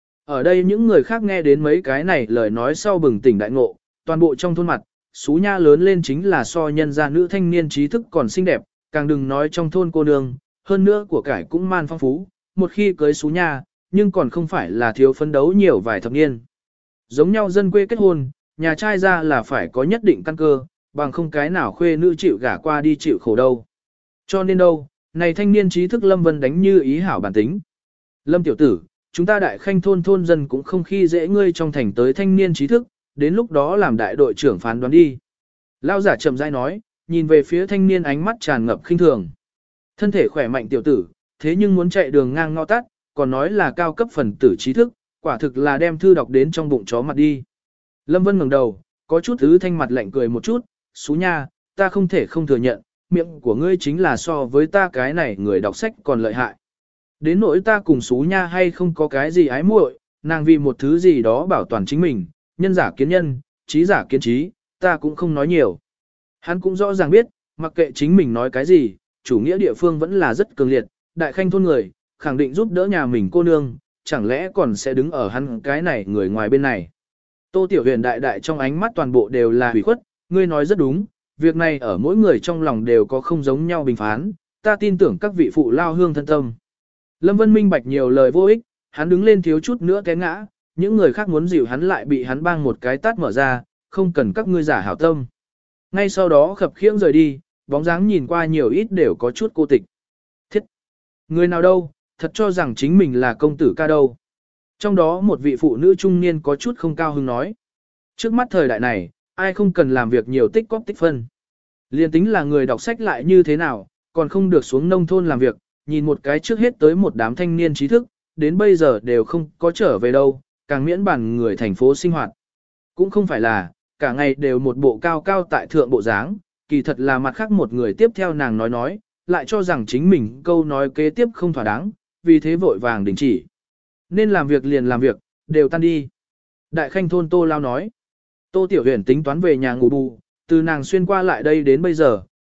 Ở đây những người khác nghe đến mấy cái này lời nói sau bừng tỉnh đại ngộ, toàn bộ trong thôn mặt, Xú Nha lớn lên chính là so nhân gia nữ thanh niên trí thức còn xinh đẹp, càng đừng nói trong thôn cô nương, hơn nữa của cải cũng man phong phú, một khi cưới Xú Nha, nhưng còn không phải là thiếu phấn đấu nhiều vài thập niên. Giống nhau dân quê kết hôn, nhà trai ra là phải có nhất định căn cơ, bằng không cái nào khuê nữ chịu gả qua đi chịu khổ đâu. Cho nên đâu, này thanh niên trí thức Lâm Vân đánh như ý hảo bản tính. Lâm tiểu tử, chúng ta đại khanh thôn thôn dân cũng không khi dễ ngươi trong thành tới thanh niên trí thức, đến lúc đó làm đại đội trưởng phán đoán đi. Lao giả chậm rãi nói, nhìn về phía thanh niên ánh mắt tràn ngập khinh thường. Thân thể khỏe mạnh tiểu tử, thế nhưng muốn chạy đường ngang ngõ tắt, còn nói là cao cấp phần tử trí thức, quả thực là đem thư đọc đến trong bụng chó mặt đi. Lâm Vân ngẩng đầu, có chút thứ thanh mặt lạnh cười một chút, Xú Nha, ta không thể không thừa nhận, miệng của ngươi chính là so với ta cái này người đọc sách còn lợi hại. Đến nỗi ta cùng Xú Nha hay không có cái gì ái muội, nàng vì một thứ gì đó bảo toàn chính mình, nhân giả kiến nhân, trí giả kiến trí, ta cũng không nói nhiều. Hắn cũng rõ ràng biết, mặc kệ chính mình nói cái gì, chủ nghĩa địa phương vẫn là rất cường liệt, đại khanh thôn người, khẳng định giúp đỡ nhà mình cô nương, chẳng lẽ còn sẽ đứng ở hắn cái này người ngoài bên này. Tô Tiểu Huyền đại đại trong ánh mắt toàn bộ đều là hủy khuất, ngươi nói rất đúng, việc này ở mỗi người trong lòng đều có không giống nhau bình phán, ta tin tưởng các vị phụ lao hương thân tâm. Lâm Vân minh bạch nhiều lời vô ích, hắn đứng lên thiếu chút nữa té ngã, những người khác muốn dịu hắn lại bị hắn bang một cái tát mở ra, không cần các ngươi giả hảo tâm. Ngay sau đó khập khiễng rời đi, bóng dáng nhìn qua nhiều ít đều có chút cô tịch. Thiết! Người nào đâu, thật cho rằng chính mình là công tử ca đâu. Trong đó một vị phụ nữ trung niên có chút không cao hứng nói. Trước mắt thời đại này, ai không cần làm việc nhiều tích cóp tích phân. Liên tính là người đọc sách lại như thế nào, còn không được xuống nông thôn làm việc, nhìn một cái trước hết tới một đám thanh niên trí thức, đến bây giờ đều không có trở về đâu, càng miễn bản người thành phố sinh hoạt. Cũng không phải là, cả ngày đều một bộ cao cao tại thượng bộ dáng, kỳ thật là mặt khác một người tiếp theo nàng nói nói, lại cho rằng chính mình câu nói kế tiếp không thỏa đáng, vì thế vội vàng đình chỉ. Nên làm việc liền làm việc, đều tan đi. Đại khanh thôn Tô Lao nói, Tô Tiểu Huyền tính toán về nhà ngủ bù, từ nàng xuyên qua lại đây đến bây giờ,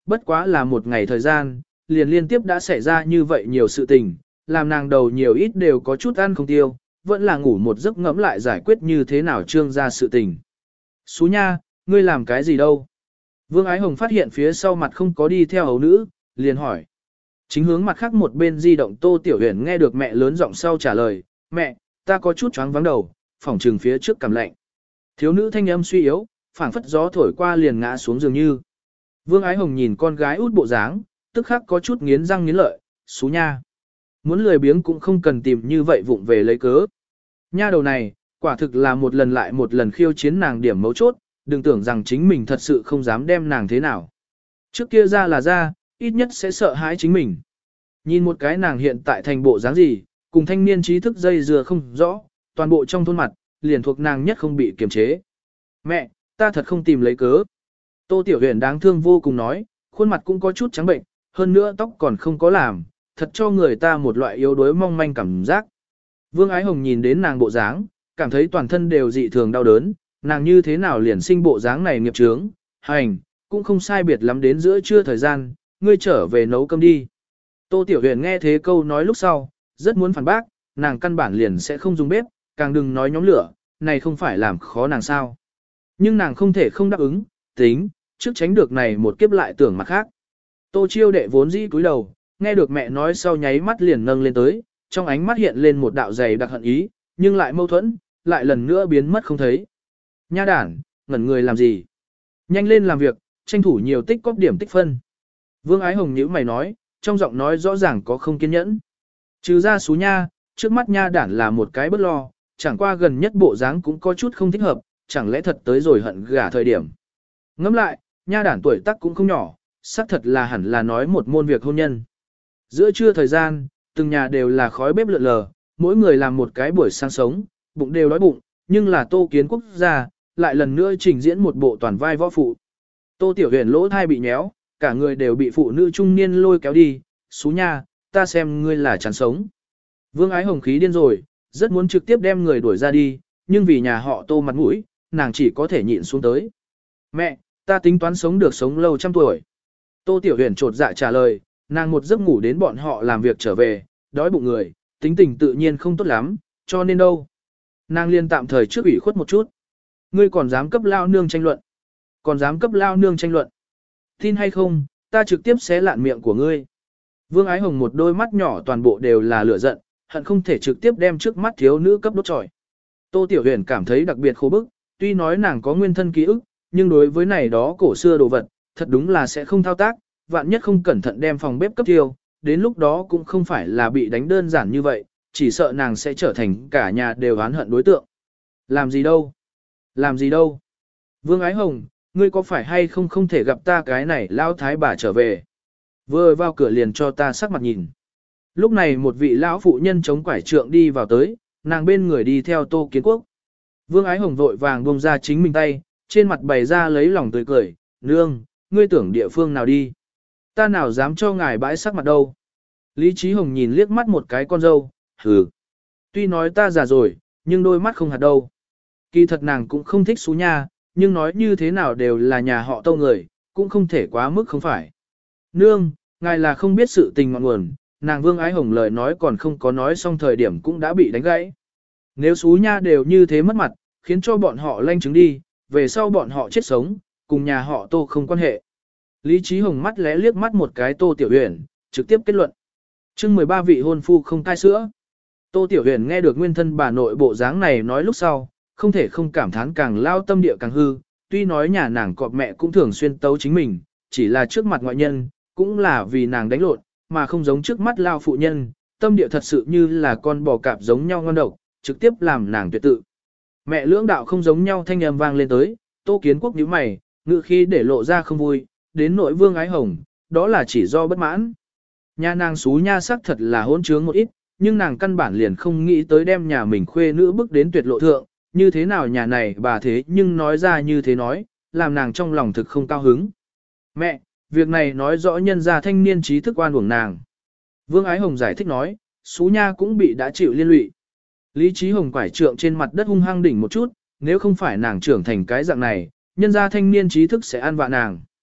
bất quá là một ngày thời gian, liền liên tiếp đã xảy ra như vậy nhiều sự tình, làm nàng đầu nhiều ít đều có chút ăn không tiêu, vẫn là ngủ một giấc ngẫm lại giải quyết như thế nào trương ra sự tình. Xú nha, ngươi làm cái gì đâu? Vương Ái Hồng phát hiện phía sau mặt không có đi theo hầu nữ, liền hỏi. Chính hướng mặt khác một bên di động Tô Tiểu Huyền nghe được mẹ lớn giọng sau trả lời, mẹ, ta có chút choáng vắng đầu, phỏng trừng phía trước cảm lạnh. Thiếu nữ thanh âm suy yếu, phảng phất gió thổi qua liền ngã xuống dường như. Vương Ái Hồng nhìn con gái út bộ dáng, tức khắc có chút nghiến răng nghiến lợi, xú nha. Muốn lười biếng cũng không cần tìm như vậy vụng về lấy cớ. Nha đầu này, quả thực là một lần lại một lần khiêu chiến nàng điểm mấu chốt, đừng tưởng rằng chính mình thật sự không dám đem nàng thế nào. Trước kia ra là ra, ít nhất sẽ sợ hãi chính mình. Nhìn một cái nàng hiện tại thành bộ dáng gì, cùng thanh niên trí thức dây dừa không rõ, toàn bộ trong thôn mặt, liền thuộc nàng nhất không bị kiềm chế. Mẹ, ta thật không tìm lấy cớ. Tô Tiểu Huyền đáng thương vô cùng nói, khuôn mặt cũng có chút trắng bệnh, hơn nữa tóc còn không có làm, thật cho người ta một loại yếu đuối mong manh cảm giác. Vương Ái Hồng nhìn đến nàng bộ dáng, cảm thấy toàn thân đều dị thường đau đớn, nàng như thế nào liền sinh bộ dáng này nghiệp chướng, hành, cũng không sai biệt lắm đến giữa trưa thời gian, ngươi trở về nấu cơm đi. Tô Tiểu Huyền nghe thế câu nói lúc sau, rất muốn phản bác, nàng căn bản liền sẽ không dùng bếp, càng đừng nói nhóm lửa, này không phải làm khó nàng sao. Nhưng nàng không thể không đáp ứng, tính, trước tránh được này một kiếp lại tưởng mặt khác. Tô Chiêu đệ vốn dĩ cúi đầu, nghe được mẹ nói sau nháy mắt liền nâng lên tới, trong ánh mắt hiện lên một đạo dày đặc hận ý, nhưng lại mâu thuẫn, lại lần nữa biến mất không thấy. Nha đản, ngẩn người làm gì? Nhanh lên làm việc, tranh thủ nhiều tích cóp điểm tích phân. Vương Ái Hồng nhíu mày nói, trong giọng nói rõ ràng có không kiên nhẫn. Trừ ra xú nha, trước mắt nha đản là một cái bất lo, chẳng qua gần nhất bộ dáng cũng có chút không thích hợp, chẳng lẽ thật tới rồi hận gả thời điểm. Ngẫm lại, nha đản tuổi tác cũng không nhỏ, xác thật là hẳn là nói một môn việc hôn nhân. Giữa trưa thời gian, từng nhà đều là khói bếp lượn lờ, mỗi người làm một cái buổi sáng sống, bụng đều đói bụng, nhưng là Tô Kiến Quốc gia, lại lần nữa trình diễn một bộ toàn vai võ phụ. Tô Tiểu Huyền lỗ thai bị nhéo, cả người đều bị phụ nữ trung niên lôi kéo đi, xú nha, ta xem ngươi là chán sống. Vương Ái Hồng khí điên rồi, rất muốn trực tiếp đem người đuổi ra đi, nhưng vì nhà họ Tô mặt mũi, nàng chỉ có thể nhịn xuống tới. Mẹ, ta tính toán sống được sống lâu trăm tuổi. Tô Tiểu Huyền trột dạ trả lời, nàng một giấc ngủ đến bọn họ làm việc trở về, đói bụng người, tính tình tự nhiên không tốt lắm, cho nên đâu. Nàng liên tạm thời trước ủy khuất một chút. Ngươi còn dám cấp lao nương tranh luận. Còn dám cấp lao nương tranh luận. Tin hay không, ta trực tiếp xé lạn miệng của ngươi. Vương Ái Hồng một đôi mắt nhỏ toàn bộ đều là lửa giận, hận không thể trực tiếp đem trước mắt thiếu nữ cấp đốt trọi. Tô Tiểu Huyền cảm thấy đặc biệt khổ bức, tuy nói nàng có nguyên thân ký ức, nhưng đối với này đó cổ xưa đồ vật, thật đúng là sẽ không thao tác, vạn nhất không cẩn thận đem phòng bếp cấp tiêu, đến lúc đó cũng không phải là bị đánh đơn giản như vậy, chỉ sợ nàng sẽ trở thành cả nhà đều oán hận đối tượng. Làm gì đâu? Làm gì đâu? Vương Ái Hồng, ngươi có phải hay không không thể gặp ta cái này lao thái bà trở về? Vừa vào cửa liền cho ta sắc mặt nhìn. Lúc này một vị lão phụ nhân chống quải trượng đi vào tới, nàng bên người đi theo Tô Kiến Quốc. Vương Ái Hồng vội vàng buông ra chính mình tay, trên mặt bày ra lấy lòng tươi cười, nương, ngươi tưởng địa phương nào đi? Ta nào dám cho ngài bãi sắc mặt đâu? Lý Trí Hồng nhìn liếc mắt một cái con dâu, hừ. Tuy nói ta già rồi, nhưng đôi mắt không hạt đâu. Kỳ thật nàng cũng không thích xú nha, nhưng nói như thế nào đều là nhà họ Tô người, cũng không thể quá mức không phải. Nương, ngài là không biết sự tình ngọn nguồn, nàng Vương Ái Hồng lời nói còn không có nói xong thời điểm cũng đã bị đánh gãy. Nếu xú nha đều như thế mất mặt, khiến cho bọn họ lanh chứng đi, về sau bọn họ chết sống, cùng nhà họ Tô không quan hệ. Lý Trí Hồng mắt lé liếc mắt một cái Tô Tiểu Huyền, trực tiếp kết luận. Chương mười ba vị hôn phu không cai sữa. Tô Tiểu Huyền nghe được nguyên thân bà nội bộ dáng này nói lúc sau, không thể không cảm thán càng lao tâm địa càng hư, tuy nói nhà nàng cọp mẹ cũng thường xuyên tấu chính mình, chỉ là trước mặt ngoại nhân, cũng là vì nàng đánh lộn, mà không giống trước mắt lao phụ nhân, tâm địa thật sự như là con bò cạp giống nhau ngon độc, trực tiếp làm nàng tuyệt tự. Mẹ lưỡng đạo không giống nhau thanh âm vang lên tới, Tô Kiến Quốc nhíu mày, ngự khi để lộ ra không vui, đến nội Vương Ái Hồng, đó là chỉ do bất mãn. Nhà nàng xú nha sắc thật là hỗn trướng một ít, nhưng nàng căn bản liền không nghĩ tới đem nhà mình khuê nữ bước đến tuyệt lộ thượng, như thế nào nhà này bà thế nhưng nói ra như thế nói, làm nàng trong lòng thực không cao hứng. Mẹ, việc này nói rõ nhân gia thanh niên trí thức oan uổng nàng. Vương Ái Hồng giải thích nói, xú nha cũng bị đã chịu liên lụy. Lý Trí Hồng quải trượng trên mặt đất hung hăng đỉnh một chút, nếu không phải nàng trưởng thành cái dạng này, nhân gia thanh niên trí thức sẽ ăn vạ nàng.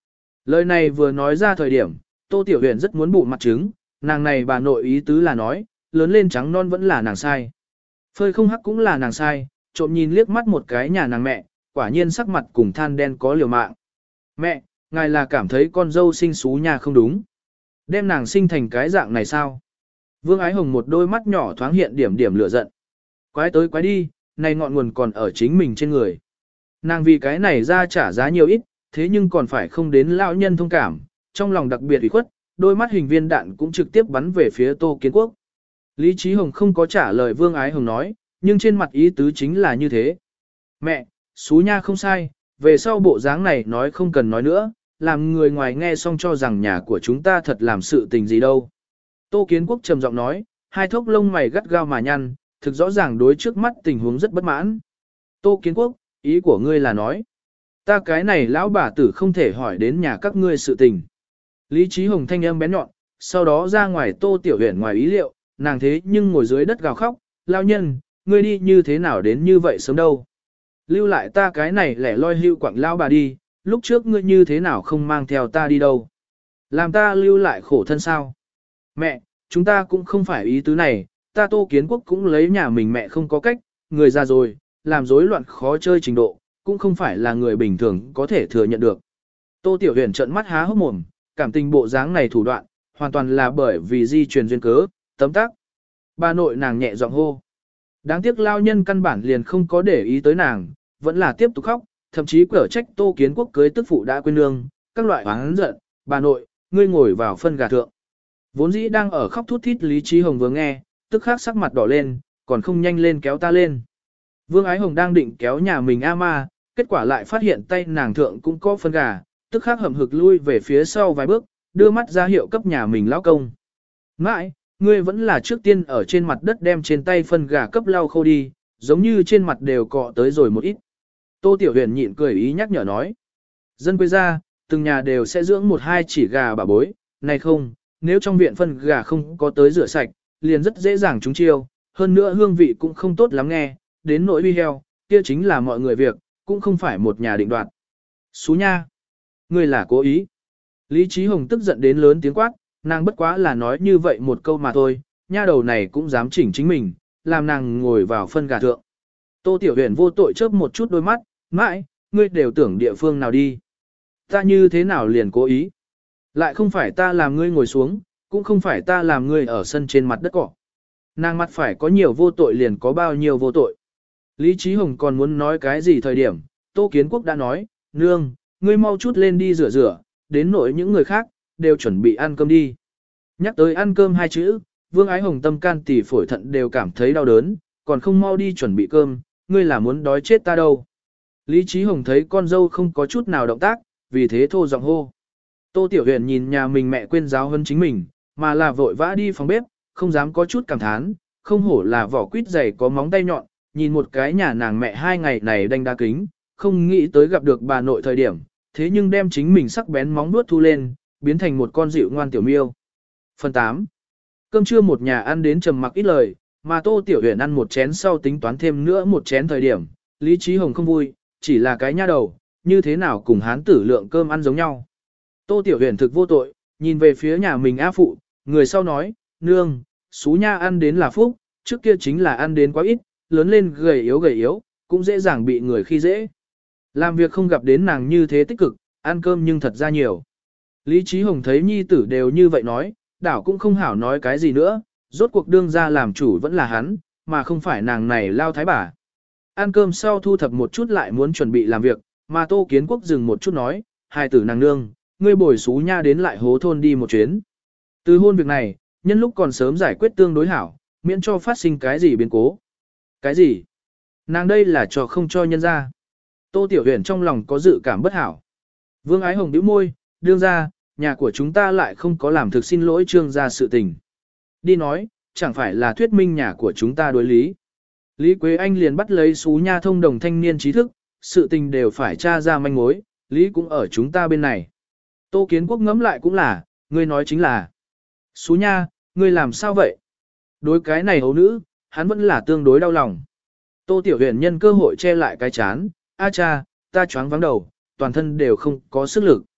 Lời này vừa nói ra thời điểm, Tô Tiểu Huyền rất muốn bụ mặt trứng, nàng này bà nội ý tứ là nói, lớn lên trắng non vẫn là nàng sai. Phơi không hắc cũng là nàng sai, trộm nhìn liếc mắt một cái nhà nàng mẹ, quả nhiên sắc mặt cùng than đen có liều mạng. Mẹ, ngài là cảm thấy con dâu sinh xú nhà không đúng. Đem nàng sinh thành cái dạng này sao? Vương Ái Hồng một đôi mắt nhỏ thoáng hiện điểm điểm lửa giận. Quái tới quái đi, này ngọn nguồn còn ở chính mình trên người. Nàng vì cái này ra trả giá nhiều ít, thế nhưng còn phải không đến lão nhân thông cảm, trong lòng đặc biệt ủy khuất, đôi mắt hình viên đạn cũng trực tiếp bắn về phía Tô Kiến Quốc. Lý Chí Hồng không có trả lời Vương Ái Hồng nói, nhưng trên mặt ý tứ chính là như thế. Mẹ, xú nha không sai, về sau bộ dáng này nói không cần nói nữa, làm người ngoài nghe xong cho rằng nhà của chúng ta thật làm sự tình gì đâu. Tô Kiến Quốc trầm giọng nói, hai thốc lông mày gắt gao mà nhăn, thực rõ ràng đối trước mắt tình huống rất bất mãn. Tô Kiến Quốc, ý của ngươi là nói, ta cái này lão bà tử không thể hỏi đến nhà các ngươi sự tình. Lý Chí Hồng thanh âm bén nhọn, sau đó ra ngoài Tô Tiểu Huyền ngoài ý liệu, nàng thế nhưng ngồi dưới đất gào khóc, lao nhân, ngươi đi như thế nào đến như vậy sớm đâu. Lưu lại ta cái này lẻ loi hưu quặng lao bà đi, lúc trước ngươi như thế nào không mang theo ta đi đâu. Làm ta lưu lại khổ thân sao. Mẹ, chúng ta cũng không phải ý tứ này, ta Tô Kiến Quốc cũng lấy nhà mình mẹ không có cách, người già rồi, làm rối loạn khó chơi trình độ, cũng không phải là người bình thường có thể thừa nhận được. Tô Tiểu Huyền trợn mắt há hốc mồm, cảm tình bộ dáng này thủ đoạn, hoàn toàn là bởi vì di truyền duyên cớ, tấm tắc. Bà nội nàng nhẹ giọng hô. Đáng tiếc lao nhân căn bản liền không có để ý tới nàng, vẫn là tiếp tục khóc, thậm chí quở trách Tô Kiến Quốc cưới tức phụ đã quên nương, các loại oán giận, bà nội, ngươi ngồi vào phân gà thượng. Vốn dĩ đang ở khóc thút thít Lý Trí Hồng vừa nghe, tức khắc sắc mặt đỏ lên, còn không nhanh lên kéo ta lên. Vương Ái Hồng đang định kéo nhà mình A ma, kết quả lại phát hiện tay nàng thượng cũng có phân gà, tức khắc hậm hực lui về phía sau vài bước, đưa mắt ra hiệu cấp nhà mình lão công. Mãi, ngươi vẫn là trước tiên ở trên mặt đất đem trên tay phân gà cấp lau khô đi, giống như trên mặt đều cọ tới rồi một ít. Tô Tiểu Huyền nhịn cười ý nhắc nhở nói. Dân quê ra, từng nhà đều sẽ dưỡng một hai chỉ gà bà bối, này không, nếu trong viện phân gà không có tới rửa sạch, liền rất dễ dàng trúng chiêu, hơn nữa hương vị cũng không tốt lắm nghe, đến nỗi uy heo, kia chính là mọi người việc, cũng không phải một nhà định đoạt. Xú nha! Ngươi là cố ý. Lý Trí Hồng tức giận đến lớn tiếng quát, nàng bất quá là nói như vậy một câu mà thôi, nha đầu này cũng dám chỉnh chính mình, làm nàng ngồi vào phân gà thượng. Tô Tiểu Huyền vô tội chớp một chút đôi mắt, mãi, ngươi đều tưởng địa phương nào đi. Ta như thế nào liền cố ý. Lại không phải ta làm ngươi ngồi xuống, cũng không phải ta làm ngươi ở sân trên mặt đất cỏ. Nàng mặt phải có nhiều vô tội liền có bao nhiêu vô tội. Lý Trí Hồng còn muốn nói cái gì thời điểm, Tô Kiến Quốc đã nói, nương, ngươi mau chút lên đi rửa rửa, đến nỗi những người khác, đều chuẩn bị ăn cơm đi. Nhắc tới ăn cơm hai chữ, Vương Ái Hồng tâm can tỳ phổi thận đều cảm thấy đau đớn, còn không mau đi chuẩn bị cơm, ngươi là muốn đói chết ta đâu. Lý Trí Hồng thấy con dâu không có chút nào động tác, vì thế thô giọng hô. Tô Tiểu Huyền nhìn nhà mình mẹ quên giáo hơn chính mình, mà là vội vã đi phòng bếp, không dám có chút cảm thán, không hổ là vỏ quýt dày có móng tay nhọn, nhìn một cái nhà nàng mẹ hai ngày này đanh đa kính, không nghĩ tới gặp được bà nội thời điểm, thế nhưng đem chính mình sắc bén móng nuốt thu lên, biến thành một con dịu ngoan tiểu miêu. Phần tám. Cơm trưa một nhà ăn đến trầm mặc ít lời, mà Tô Tiểu Huyền ăn một chén sau tính toán thêm nữa một chén thời điểm, Lý Trí Hồng không vui, chỉ là cái nha đầu, như thế nào cùng hán tử lượng cơm ăn giống nhau. Tô Tiểu Huyền thực vô tội, nhìn về phía nhà mình A phụ, người sau nói, nương, xú nha ăn đến là phúc, trước kia chính là ăn đến quá ít, lớn lên gầy yếu gầy yếu, cũng dễ dàng bị người khi dễ. Làm việc không gặp đến nàng như thế tích cực, ăn cơm nhưng thật ra nhiều. Lý Trí Hồng thấy nhi tử đều như vậy nói, đảo cũng không hảo nói cái gì nữa, rốt cuộc đương ra làm chủ vẫn là hắn, mà không phải nàng này lao thái bà. Ăn cơm sau thu thập một chút lại muốn chuẩn bị làm việc, mà Tô Kiến Quốc dừng một chút nói, hai tử nàng nương, ngươi bồi xú nha đến lại hố thôn đi một chuyến. Từ hôn việc này, nhân lúc còn sớm giải quyết tương đối hảo, miễn cho phát sinh cái gì biến cố. Cái gì? Nàng đây là cho không cho nhân ra. Tô Tiểu Huyền trong lòng có dự cảm bất hảo. Vương Ái Hồng bĩu môi, đương ra, nhà của chúng ta lại không có làm thực xin lỗi trương gia sự tình. Đi nói, chẳng phải là thuyết minh nhà của chúng ta đối lý. Lý Quế Anh liền bắt lấy xú nha thông đồng thanh niên trí thức, sự tình đều phải tra ra manh mối, lý cũng ở chúng ta bên này. Tô Kiến Quốc ngẫm lại cũng là, ngươi nói chính là. Xú nha, ngươi làm sao vậy? Đối cái này hấu nữ, hắn vẫn là tương đối đau lòng. Tô Tiểu Huyền nhân cơ hội che lại cái chán, a cha, ta choáng vắng đầu, toàn thân đều không có sức lực.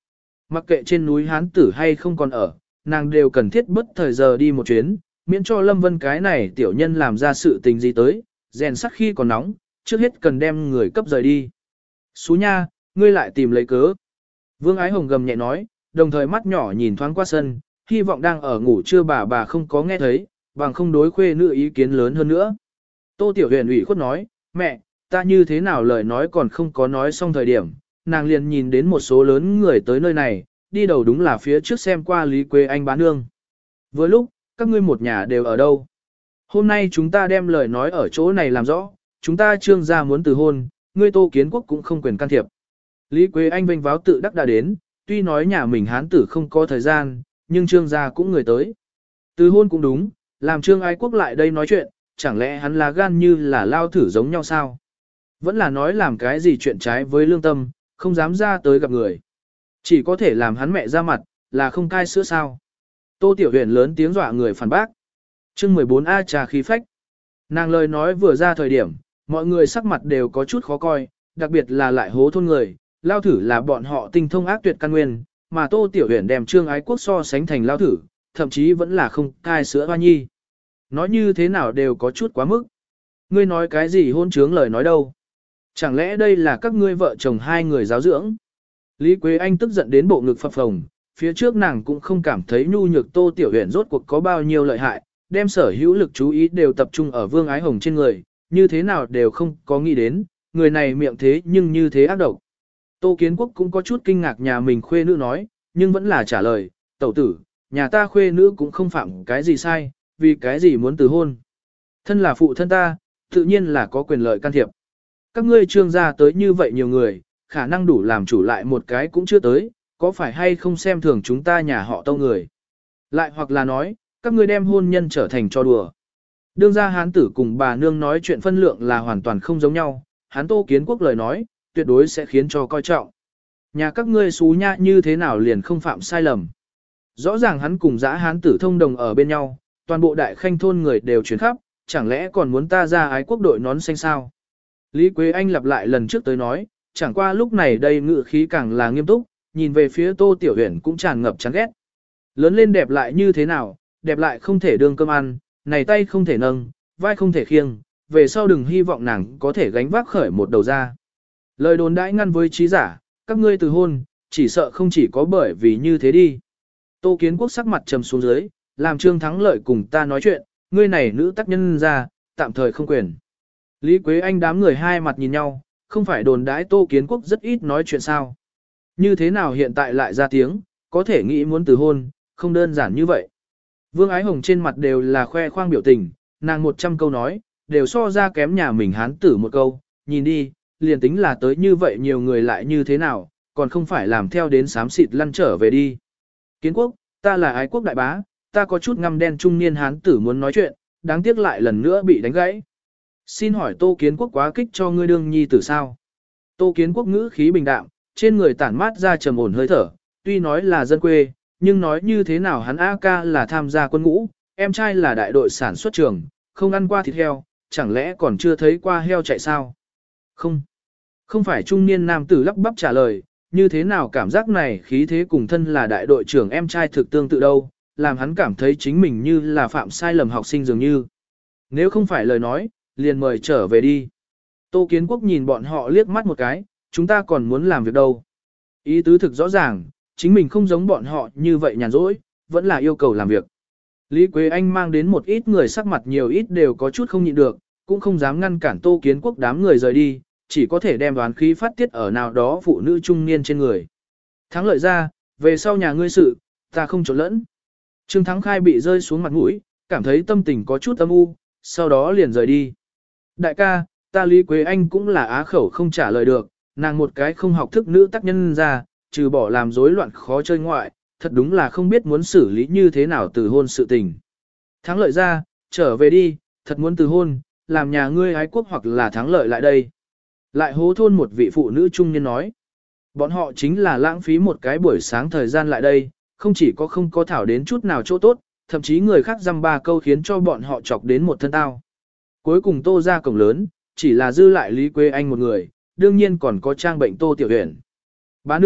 mặc kệ trên núi hán tử hay không còn ở, nàng đều cần thiết bất thời giờ đi một chuyến, miễn cho Lâm Vân cái này tiểu nhân làm ra sự tình gì tới, rèn sắt khi còn nóng, trước hết cần đem người cấp rời đi. Xú nha, ngươi lại tìm lấy cớ. Vương Ái Hồng gầm nhẹ nói, đồng thời mắt nhỏ nhìn thoáng qua sân, hy vọng đang ở ngủ trưa bà bà không có nghe thấy, bằng không đối khuê nữ ý kiến lớn hơn nữa. Tô Tiểu Huyền ủy khuất nói, mẹ, ta như thế nào lời nói còn không có nói xong thời điểm, nàng liền nhìn đến một số lớn người tới nơi này, đi đầu đúng là phía trước xem qua Lý Quế Anh bán nương. Vừa lúc, các ngươi một nhà đều ở đâu? Hôm nay chúng ta đem lời nói ở chỗ này làm rõ, chúng ta Trương gia muốn từ hôn, ngươi Tô Kiến Quốc cũng không quyền can thiệp. Lý Quế Anh vênh váo tự đắc đã đến, tuy nói nhà mình hán tử không có thời gian, nhưng Trương gia cũng người tới. Từ hôn cũng đúng, làm Trương Ái Quốc lại đây nói chuyện, chẳng lẽ hắn là gan như là lao thử giống nhau sao? Vẫn là nói làm cái gì chuyện trái với lương tâm, không dám ra tới gặp người. Chỉ có thể làm hắn mẹ ra mặt, là không cai sữa sao. Tô Tiểu Huyền lớn tiếng dọa người phản bác. chương mười bốn A trà khí phách. Nàng lời nói vừa ra thời điểm, mọi người sắc mặt đều có chút khó coi, đặc biệt là lại hố thôn người, lao thử là bọn họ tinh thông ác tuyệt căn nguyên, mà Tô Tiểu Huyền đem Trương Ái Quốc so sánh thành lao thử, thậm chí vẫn là không cai sữa hoa nhi. Nói như thế nào đều có chút quá mức. Ngươi nói cái gì hôn trướng lời nói đâu? Chẳng lẽ đây là các ngươi vợ chồng hai người giáo dưỡng? Lý Quế Anh tức giận đến bộ ngực phập phồng, phía trước nàng cũng không cảm thấy nhu nhược Tô Tiểu Huyền rốt cuộc có bao nhiêu lợi hại, đem sở hữu lực chú ý đều tập trung ở Vương Ái Hồng trên người, như thế nào đều không có nghĩ đến, người này miệng thế nhưng như thế ác độc. Tô Kiến Quốc cũng có chút kinh ngạc nhà mình khuê nữ nói, nhưng vẫn là trả lời, tẩu tử, nhà ta khuê nữ cũng không phạm cái gì sai, vì cái gì muốn từ hôn. Thân là phụ thân ta, tự nhiên là có quyền lợi can thiệp. Các ngươi Trương gia tới như vậy nhiều người, khả năng đủ làm chủ lại một cái cũng chưa tới, có phải hay không xem thường chúng ta nhà họ Tâu người. Lại hoặc là nói, các ngươi đem hôn nhân trở thành trò đùa. Đương gia hán tử cùng bà nương nói chuyện phân lượng là hoàn toàn không giống nhau, hán Tô Kiến Quốc lời nói, tuyệt đối sẽ khiến cho coi trọng. Nhà các ngươi xú nha như thế nào liền không phạm sai lầm. Rõ ràng hắn cùng dã hán tử thông đồng ở bên nhau, toàn bộ đại khanh thôn người đều chuyển khắp, chẳng lẽ còn muốn ta ra ái quốc đội nón xanh sao? Lý Quế Anh lặp lại lần trước tới nói, chẳng qua lúc này đây ngự khí càng là nghiêm túc, nhìn về phía Tô Tiểu Huyền cũng tràn ngập chán ghét. Lớn lên đẹp lại như thế nào, đẹp lại không thể đương cơm ăn, này tay không thể nâng, vai không thể khiêng, về sau đừng hy vọng nàng có thể gánh vác khởi một đầu ra. Lời đồn đãi ngăn với trí giả, các ngươi từ hôn, chỉ sợ không chỉ có bởi vì như thế đi. Tô Kiến Quốc sắc mặt trầm xuống dưới, làm Trương Thắng Lợi cùng ta nói chuyện, ngươi này nữ tác nhân ra, tạm thời không quyền. Lý Quế Anh đám người hai mặt nhìn nhau, không phải đồn đãi Tô Kiến Quốc rất ít nói chuyện sao. Như thế nào hiện tại lại ra tiếng, có thể nghĩ muốn từ hôn, không đơn giản như vậy. Vương Ái Hồng trên mặt đều là khoe khoang biểu tình, nàng một trăm câu nói, đều so ra kém nhà mình hán tử một câu, nhìn đi, liền tính là tới như vậy nhiều người lại như thế nào, còn không phải làm theo đến xám xịt lăn trở về đi. Kiến Quốc, ta là ái quốc đại bá, ta có chút ngăm đen trung niên hán tử muốn nói chuyện, đáng tiếc lại lần nữa bị đánh gãy. Xin hỏi Tô Kiến Quốc quá kích cho ngươi đương nhi tử sao? Tô Kiến Quốc ngữ khí bình đạm, trên người tản mát ra trầm ổn hơi thở, tuy nói là dân quê, nhưng nói như thế nào hắn A ca là tham gia quân ngũ, em trai là đại đội sản xuất trường, không ăn qua thịt heo, chẳng lẽ còn chưa thấy qua heo chạy sao? Không. Không phải trung niên nam tử lắp bắp trả lời, như thế nào cảm giác này khí thế cùng thân là đại đội trưởng em trai thực tương tự đâu, làm hắn cảm thấy chính mình như là phạm sai lầm học sinh dường như. Nếu không phải lời nói, liền mời trở về đi. Tô Kiến Quốc nhìn bọn họ liếc mắt một cái, chúng ta còn muốn làm việc đâu. Ý tứ thực rõ ràng, chính mình không giống bọn họ như vậy nhàn rỗi, vẫn là yêu cầu làm việc. Lý Quế Anh mang đến một ít người sắc mặt nhiều ít đều có chút không nhịn được, cũng không dám ngăn cản Tô Kiến Quốc đám người rời đi, chỉ có thể đem đoán khí phát tiết ở nào đó phụ nữ trung niên trên người. Thắng lợi ra, về sau nhà ngươi sự, ta không trộn lẫn. Trương Thắng Khai bị rơi xuống mặt mũi, cảm thấy tâm tình có chút âm u, sau đó liền rời đi. Đại ca, ta Lý Quế Anh cũng là á khẩu không trả lời được, nàng một cái không học thức nữ tác nhân ra, trừ bỏ làm rối loạn khó chơi ngoại, thật đúng là không biết muốn xử lý như thế nào từ hôn sự tình. Thắng lợi ra, trở về đi, thật muốn từ hôn, làm nhà ngươi ái quốc hoặc là thắng lợi lại đây. Lại hố thôn một vị phụ nữ trung niên nói. Bọn họ chính là lãng phí một cái buổi sáng thời gian lại đây, không chỉ có không có thảo đến chút nào chỗ tốt, thậm chí người khác dăm ba câu khiến cho bọn họ chọc đến một thân tao. Cuối cùng Tô ra cổng lớn, chỉ là dư lại Lý Quế Anh một người, đương nhiên còn có trang bệnh Tô Tiểu Huyền. Bá nương,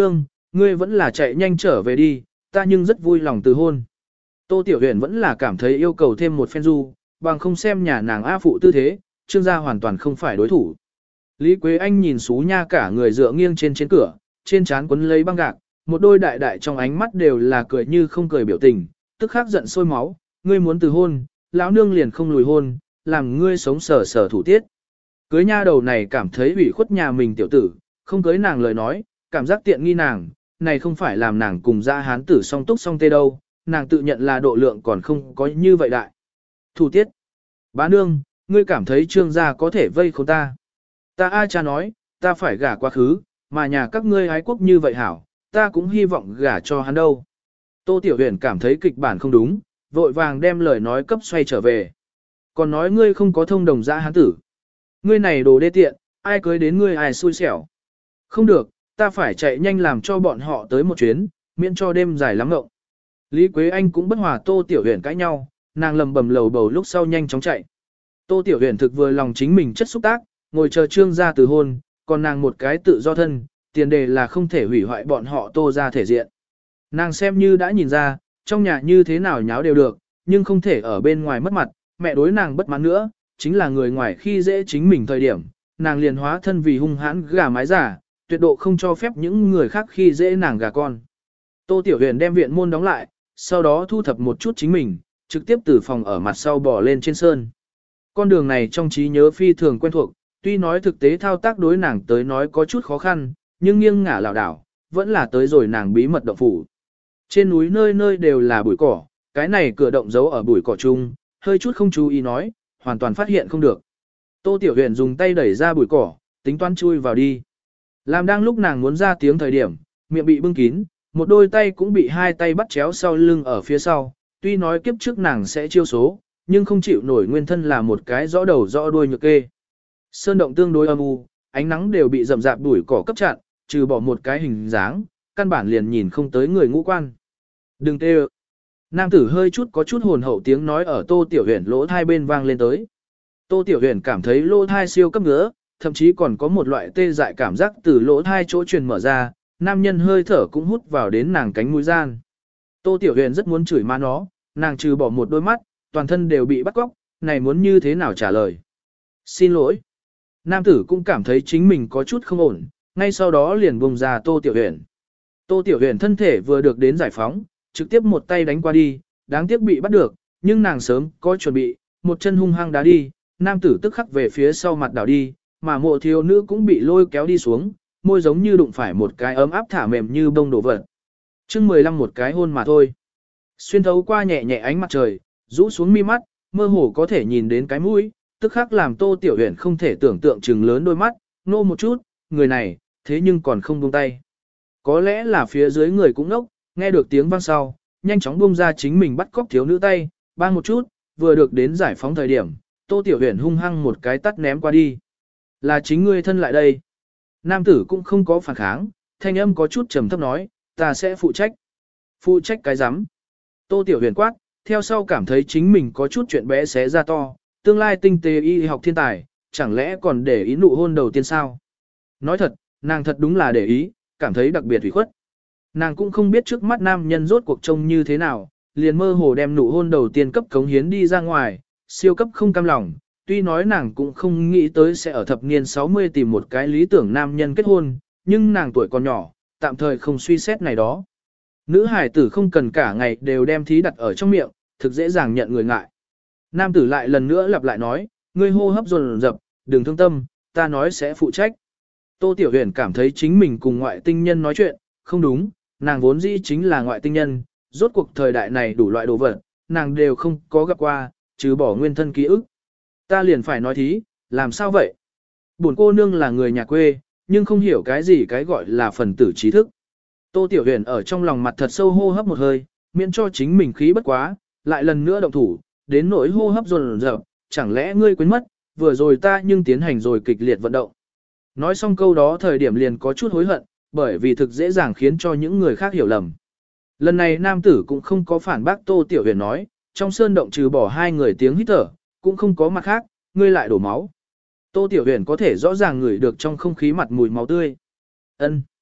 ngươi vẫn là chạy nhanh trở về đi, ta nhưng rất vui lòng từ hôn. Tô Tiểu Huyền vẫn là cảm thấy yêu cầu thêm một phen du, bằng không xem nhà nàng A phụ tư thế, Trương gia hoàn toàn không phải đối thủ. Lý Quế Anh nhìn Sú Nha cả người dựa nghiêng trên trên cửa, trên trán quấn lấy băng gạc, một đôi đại đại trong ánh mắt đều là cười như không cười biểu tình, tức khắc giận sôi máu, ngươi muốn từ hôn, lão nương liền không lùi hôn, làm ngươi sống sở sở thủ tiết. Cưới nha đầu này cảm thấy ủy khuất nhà mình tiểu tử, không cưới nàng lời nói, cảm giác tiện nghi nàng, này không phải làm nàng cùng ra hán tử song túc song tê đâu, nàng tự nhận là độ lượng còn không có như vậy đại. Thủ tiết. Bá nương, ngươi cảm thấy Trương gia có thể vây khốn ta. Ta ai cha nói, ta phải gả quá khứ, mà nhà các ngươi ái quốc như vậy hảo, ta cũng hy vọng gả cho hắn đâu. Tô Tiểu Huyền cảm thấy kịch bản không đúng, vội vàng đem lời nói cấp xoay trở về. Còn nói ngươi không có thông đồng ra hán tử. Ngươi này đồ đê tiện, ai cưới đến ngươi ai xui xẻo. Không được, ta phải chạy nhanh làm cho bọn họ tới một chuyến, miễn cho đêm dài lắm ngộng. Lý Quế Anh cũng bất hòa Tô Tiểu Huyền cãi nhau, nàng lầm bầm lầu bầu lúc sau nhanh chóng chạy. Tô Tiểu Huyền thực vừa lòng chính mình chất xúc tác, ngồi chờ Trương gia từ hôn, còn nàng một cái tự do thân, tiền đề là không thể hủy hoại bọn họ Tô gia thể diện. Nàng xem như đã nhìn ra, trong nhà như thế nào nháo đều được, nhưng không thể ở bên ngoài mất mặt, mẹ đối nàng bất mãn nữa, chính là người ngoài khi dễ chính mình thời điểm, nàng liền hóa thân vì hung hãn gà mái giả, tuyệt độ không cho phép những người khác khi dễ nàng gà con. Tô Tiểu Huyền đem viện môn đóng lại, sau đó thu thập một chút chính mình, trực tiếp từ phòng ở mặt sau bò lên trên sơn. Con đường này trong trí nhớ phi thường quen thuộc, tuy nói thực tế thao tác đối nàng tới nói có chút khó khăn, nhưng nghiêng ngả lảo đảo, vẫn là tới rồi nàng bí mật động phủ. Trên núi nơi nơi đều là bụi cỏ, cái này cửa động giấu ở bụi cỏ chung, hơi chút không chú ý nói, hoàn toàn phát hiện không được. Tô Tiểu Huyền dùng tay đẩy ra bụi cỏ, tính toán chui vào đi. Làm đang lúc nàng muốn ra tiếng thời điểm, miệng bị bưng kín, một đôi tay cũng bị hai tay bắt chéo sau lưng ở phía sau, tuy nói kiếp trước nàng sẽ chiêu số, nhưng không chịu nổi nguyên thân là một cái rõ đầu rõ đuôi nhược kê. Sơn động tương đối âm u, ánh nắng đều bị rậm rạp bụi cỏ cấp chặn, trừ bỏ một cái hình dáng, căn bản liền nhìn không tới người ngũ quan. Đừng tê ơ. Nam tử hơi chút có chút hồn hậu tiếng nói ở Tô Tiểu Huyền lỗ thai bên vang lên tới. Tô Tiểu Huyền cảm thấy lỗ thai siêu cấp ngứa, thậm chí còn có một loại tê dại cảm giác từ lỗ thai chỗ truyền mở ra, nam nhân hơi thở cũng hút vào đến nàng cánh mũi gian. Tô Tiểu Huyền rất muốn chửi ma nó, nàng trừ bỏ một đôi mắt, toàn thân đều bị bắt cóc, này muốn như thế nào trả lời. Xin lỗi. Nam tử cũng cảm thấy chính mình có chút không ổn, ngay sau đó liền buông ra Tô Tiểu Huyền. Tô Tiểu Huyền thân thể vừa được đến giải phóng, trực tiếp một tay đánh qua đi, đáng tiếc bị bắt được, nhưng nàng sớm có chuẩn bị, một chân hung hăng đá đi, nam tử tức khắc về phía sau mặt đảo đi, mà mộ thiếu nữ cũng bị lôi kéo đi xuống, môi giống như đụng phải một cái ấm áp thả mềm như bông đổ vật. Chương mười lăm một cái hôn mà thôi. Xuyên thấu qua nhẹ nhẹ ánh mặt trời, rũ xuống mi mắt, mơ hồ có thể nhìn đến cái mũi, tức khắc làm Tô Tiểu Huyền không thể tưởng tượng chừng lớn đôi mắt, nô một chút, người này, thế nhưng còn không buông tay. Có lẽ là phía dưới người cũng ngốc, nghe được tiếng vang sau, nhanh chóng buông ra chính mình bắt cóc thiếu nữ tay, bang một chút, vừa được đến giải phóng thời điểm, Tô Tiểu Huyền hung hăng một cái tắt ném qua đi. Là chính ngươi thân lại đây. Nam tử cũng không có phản kháng, thanh âm có chút trầm thấp nói, ta sẽ phụ trách. Phụ trách cái rắm. Tô Tiểu Huyền quát, theo sau cảm thấy chính mình có chút chuyện bé xé ra to, tương lai tinh tế y học thiên tài, chẳng lẽ còn để ý nụ hôn đầu tiên sao? Nói thật, nàng thật đúng là để ý, cảm thấy đặc biệt ủy khuất. Nàng cũng không biết trước mắt nam nhân rốt cuộc trông như thế nào, liền mơ hồ đem nụ hôn đầu tiên cấp cống hiến đi ra ngoài, siêu cấp không cam lòng, tuy nói nàng cũng không nghĩ tới sẽ ở thập niên sáu mươi tìm một cái lý tưởng nam nhân kết hôn, nhưng nàng tuổi còn nhỏ, tạm thời không suy xét này đó. Nữ hải tử không cần cả ngày đều đem thí đặt ở trong miệng, thực dễ dàng nhận người ngại. Nam tử lại lần nữa lặp lại nói, ngươi hô hấp dồn dập, đừng thương tâm, ta nói sẽ phụ trách. Tô Tiểu Huyền cảm thấy chính mình cùng ngoại tinh nhân nói chuyện, không đúng, nàng vốn dĩ chính là ngoại tinh nhân, rốt cuộc thời đại này đủ loại đồ vật, nàng đều không có gặp qua, trừ bỏ nguyên thân ký ức. Ta liền phải nói thí, làm sao vậy? Bổn cô nương là người nhà quê, nhưng không hiểu cái gì cái gọi là phần tử trí thức. Tô Tiểu Huyền ở trong lòng mặt thật sâu hô hấp một hơi, miễn cho chính mình khí bất quá, lại lần nữa động thủ, đến nỗi hô hấp dồn dập, chẳng lẽ ngươi quên mất, vừa rồi ta nhưng tiến hành rồi kịch liệt vận động. Nói xong câu đó thời điểm liền có chút hối hận, bởi vì thực dễ dàng khiến cho những người khác hiểu lầm. Lần này nam tử cũng không có phản bác Tô Tiểu Huyền nói, trong sơn động trừ bỏ hai người tiếng hít thở, cũng không có mặt khác, ngươi lại đổ máu. Tô Tiểu Huyền có thể rõ ràng ngửi được trong không khí mặt mùi máu tươi. Ân.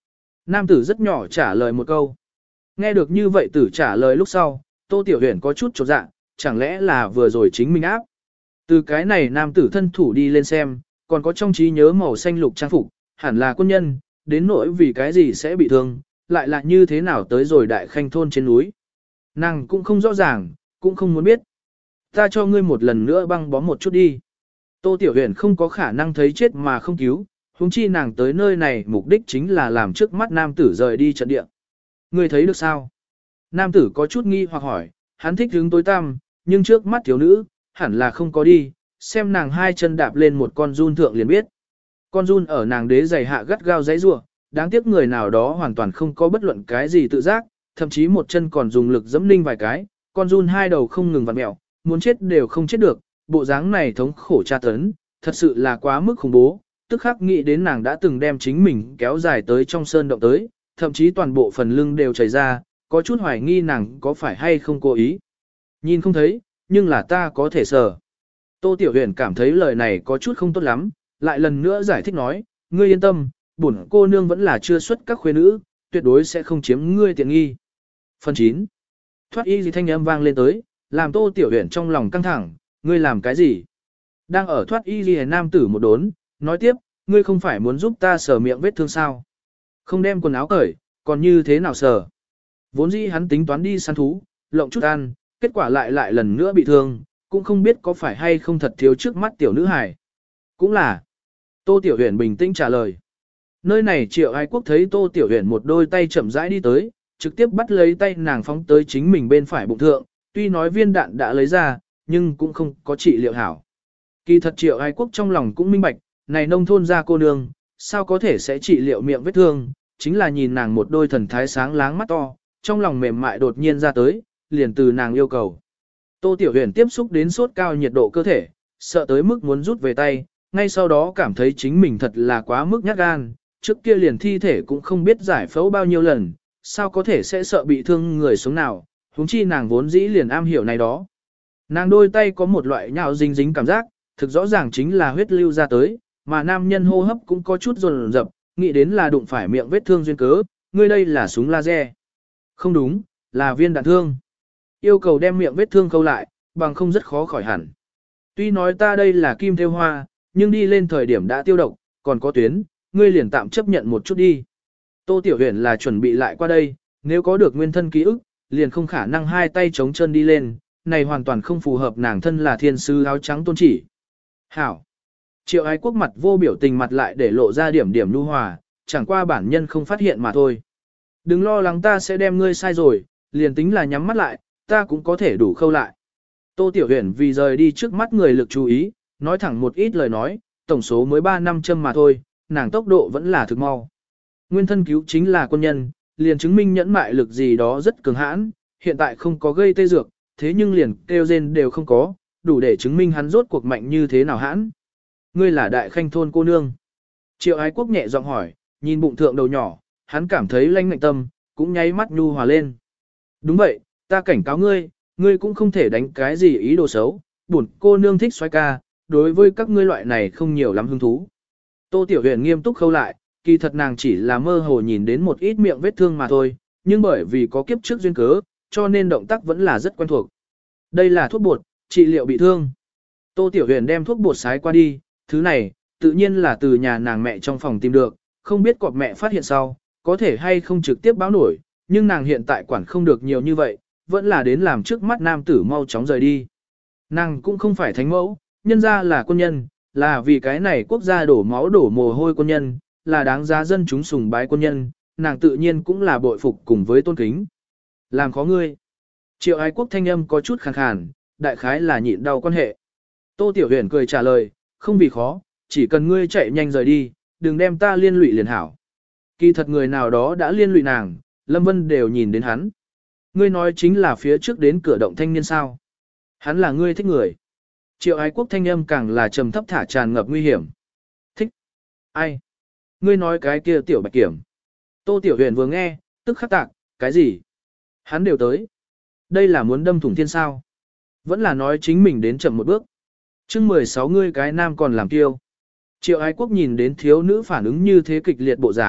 Nam tử rất nhỏ trả lời một câu. Nghe được như vậy tử trả lời lúc sau, Tô Tiểu Huyền có chút chột dạ, chẳng lẽ là vừa rồi chính mình áp. Từ cái này nam tử thân thủ đi lên xem, còn có trong trí nhớ màu xanh lục trang phục, hẳn là quân nhân, đến nỗi vì cái gì sẽ bị thương, lại là như thế nào tới rồi đại khanh thôn trên núi. Nàng cũng không rõ ràng, cũng không muốn biết. Ta cho ngươi một lần nữa băng bó một chút đi. Tô Tiểu Huyền không có khả năng thấy chết mà không cứu, huống chi nàng tới nơi này mục đích chính là làm trước mắt nam tử rời đi trận địa. Ngươi thấy được sao? Nam tử có chút nghi hoặc hỏi, hắn thích hướng tối tăm, nhưng trước mắt thiếu nữ, hẳn là không có đi, xem nàng hai chân đạp lên một con run thượng liền biết. Con run ở nàng đế giày hạ gắt gao giấy rủa, đáng tiếc người nào đó hoàn toàn không có bất luận cái gì tự giác, thậm chí một chân còn dùng lực giẫm linh vài cái, con run hai đầu không ngừng vặn mèo, muốn chết đều không chết được, bộ dáng này thống khổ tra tấn, thật sự là quá mức khủng bố, tức khắc nghĩ đến nàng đã từng đem chính mình kéo dài tới trong sơn động tới, thậm chí toàn bộ phần lưng đều chảy ra, có chút hoài nghi nàng có phải hay không cố ý. Nhìn không thấy, nhưng là ta có thể sờ. Tô Tiểu Huyền cảm thấy lời này có chút không tốt lắm, lại lần nữa giải thích nói, ngươi yên tâm, bổn cô nương vẫn là chưa xuất các khuê nữ, tuyệt đối sẽ không chiếm ngươi tiện nghi. Phần chín. Thoát y gì thanh âm vang lên tới, làm Tô Tiểu Huyền trong lòng căng thẳng, ngươi làm cái gì? Đang ở thoát y gì nam tử một đốn, nói tiếp, ngươi không phải muốn giúp ta sờ miệng vết thương sao? Không đem quần áo cởi, còn như thế nào sờ? Vốn dĩ hắn tính toán đi săn thú, lộng chút ăn, kết quả lại lại lần nữa bị thương, cũng không biết có phải hay không thật thiếu trước mắt tiểu nữ hài. Cũng là. Tô Tiểu Huyền bình tĩnh trả lời. Nơi này Triệu Ái Quốc thấy Tô Tiểu Huyền một đôi tay chậm rãi đi tới, trực tiếp bắt lấy tay nàng phóng tới chính mình bên phải bụng thượng, tuy nói viên đạn đã lấy ra, nhưng cũng không có trị liệu hảo. Kỳ thật Triệu Ái Quốc trong lòng cũng minh bạch, này nông thôn ra cô nương, sao có thể sẽ trị liệu miệng vết thương, chính là nhìn nàng một đôi thần thái sáng láng mắt to, trong lòng mềm mại đột nhiên ra tới, liền từ nàng yêu cầu. Tô Tiểu Huyền tiếp xúc đến sốt cao nhiệt độ cơ thể, sợ tới mức muốn rút về tay, ngay sau đó cảm thấy chính mình thật là quá mức nhát gan, trước kia liền thi thể cũng không biết giải phẫu bao nhiêu lần, sao có thể sẽ sợ bị thương người sống nào, huống chi nàng vốn dĩ liền am hiểu này đó. Nàng đôi tay có một loại nhão dính dính cảm giác, thực rõ ràng chính là huyết lưu ra tới, mà nam nhân hô hấp cũng có chút dồn dập, nghĩ đến là đụng phải miệng vết thương duyên cớ, ngươi đây là súng laser. Không đúng, là viên đạn thương. Yêu cầu đem miệng vết thương khâu lại, bằng không rất khó khỏi hẳn. Tuy nói ta đây là kim thêu hoa, nhưng đi lên thời điểm đã tiêu độc, còn có tuyến, ngươi liền tạm chấp nhận một chút đi. Tô Tiểu Huyền là chuẩn bị lại qua đây, nếu có được nguyên thân ký ức, liền không khả năng hai tay chống chân đi lên, này hoàn toàn không phù hợp nàng thân là thiên sư áo trắng tôn chỉ. Hảo. Triệu Ái Quốc mặt vô biểu tình mặt lại để lộ ra điểm điểm nhu hòa, chẳng qua bản nhân không phát hiện mà thôi. Đừng lo lắng ta sẽ đem ngươi sai rồi, liền tính là nhắm mắt lại, ta cũng có thể đủ khâu lại. Tô Tiểu Huyền vì rời đi trước mắt người lực chú ý, nói thẳng một ít lời nói, tổng số mới ba năm châm mà thôi, nàng tốc độ vẫn là thực mau. Nguyên thân cứu chính là quân nhân, liền chứng minh nhẫn mại lực gì đó rất cường hãn, hiện tại không có gây tê dược, thế nhưng liền kêu rên đều không có, đủ để chứng minh hắn rốt cuộc mạnh như thế nào hãn. Ngươi là đại khanh thôn cô nương. Triệu Ái Quốc nhẹ giọng hỏi, nhìn bụng thượng đầu nhỏ, hắn cảm thấy lanh ngạnh tâm, cũng nháy mắt nhu hòa lên. Đúng vậy, ta cảnh cáo ngươi, ngươi cũng không thể đánh cái gì ý đồ xấu, buồn cô nương thích xoay ca, đối với các ngươi loại này không nhiều lắm hứng thú. Tô Tiểu Huyền nghiêm túc khâu lại, kỳ thật nàng chỉ là mơ hồ nhìn đến một ít miệng vết thương mà thôi, nhưng bởi vì có kiếp trước duyên cớ, cho nên động tác vẫn là rất quen thuộc. Đây là thuốc bột, trị liệu bị thương. Tô Tiểu Huyền đem thuốc bột sái qua đi, thứ này, tự nhiên là từ nhà nàng mẹ trong phòng tìm được, không biết cọp mẹ phát hiện sau, có thể hay không trực tiếp báo nổi, nhưng nàng hiện tại quản không được nhiều như vậy, vẫn là đến làm trước mắt nam tử mau chóng rời đi. Nàng cũng không phải thánh mẫu, nhân ra là quân nhân, là vì cái này quốc gia đổ máu đổ mồ hôi quân nhân, là đáng giá dân chúng sùng bái quân nhân, nàng tự nhiên cũng là bội phục cùng với tôn kính. Làm khó ngươi. Triệu Ái Quốc thanh âm có chút khàn khàn, đại khái là nhịn đau quan hệ. Tô Tiểu Huyền cười trả lời, không vì khó, chỉ cần ngươi chạy nhanh rời đi, đừng đem ta liên lụy liền hảo. Kỳ thật người nào đó đã liên lụy nàng, Lâm Vân đều nhìn đến hắn. Ngươi nói chính là phía trước đến cửa động thanh niên sao. Hắn là ngươi thích người. Triệu Ái Quốc thanh âm càng là trầm thấp thả tràn ngập nguy hiểm. Thích? Ai? Ngươi nói cái kia tiểu bạch kiểm. Tô Tiểu Huyền vừa nghe, tức khắc tạc, cái gì? Hắn đều tới. Đây là muốn đâm thủng thiên sao. Vẫn là nói chính mình đến chậm một bước. chương mười sáu ngươi cái nam còn làm kiêu. Triệu Ái Quốc nhìn đến thiếu nữ phản ứng như thế kịch liệt bộ dáng,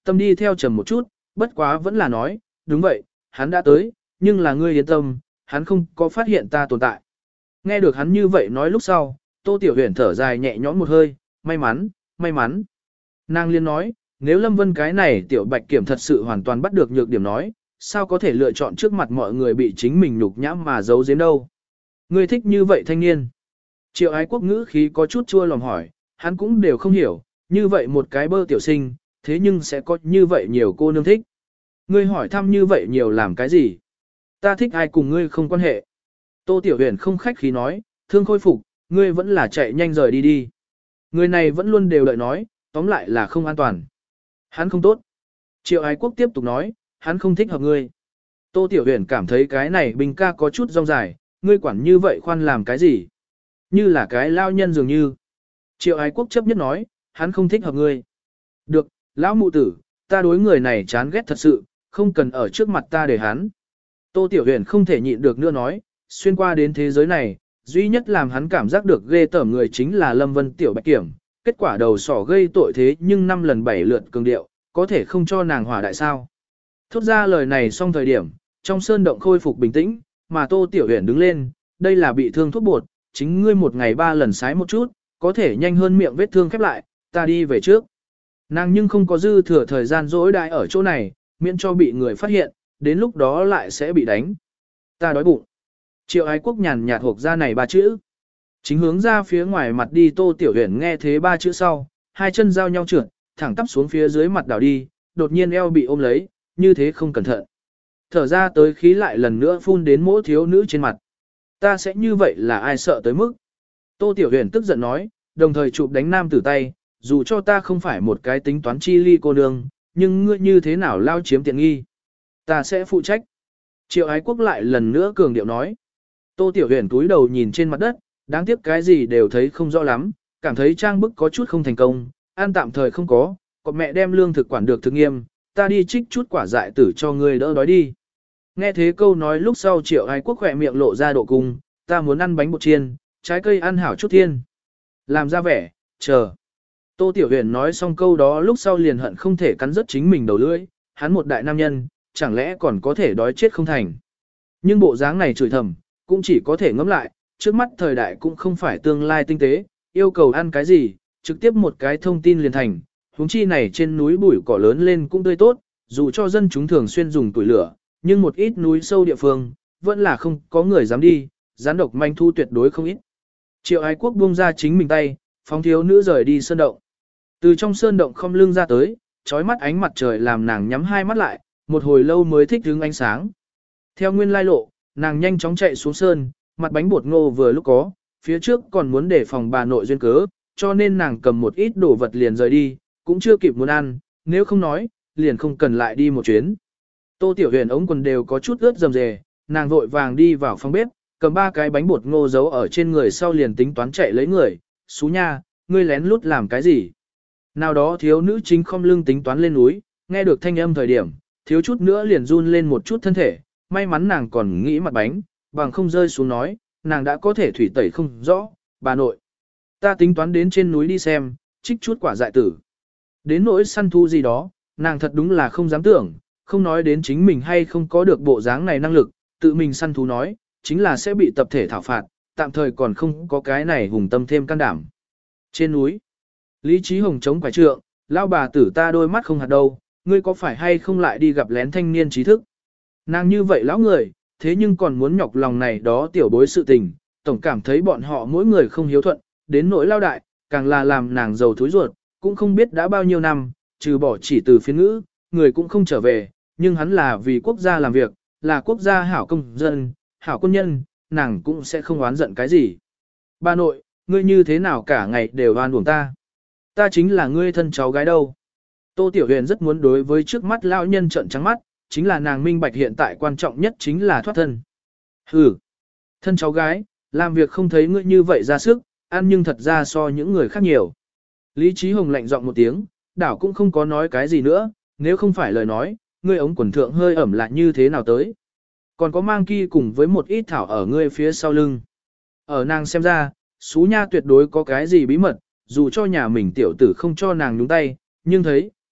tâm đi theo trầm một chút, bất quá vẫn là nói, đúng vậy, hắn đã tới, nhưng là ngươi yên tâm, hắn không có phát hiện ta tồn tại. Nghe được hắn như vậy nói lúc sau, Tô Tiểu Huyền thở dài nhẹ nhõm một hơi, may mắn, may mắn. Nàng liên nói, nếu Lâm Vân cái này tiểu bạch kiểm thật sự hoàn toàn bắt được nhược điểm nói, sao có thể lựa chọn trước mặt mọi người bị chính mình nhục nhãm mà giấu giếm đâu. Ngươi thích như vậy thanh niên. Triệu ái quốc ngữ khí có chút chua lòng hỏi, hắn cũng đều không hiểu, như vậy một cái bơ tiểu sinh, thế nhưng sẽ có như vậy nhiều cô nương thích. Ngươi hỏi thăm như vậy nhiều làm cái gì? Ta thích ai cùng ngươi không quan hệ. Tô Tiểu Huyền không khách khí nói, thương khôi phục, ngươi vẫn là chạy nhanh rời đi đi. Người này vẫn luôn đều đợi nói, tóm lại là không an toàn. Hắn không tốt. Triệu ái quốc tiếp tục nói, hắn không thích hợp ngươi. Tô Tiểu Huyền cảm thấy cái này bình ca có chút rong dài, ngươi quản như vậy khoan làm cái gì? Như là cái lao nhân dường như. Triệu ái quốc chấp nhất nói, hắn không thích hợp ngươi. Được, lão mụ tử, ta đối người này chán ghét thật sự, không cần ở trước mặt ta để hắn. Tô Tiểu Huyền không thể nhịn được nữa nói, xuyên qua đến thế giới này, duy nhất làm hắn cảm giác được ghê tởm người chính là Lâm Vân Tiểu Bạch Kiểm. Kết quả đầu sỏ gây tội thế nhưng năm lần bảy lượt cường điệu, có thể không cho nàng hỏa đại sao. Thốt ra lời này xong thời điểm, trong sơn động khôi phục bình tĩnh, mà Tô Tiểu Huyền đứng lên, đây là bị thương thuốc bột, chính ngươi một ngày ba lần sái một chút, có thể nhanh hơn miệng vết thương khép lại, ta đi về trước. Nàng nhưng không có dư thừa thời gian dỗi đại ở chỗ này, miễn cho bị người phát hiện, đến lúc đó lại sẽ bị đánh. Ta đói bụng. Triệu ái quốc nhàn nhạt hộp ra này ba chữ. Chính hướng ra phía ngoài mặt đi Tô Tiểu Huyền nghe thế ba chữ sau, hai chân giao nhau trượt, thẳng tắp xuống phía dưới mặt đảo đi, đột nhiên eo bị ôm lấy, như thế không cẩn thận. Thở ra tới khí lại lần nữa phun đến mỗi thiếu nữ trên mặt. Ta sẽ như vậy là ai sợ tới mức. Tô Tiểu Huyền tức giận nói, đồng thời chụp đánh nam tử tay, dù cho ta không phải một cái tính toán chi ly cô nương, nhưng ngươi như thế nào lao chiếm tiện nghi. Ta sẽ phụ trách. Triệu ái quốc lại lần nữa cường điệu nói. Tô Tiểu Huyền túi đầu nhìn trên mặt đất, đáng tiếc cái gì đều thấy không rõ lắm, cảm thấy trang bức có chút không thành công, ăn tạm thời không có, còn mẹ đem lương thực quản được thực nghiêm, ta đi trích chút quả dại tử cho ngươi đỡ đói đi. Nghe thế câu nói lúc sau Triệu ái quốc khỏe miệng lộ ra độ cung, ta muốn ăn bánh bột chiên, trái cây ăn hảo chút thiên. Làm ra vẻ, chờ. Tô Tiểu Huyền nói xong câu đó lúc sau liền hận không thể cắn rớt chính mình đầu lưỡi, hắn một đại nam nhân, chẳng lẽ còn có thể đói chết không thành. Nhưng bộ dáng này chửi thầm, cũng chỉ có thể ngẫm lại, trước mắt thời đại cũng không phải tương lai tinh tế, yêu cầu ăn cái gì, trực tiếp một cái thông tin liền thành, huống chi này trên núi bụi cỏ lớn lên cũng tươi tốt, dù cho dân chúng thường xuyên dùng tuổi lửa, nhưng một ít núi sâu địa phương, vẫn là không có người dám đi, gián độc manh thu tuyệt đối không ít. Triệu ái quốc buông ra chính mình tay, phóng thiếu nữ rời đi sơn động. Từ trong sơn động không lưng ra tới, trói mắt ánh mặt trời làm nàng nhắm hai mắt lại, một hồi lâu mới thích hứng ánh sáng. Theo nguyên lai lộ, nàng nhanh chóng chạy xuống sơn, mặt bánh bột ngô vừa lúc có, phía trước còn muốn để phòng bà nội duyên cớ, cho nên nàng cầm một ít đồ vật liền rời đi, cũng chưa kịp muốn ăn, nếu không nói, liền không cần lại đi một chuyến. Tô Tiểu Huyền ống quần đều có chút ướt rầm rề, nàng vội vàng đi vào phòng bếp, cầm ba cái bánh bột ngô giấu ở trên người sau liền tính toán chạy lấy người, xú nha, ngươi lén lút làm cái gì? Nào đó thiếu nữ chính không lưng tính toán lên núi, nghe được thanh âm thời điểm, thiếu chút nữa liền run lên một chút thân thể, may mắn nàng còn nghĩ mặt bánh, bằng không rơi xuống nói, nàng đã có thể thủy tẩy không rõ, bà nội. Ta tính toán đến trên núi đi xem, trích chút quả dại tử. Đến nỗi săn thu gì đó, nàng thật đúng là không dám tưởng, không nói đến chính mình hay không có được bộ dáng này năng lực, tự mình săn thú nói, chính là sẽ bị tập thể thảo phạt, tạm thời còn không có cái này hùng tâm thêm can đảm. Trên núi, Lý Trí Hồng chống quải trượng, lao bà tử ta đôi mắt không hạt đâu, ngươi có phải hay không lại đi gặp lén thanh niên trí thức. Nàng như vậy lão người, thế nhưng còn muốn nhọc lòng này đó tiểu bối sự tình, tổng cảm thấy bọn họ mỗi người không hiếu thuận, đến nỗi lao đại, càng là làm nàng giàu thối ruột, cũng không biết đã bao nhiêu năm, trừ bỏ chỉ từ phiên ngữ, người cũng không trở về, nhưng hắn là vì quốc gia làm việc, là quốc gia hảo công dân, hảo quân nhân, nàng cũng sẽ không oán giận cái gì. Bà nội, ngươi như thế nào cả ngày đều oan uổng ta. Ta chính là ngươi thân cháu gái đâu. Tô Tiểu Huyền rất muốn đối với trước mắt lão nhân trợn trắng mắt, chính là nàng minh bạch hiện tại quan trọng nhất chính là thoát thân. Hừ, thân cháu gái, làm việc không thấy ngươi như vậy ra sức, ăn nhưng thật ra so những người khác nhiều. Lý Trí Hồng lạnh giọng một tiếng, đảo cũng không có nói cái gì nữa, nếu không phải lời nói, ngươi ống quần thượng hơi ẩm lại như thế nào tới. Còn có mang kia cùng với một ít thảo ở ngươi phía sau lưng. Ở nàng xem ra, Xú Nha tuyệt đối có cái gì bí mật, dù cho nhà mình tiểu tử không cho nàng nhúng tay, nhưng thấy,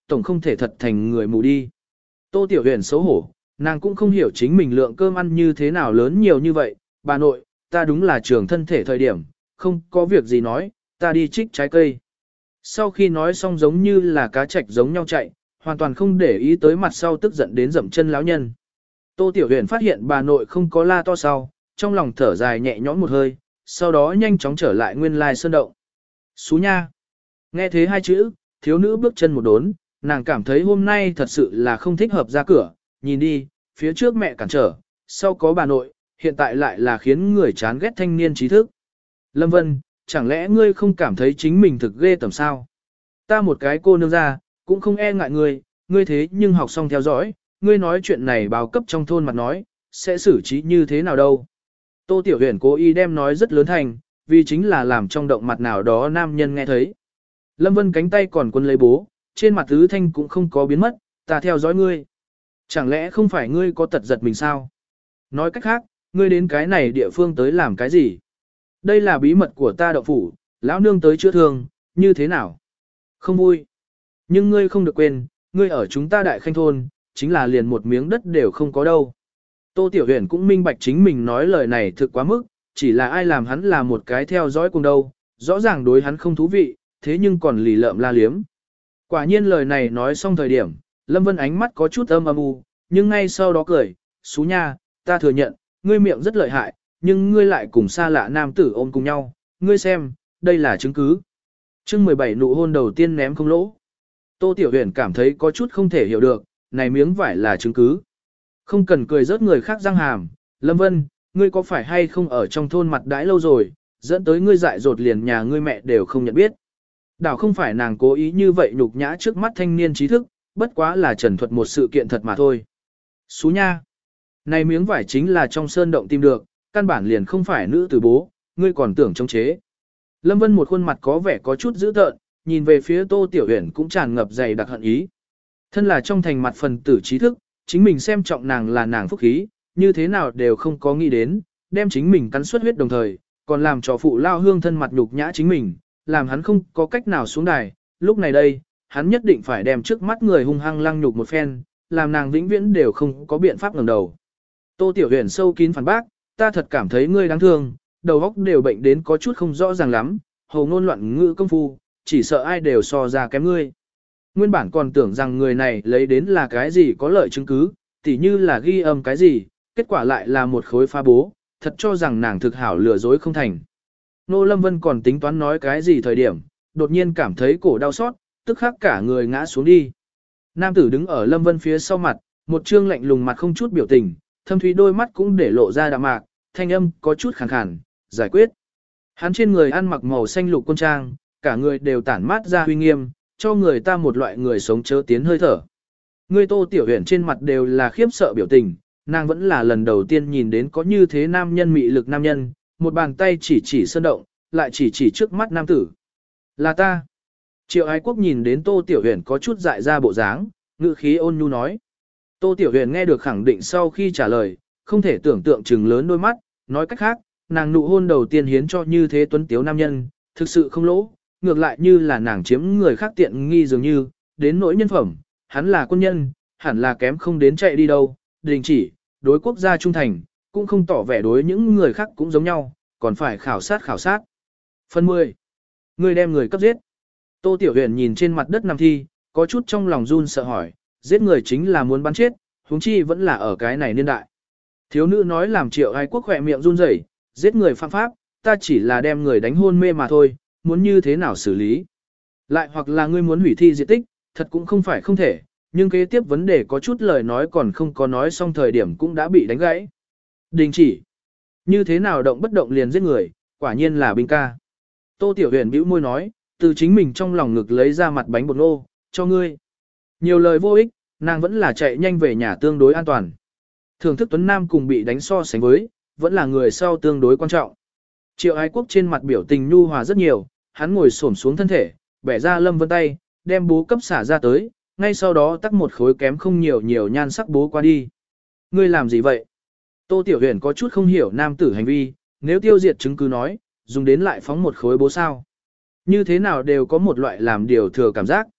tổng không thể thật thành người mù đi. Tô Tiểu Huyền xấu hổ, nàng cũng không hiểu chính mình lượng cơm ăn như thế nào lớn nhiều như vậy, bà nội, ta đúng là trường thân thể thời điểm, không có việc gì nói, ta đi trích trái cây. Sau khi nói xong giống như là cá trạch giống nhau chạy, hoàn toàn không để ý tới mặt sau tức giận đến dậm chân lão nhân. Tô Tiểu Huyền phát hiện bà nội không có la to sau, trong lòng thở dài nhẹ nhõm một hơi, sau đó nhanh chóng trở lại nguyên lai sơn động. Xú nha! Nghe thế hai chữ, thiếu nữ bước chân một đốn, nàng cảm thấy hôm nay thật sự là không thích hợp ra cửa, nhìn đi, phía trước mẹ cản trở, sau có bà nội, hiện tại lại là khiến người chán ghét thanh niên trí thức. Lâm Vân, chẳng lẽ ngươi không cảm thấy chính mình thực ghê tầm sao? Ta một cái cô nương ra, cũng không e ngại ngươi, ngươi thế nhưng học xong theo dõi, ngươi nói chuyện này báo cấp trong thôn mặt nói, sẽ xử trí như thế nào đâu. Tô Tiểu Huyền cố ý đem nói rất lớn thành, vì chính là làm trong động mặt nào đó nam nhân nghe thấy. Lâm Vân cánh tay còn quân lấy bố, trên mặt tứ thanh cũng không có biến mất, ta theo dõi ngươi. Chẳng lẽ không phải ngươi có tật giật mình sao? Nói cách khác, ngươi đến cái này địa phương tới làm cái gì? Đây là bí mật của ta động phủ, lão nương tới chữa thương, như thế nào? Không vui. Nhưng ngươi không được quên, ngươi ở chúng ta đại khanh thôn, chính là liền một miếng đất đều không có đâu. Tô Tiểu Huyền cũng minh bạch chính mình nói lời này thực quá mức, chỉ là ai làm hắn là một cái theo dõi cùng đâu, rõ ràng đối hắn không thú vị, thế nhưng còn lì lợm la liếm. Quả nhiên lời này nói xong thời điểm, Lâm Vân ánh mắt có chút âm âm u, nhưng ngay sau đó cười, xú nha, ta thừa nhận, ngươi miệng rất lợi hại, nhưng ngươi lại cùng xa lạ nam tử ôm cùng nhau, ngươi xem, đây là chứng cứ. Chương mười bảy nụ hôn đầu tiên ném không lỗ. Tô Tiểu Huyền cảm thấy có chút không thể hiểu được, này miếng vải là chứng cứ. Không cần cười rớt người khác răng hàm, Lâm Vân, ngươi có phải hay không ở trong thôn mặt đãi lâu rồi, dẫn tới ngươi dại dột liền nhà ngươi mẹ đều không nhận biết. Đảo không phải nàng cố ý như vậy nhục nhã trước mắt thanh niên trí thức, bất quá là trần thuật một sự kiện thật mà thôi. Xú nha! Này miếng vải chính là trong sơn động tìm được, căn bản liền không phải nữ tử bố, ngươi còn tưởng chống chế. Lâm Vân một khuôn mặt có vẻ có chút dữ tợn, nhìn về phía Tô Tiểu Huyền cũng tràn ngập dày đặc hận ý. Thân là trong thành mặt phần tử trí thức, chính mình xem trọng nàng là nàng phúc khí, như thế nào đều không có nghĩ đến, đem chính mình cắn suất huyết đồng thời, còn làm cho phụ lao hương thân mặt nhục nhã chính mình, làm hắn không có cách nào xuống đài. Lúc này đây, hắn nhất định phải đem trước mắt người hung hăng lăng nhục một phen, làm nàng vĩnh viễn đều không có biện pháp ngẩng đầu. Tô Tiểu Huyền sâu kín phản bác, ta thật cảm thấy ngươi đáng thương, đầu óc đều bệnh đến có chút không rõ ràng lắm, hồ ngôn loạn ngữ công phu, chỉ sợ ai đều so ra kém ngươi. Nguyên bản còn tưởng rằng người này lấy đến là cái gì có lợi chứng cứ, tỉ như là ghi âm cái gì, kết quả lại là một khối phá bố, thật cho rằng nàng thực hảo lừa dối không thành. Nô Lâm Vân còn tính toán nói cái gì thời điểm, đột nhiên cảm thấy cổ đau xót, tức khắc cả người ngã xuống đi. Nam tử đứng ở Lâm Vân phía sau mặt, một trương lạnh lùng mặt không chút biểu tình, thâm thúy đôi mắt cũng để lộ ra đạm mạc, thanh âm có chút khàn khàn, giải quyết. Hắn trên người ăn mặc màu xanh lục quân trang, cả người đều tản mát ra huy nghiêm, cho người ta một loại người sống chớ tiến hơi thở. Người Tô Tiểu Huyền trên mặt đều là khiếp sợ biểu tình, nàng vẫn là lần đầu tiên nhìn đến có như thế nam nhân mị lực nam nhân, một bàn tay chỉ chỉ sơn động, lại chỉ chỉ trước mắt nam tử. Là ta. Triệu Ái Quốc nhìn đến Tô Tiểu Huyền có chút dại ra bộ dáng, ngữ khí ôn nhu nói. Tô Tiểu Huyền nghe được khẳng định sau khi trả lời, không thể tưởng tượng chừng lớn đôi mắt, nói cách khác, nàng nụ hôn đầu tiên hiến cho như thế tuấn tiếu nam nhân, thực sự không lỗ, ngược lại như là nàng chiếm người khác tiện nghi dường như, đến nỗi nhân phẩm, hắn là quân nhân, hẳn là kém không đến chạy đi đâu, đình chỉ, đối quốc gia trung thành, cũng không tỏ vẻ đối những người khác cũng giống nhau, còn phải khảo sát khảo sát. Phần mười. Người đem người cấp giết. Tô Tiểu Huyền nhìn trên mặt đất nằm thi, có chút trong lòng run sợ hỏi, giết người chính là muốn bắn chết, huống chi vẫn là ở cái này niên đại. Thiếu nữ nói làm Triệu Ái Quốc khỏe miệng run rẩy, giết người phạm pháp, ta chỉ là đem người đánh hôn mê mà thôi, muốn như thế nào xử lý. Lại hoặc là ngươi muốn hủy thi diệt tích, thật cũng không phải không thể, nhưng kế tiếp vấn đề có chút lời nói còn không có nói xong thời điểm cũng đã bị đánh gãy. Đình chỉ. Như thế nào động bất động liền giết người, quả nhiên là binh ca. Tô Tiểu Huyền bĩu môi nói, từ chính mình trong lòng ngực lấy ra mặt bánh bột nô, cho ngươi. Nhiều lời vô ích, nàng vẫn là chạy nhanh về nhà tương đối an toàn. Thưởng thức Tuấn Nam cùng bị đánh so sánh với, vẫn là người sau tương đối quan trọng. Triệu Ái Quốc trên mặt biểu tình nhu hòa rất nhiều, hắn ngồi xổm xuống thân thể, bẻ ra Lâm Vân tay, đem bố cấp xả ra tới, ngay sau đó tắc một khối kém không nhiều nhiều nhan sắc bố qua đi. Ngươi làm gì vậy? Tô Tiểu Huyền có chút không hiểu nam tử hành vi, nếu tiêu diệt chứng cứ nói, dùng đến lại phóng một khối bố sao. Như thế nào đều có một loại làm điều thừa cảm giác.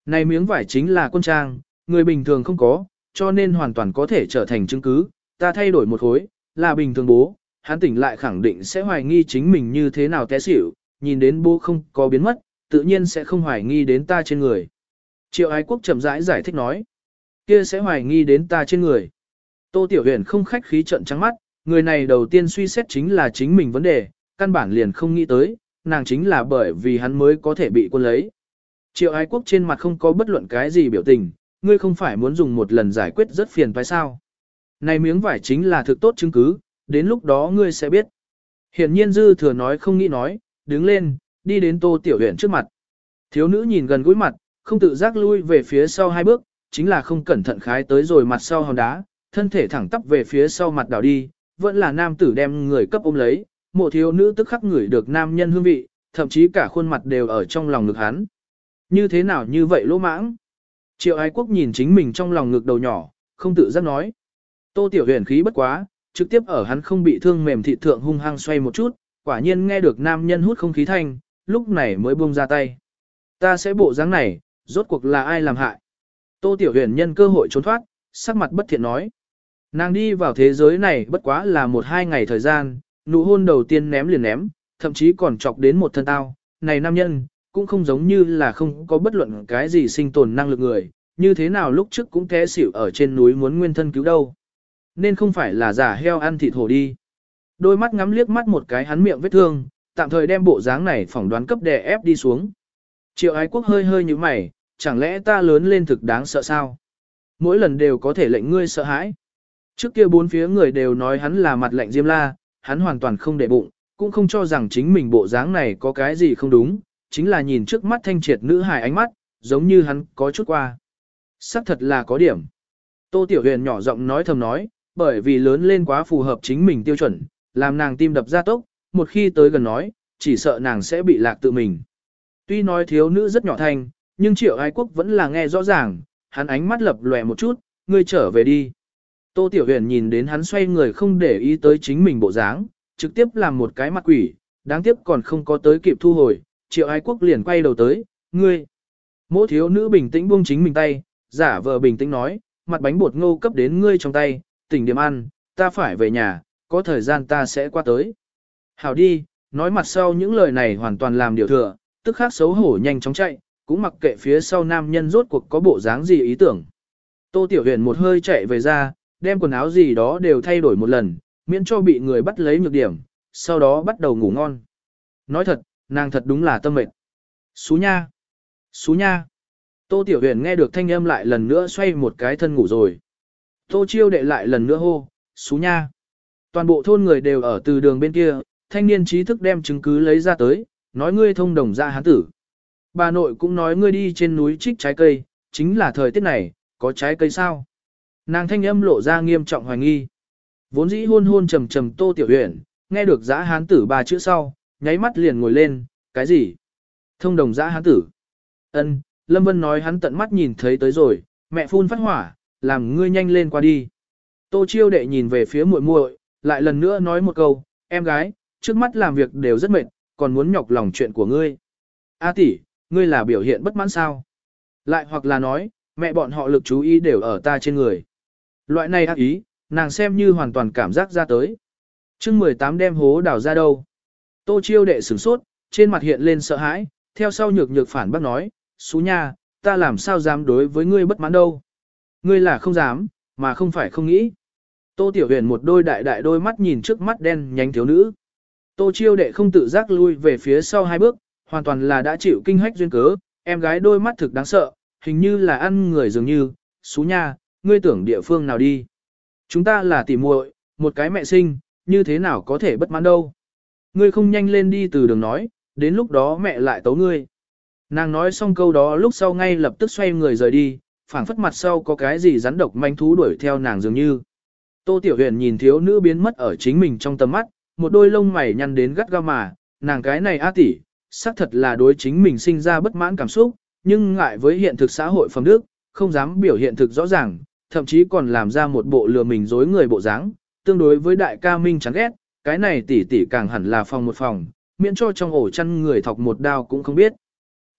Này miếng vải chính là quân trang, người bình thường không có, cho nên hoàn toàn có thể trở thành chứng cứ, ta thay đổi một khối, là bình thường bố, hắn tỉnh lại khẳng định sẽ hoài nghi chính mình như thế nào té xỉu, nhìn đến bố không có biến mất, tự nhiên sẽ không hoài nghi đến ta trên người. Triệu Ái Quốc chậm rãi giải thích nói, kia sẽ hoài nghi đến ta trên người. Tô Tiểu Huyền không khách khí trợn trắng mắt, người này đầu tiên suy xét chính là chính mình vấn đề, căn bản liền không nghĩ tới, nàng chính là bởi vì hắn mới có thể bị quân lấy. Triệu Ái Quốc trên mặt không có bất luận cái gì biểu tình, ngươi không phải muốn dùng một lần giải quyết rất phiền phải sao. Này miếng vải chính là thực tốt chứng cứ, đến lúc đó ngươi sẽ biết. Hiển nhiên Dư Thừa nói không nghĩ nói, đứng lên, đi đến Tô Tiểu Huyền trước mặt. Thiếu nữ nhìn gần gũi mặt, không tự giác lui về phía sau hai bước, chính là không cẩn thận khái tới rồi mặt sau hòn đá, thân thể thẳng tắp về phía sau mặt đảo đi, vẫn là nam tử đem người cấp ôm lấy, mộ thiếu nữ tức khắc ngửi được nam nhân hương vị, thậm chí cả khuôn mặt đều ở trong lòng ngực hắn. Như thế nào như vậy lỗ mãng? Triệu Ái Quốc nhìn chính mình trong lòng ngực đầu nhỏ, không tự giác nói. Tô Tiểu Huyền khí bất quá, trực tiếp ở hắn không bị thương mềm thịt thượng hung hăng xoay một chút, quả nhiên nghe được nam nhân hút không khí thanh, lúc này mới buông ra tay. Ta sẽ bộ dáng này, rốt cuộc là ai làm hại? Tô Tiểu Huyền nhân cơ hội trốn thoát, sắc mặt bất thiện nói. Nàng đi vào thế giới này bất quá là một hai ngày thời gian, nụ hôn đầu tiên ném liền ném, thậm chí còn chọc đến một thân tao. Này nam nhân, cũng không giống như là không có bất luận cái gì sinh tồn năng lực người, như thế nào lúc trước cũng té xỉu ở trên núi muốn nguyên thân cứu đâu. Nên không phải là giả heo ăn thịt hổ đi. Đôi mắt ngắm liếc mắt một cái hắn miệng vết thương, tạm thời đem bộ dáng này phỏng đoán cấp đè ép đi xuống. Triệu Ái Quốc hơi hơi như mày, chẳng lẽ ta lớn lên thực đáng sợ sao? Mỗi lần đều có thể lệnh ngươi sợ hãi. Trước kia bốn phía người đều nói hắn là mặt lạnh diêm la, hắn hoàn toàn không để bụng, cũng không cho rằng chính mình bộ dáng này có cái gì không đúng, chính là nhìn trước mắt thanh triệt nữ hài ánh mắt, giống như hắn có chút qua. Sắc thật là có điểm. Tô Tiểu Huyền nhỏ giọng nói thầm nói, bởi vì lớn lên quá phù hợp chính mình tiêu chuẩn, làm nàng tim đập ra tốc, một khi tới gần nói, chỉ sợ nàng sẽ bị lạc tự mình. Tuy nói thiếu nữ rất nhỏ thanh, nhưng Triệu Ái Quốc vẫn là nghe rõ ràng, hắn ánh mắt lập lòe một chút, ngươi trở về đi. Tô Tiểu Huyền nhìn đến hắn xoay người không để ý tới chính mình bộ dáng, trực tiếp làm một cái mặt quỷ, đáng tiếc còn không có tới kịp thu hồi, Triệu Ái Quốc liền quay đầu tới, ngươi. Mỗ thiếu nữ bình tĩnh buông chính mình tay, giả vờ bình tĩnh nói, mặt bánh bột ngô cấp đến ngươi trong tay, tỉnh điểm ăn, ta phải về nhà, có thời gian ta sẽ qua tới. Hảo đi, nói mặt sau những lời này hoàn toàn làm điều thừa, tức khắc xấu hổ nhanh chóng chạy, cũng mặc kệ phía sau nam nhân rốt cuộc có bộ dáng gì ý tưởng. Tô Tiểu Huyền một hơi chạy về ra, đem quần áo gì đó đều thay đổi một lần, miễn cho bị người bắt lấy nhược điểm, sau đó bắt đầu ngủ ngon. Nói thật, nàng thật đúng là tâm mệt. Xú nha! Xú nha! Tô Tiểu Huyền nghe được thanh âm lại lần nữa xoay một cái thân ngủ rồi. Tô Chiêu đệ lại lần nữa hô, xú nha! Toàn bộ thôn người đều ở từ đường bên kia, thanh niên trí thức đem chứng cứ lấy ra tới, nói ngươi thông đồng ra hán tử. Bà nội cũng nói ngươi đi trên núi trích trái cây, chính là thời tiết này, có trái cây sao? Nàng thanh âm lộ ra nghiêm trọng hoài nghi. Vốn dĩ hôn hôn trầm trầm Tô Tiểu Huyền, nghe được giã hán tử ba chữ sau, nháy mắt liền ngồi lên, cái gì? Thông đồng giã hán tử. Ân, Lâm Vân nói hắn tận mắt nhìn thấy tới rồi, mẹ phun phát hỏa, làm ngươi nhanh lên qua đi. Tô Chiêu đệ nhìn về phía muội muội, lại lần nữa nói một câu, em gái, trước mắt làm việc đều rất mệt, còn muốn nhọc lòng chuyện của ngươi. A tỷ, ngươi là biểu hiện bất mãn sao? Lại hoặc là nói, mẹ bọn họ lực chú ý đều ở ta trên người. Loại này ác ý, nàng xem như hoàn toàn cảm giác ra tới. chương mười tám đem hố đào ra đâu. Tô Chiêu đệ sửng sốt, trên mặt hiện lên sợ hãi, theo sau nhược nhược phản bác nói, xú nha, ta làm sao dám đối với ngươi bất mãn đâu. Ngươi là không dám, mà không phải không nghĩ. Tô Tiểu Huyền một đôi đại đại đôi mắt nhìn trước mắt đen nhánh thiếu nữ. Tô Chiêu đệ không tự giác lui về phía sau hai bước, hoàn toàn là đã chịu kinh hách duyên cớ, em gái đôi mắt thực đáng sợ, hình như là ăn người dường như, xú nha, ngươi tưởng địa phương nào đi. Chúng ta là tỉ muội, một cái mẹ sinh, như thế nào có thể bất mãn đâu. Ngươi không nhanh lên đi từ đường nói, đến lúc đó mẹ lại tấu ngươi. Nàng nói xong câu đó lúc sau ngay lập tức xoay người rời đi, phảng phất mặt sau có cái gì rắn độc manh thú đuổi theo nàng dường như. Tô Tiểu Huyền nhìn thiếu nữ biến mất ở chính mình trong tầm mắt, một đôi lông mày nhăn đến gắt gao mà, nàng cái này a tỷ, xác thật là đối chính mình sinh ra bất mãn cảm xúc, nhưng ngại với hiện thực xã hội phẩm đức, không dám biểu hiện thực rõ ràng, thậm chí còn làm ra một bộ lừa mình dối người bộ dáng, tương đối với đại ca Minh chán ghét, cái này tỷ tỷ càng hẳn là phòng một phòng, miễn cho trong ổ chăn người thọc một đao cũng không biết.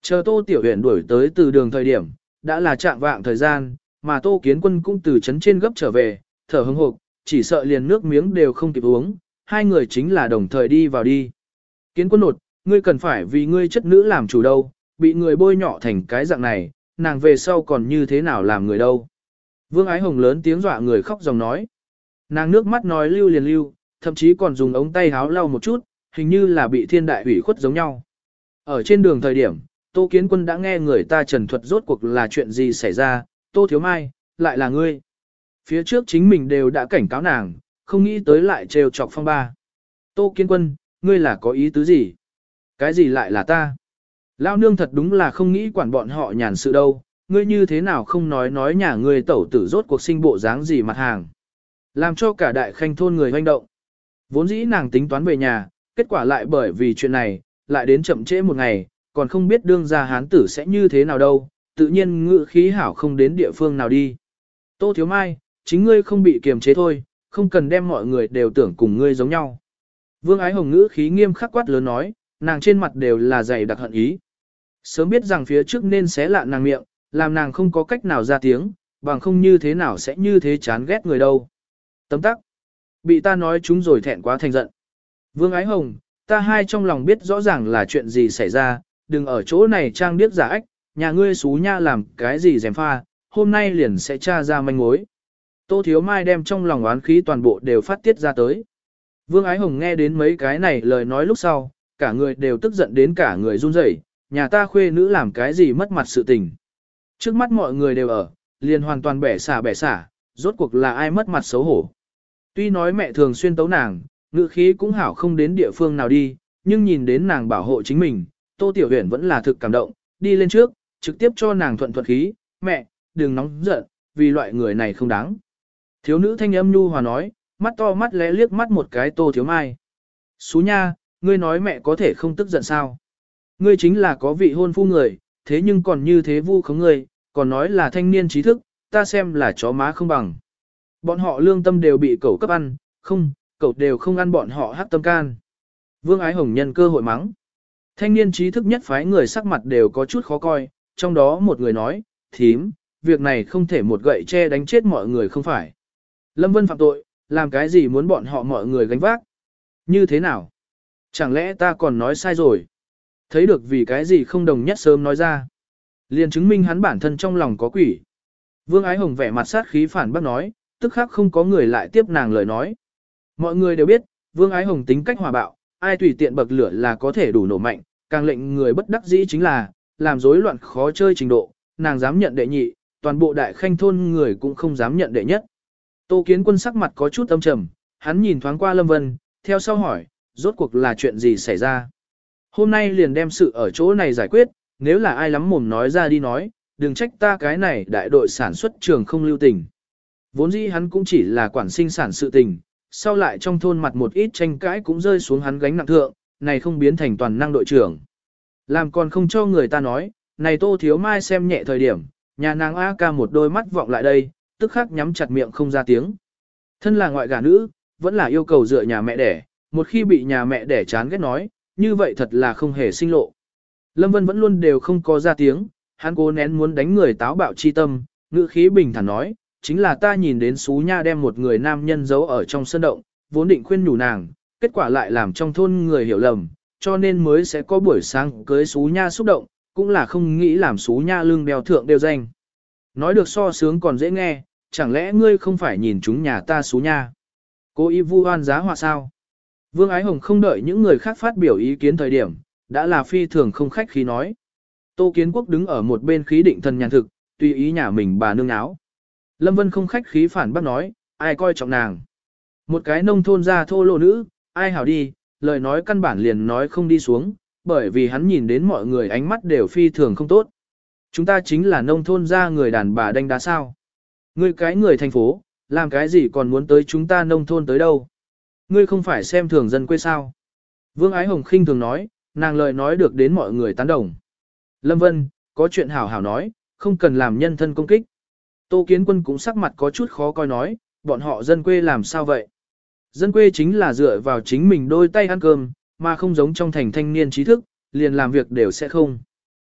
Chờ Tô Tiểu Huyền đuổi tới từ đường thời điểm, đã là trạng vạng thời gian, mà Tô Kiến Quân cũng từ trấn trên gấp trở về, thở hững hộc, chỉ sợ liền nước miếng đều không kịp uống, hai người chính là đồng thời đi vào đi. Kiến Quân nột, ngươi cần phải vì ngươi chất nữ làm chủ đâu, bị người bôi nhọ thành cái dạng này, nàng về sau còn như thế nào làm người đâu. Vương Ái Hồng lớn tiếng dọa người khóc dòng nói. Nàng nước mắt nói lưu liền lưu, thậm chí còn dùng ống tay háo lau một chút, hình như là bị thiên đại ủy khuất giống nhau. Ở trên đường thời điểm, Tô Kiến Quân đã nghe người ta trần thuật rốt cuộc là chuyện gì xảy ra, Tô Thiếu Mai, lại là ngươi. Phía trước chính mình đều đã cảnh cáo nàng, không nghĩ tới lại trêu chọc phong ba. Tô Kiến Quân, ngươi là có ý tứ gì? Cái gì lại là ta? Lao nương thật đúng là không nghĩ quản bọn họ nhàn sự đâu, ngươi như thế nào không nói nói nhà ngươi tẩu tử rốt cuộc sinh bộ dáng gì mặt hàng. Làm cho cả đại khanh thôn người hoành động. Vốn dĩ nàng tính toán về nhà, kết quả lại bởi vì chuyện này, lại đến chậm trễ một ngày, còn không biết đương gia hán tử sẽ như thế nào đâu, tự nhiên ngự khí hảo không đến địa phương nào đi. Tô Thiếu Mai, chính ngươi không bị kiềm chế thôi, không cần đem mọi người đều tưởng cùng ngươi giống nhau. Vương Ái Hồng ngữ khí nghiêm khắc quát lớn nói, nàng trên mặt đều là dày đặc hận ý. Sớm biết rằng phía trước nên xé lạ nàng miệng, làm nàng không có cách nào ra tiếng, bằng không như thế nào sẽ như thế chán ghét người đâu. Tấm tắc. Bị ta nói chúng rồi thẹn quá thành giận. Vương Ái Hồng, ta hai trong lòng biết rõ ràng là chuyện gì xảy ra, đừng ở chỗ này trang điếc giả ách, nhà ngươi xú nha làm cái gì dèm pha, hôm nay liền sẽ tra ra manh mối. Tô Thiếu Mai đem trong lòng oán khí toàn bộ đều phát tiết ra tới. Vương Ái Hồng nghe đến mấy cái này lời nói lúc sau, cả người đều tức giận đến cả người run rẩy, nhà ta khuê nữ làm cái gì mất mặt sự tình. Trước mắt mọi người đều ở, liền hoàn toàn bẻ xả bẻ xả, rốt cuộc là ai mất mặt xấu hổ. Tuy nói mẹ thường xuyên tấu nàng, ngữ khí cũng hảo không đến địa phương nào đi, nhưng nhìn đến nàng bảo hộ chính mình, Tô Tiểu Huyền vẫn là thực cảm động, đi lên trước, trực tiếp cho nàng thuận thuận khí, mẹ, đừng nóng giận, vì loại người này không đáng. Thiếu nữ thanh âm nhu hòa nói, mắt to mắt lẽ liếc mắt một cái Tô Thiếu Mai. Xú nha, ngươi nói mẹ có thể không tức giận sao? Ngươi chính là có vị hôn phu người, thế nhưng còn như thế vu khống ngươi, còn nói là thanh niên trí thức, ta xem là chó má không bằng. Bọn họ lương tâm đều bị cẩu cấp ăn, không, cẩu đều không ăn bọn họ hát tâm can. Vương Ái Hồng nhân cơ hội mắng. Thanh niên trí thức nhất phái người sắc mặt đều có chút khó coi, trong đó một người nói, thím, việc này không thể một gậy che đánh chết mọi người không phải. Lâm Vân phạm tội, làm cái gì muốn bọn họ mọi người gánh vác? Như thế nào? Chẳng lẽ ta còn nói sai rồi? Thấy được vì cái gì không đồng nhất sớm nói ra. Liền chứng minh hắn bản thân trong lòng có quỷ. Vương Ái Hồng vẻ mặt sát khí phản bác nói, tức khắc không có người lại tiếp nàng lời nói. Mọi người đều biết, Vương Ái Hồng tính cách hòa bạo, ai tùy tiện bậc lửa là có thể đủ nổ mạnh, càng lệnh người bất đắc dĩ chính là, làm rối loạn khó chơi trình độ, nàng dám nhận đệ nhị, toàn bộ đại khanh thôn người cũng không dám nhận đệ nhất. Tô Kiến Quân sắc mặt có chút âm trầm, hắn nhìn thoáng qua Lâm Vân, theo sau hỏi, rốt cuộc là chuyện gì xảy ra. Hôm nay liền đem sự ở chỗ này giải quyết, nếu là ai lắm mồm nói ra đi nói, đừng trách ta cái này đại đội sản xuất trường không lưu tình. Vốn dĩ hắn cũng chỉ là quản sinh sản sự tình, sau lại trong thôn mặt một ít tranh cãi cũng rơi xuống hắn gánh nặng thượng, này không biến thành toàn năng đội trưởng. Làm còn không cho người ta nói, này Tô Thiếu Mai xem nhẹ thời điểm, nhà nàng A ca một đôi mắt vọng lại đây, tức khắc nhắm chặt miệng không ra tiếng. Thân là ngoại gả nữ, vẫn là yêu cầu dựa nhà mẹ đẻ, một khi bị nhà mẹ đẻ chán ghét nói, như vậy thật là không hề sinh lộ. Lâm Vân vẫn luôn đều không có ra tiếng, hắn cố nén muốn đánh người táo bạo chi tâm, ngữ khí bình thản nói, chính là ta nhìn đến xú nha đem một người nam nhân giấu ở trong sân động, vốn định khuyên nhủ nàng, kết quả lại làm trong thôn người hiểu lầm, cho nên mới sẽ có buổi sáng cưới xú nha xúc động, cũng là không nghĩ làm xú nha lưng đeo thượng đều danh. Nói được so sướng còn dễ nghe, chẳng lẽ ngươi không phải nhìn chúng nhà ta xú nha? Cô y vu oan giá họa sao? Vương Ái Hồng không đợi những người khác phát biểu ý kiến thời điểm, đã là phi thường không khách khí nói. Tô Kiến Quốc đứng ở một bên khí định thần nhàn thực, tùy ý nhà mình bà nương áo. Lâm Vân không khách khí phản bác nói, ai coi trọng nàng. Một cái nông thôn ra thô lỗ nữ, ai hảo đi, lời nói căn bản liền nói không đi xuống, bởi vì hắn nhìn đến mọi người ánh mắt đều phi thường không tốt. Chúng ta chính là nông thôn ra người đàn bà đánh đá sao. Ngươi cái người thành phố, làm cái gì còn muốn tới chúng ta nông thôn tới đâu. Ngươi không phải xem thường dân quê sao. Vương Ái Hồng khinh thường nói, nàng lời nói được đến mọi người tán đồng. Lâm Vân, có chuyện hảo hảo nói, không cần làm nhân thân công kích. Tô Kiến Quân cũng sắc mặt có chút khó coi nói, bọn họ dân quê làm sao vậy? Dân quê chính là dựa vào chính mình đôi tay ăn cơm, mà không giống trong thành thanh niên trí thức, liền làm việc đều sẽ không.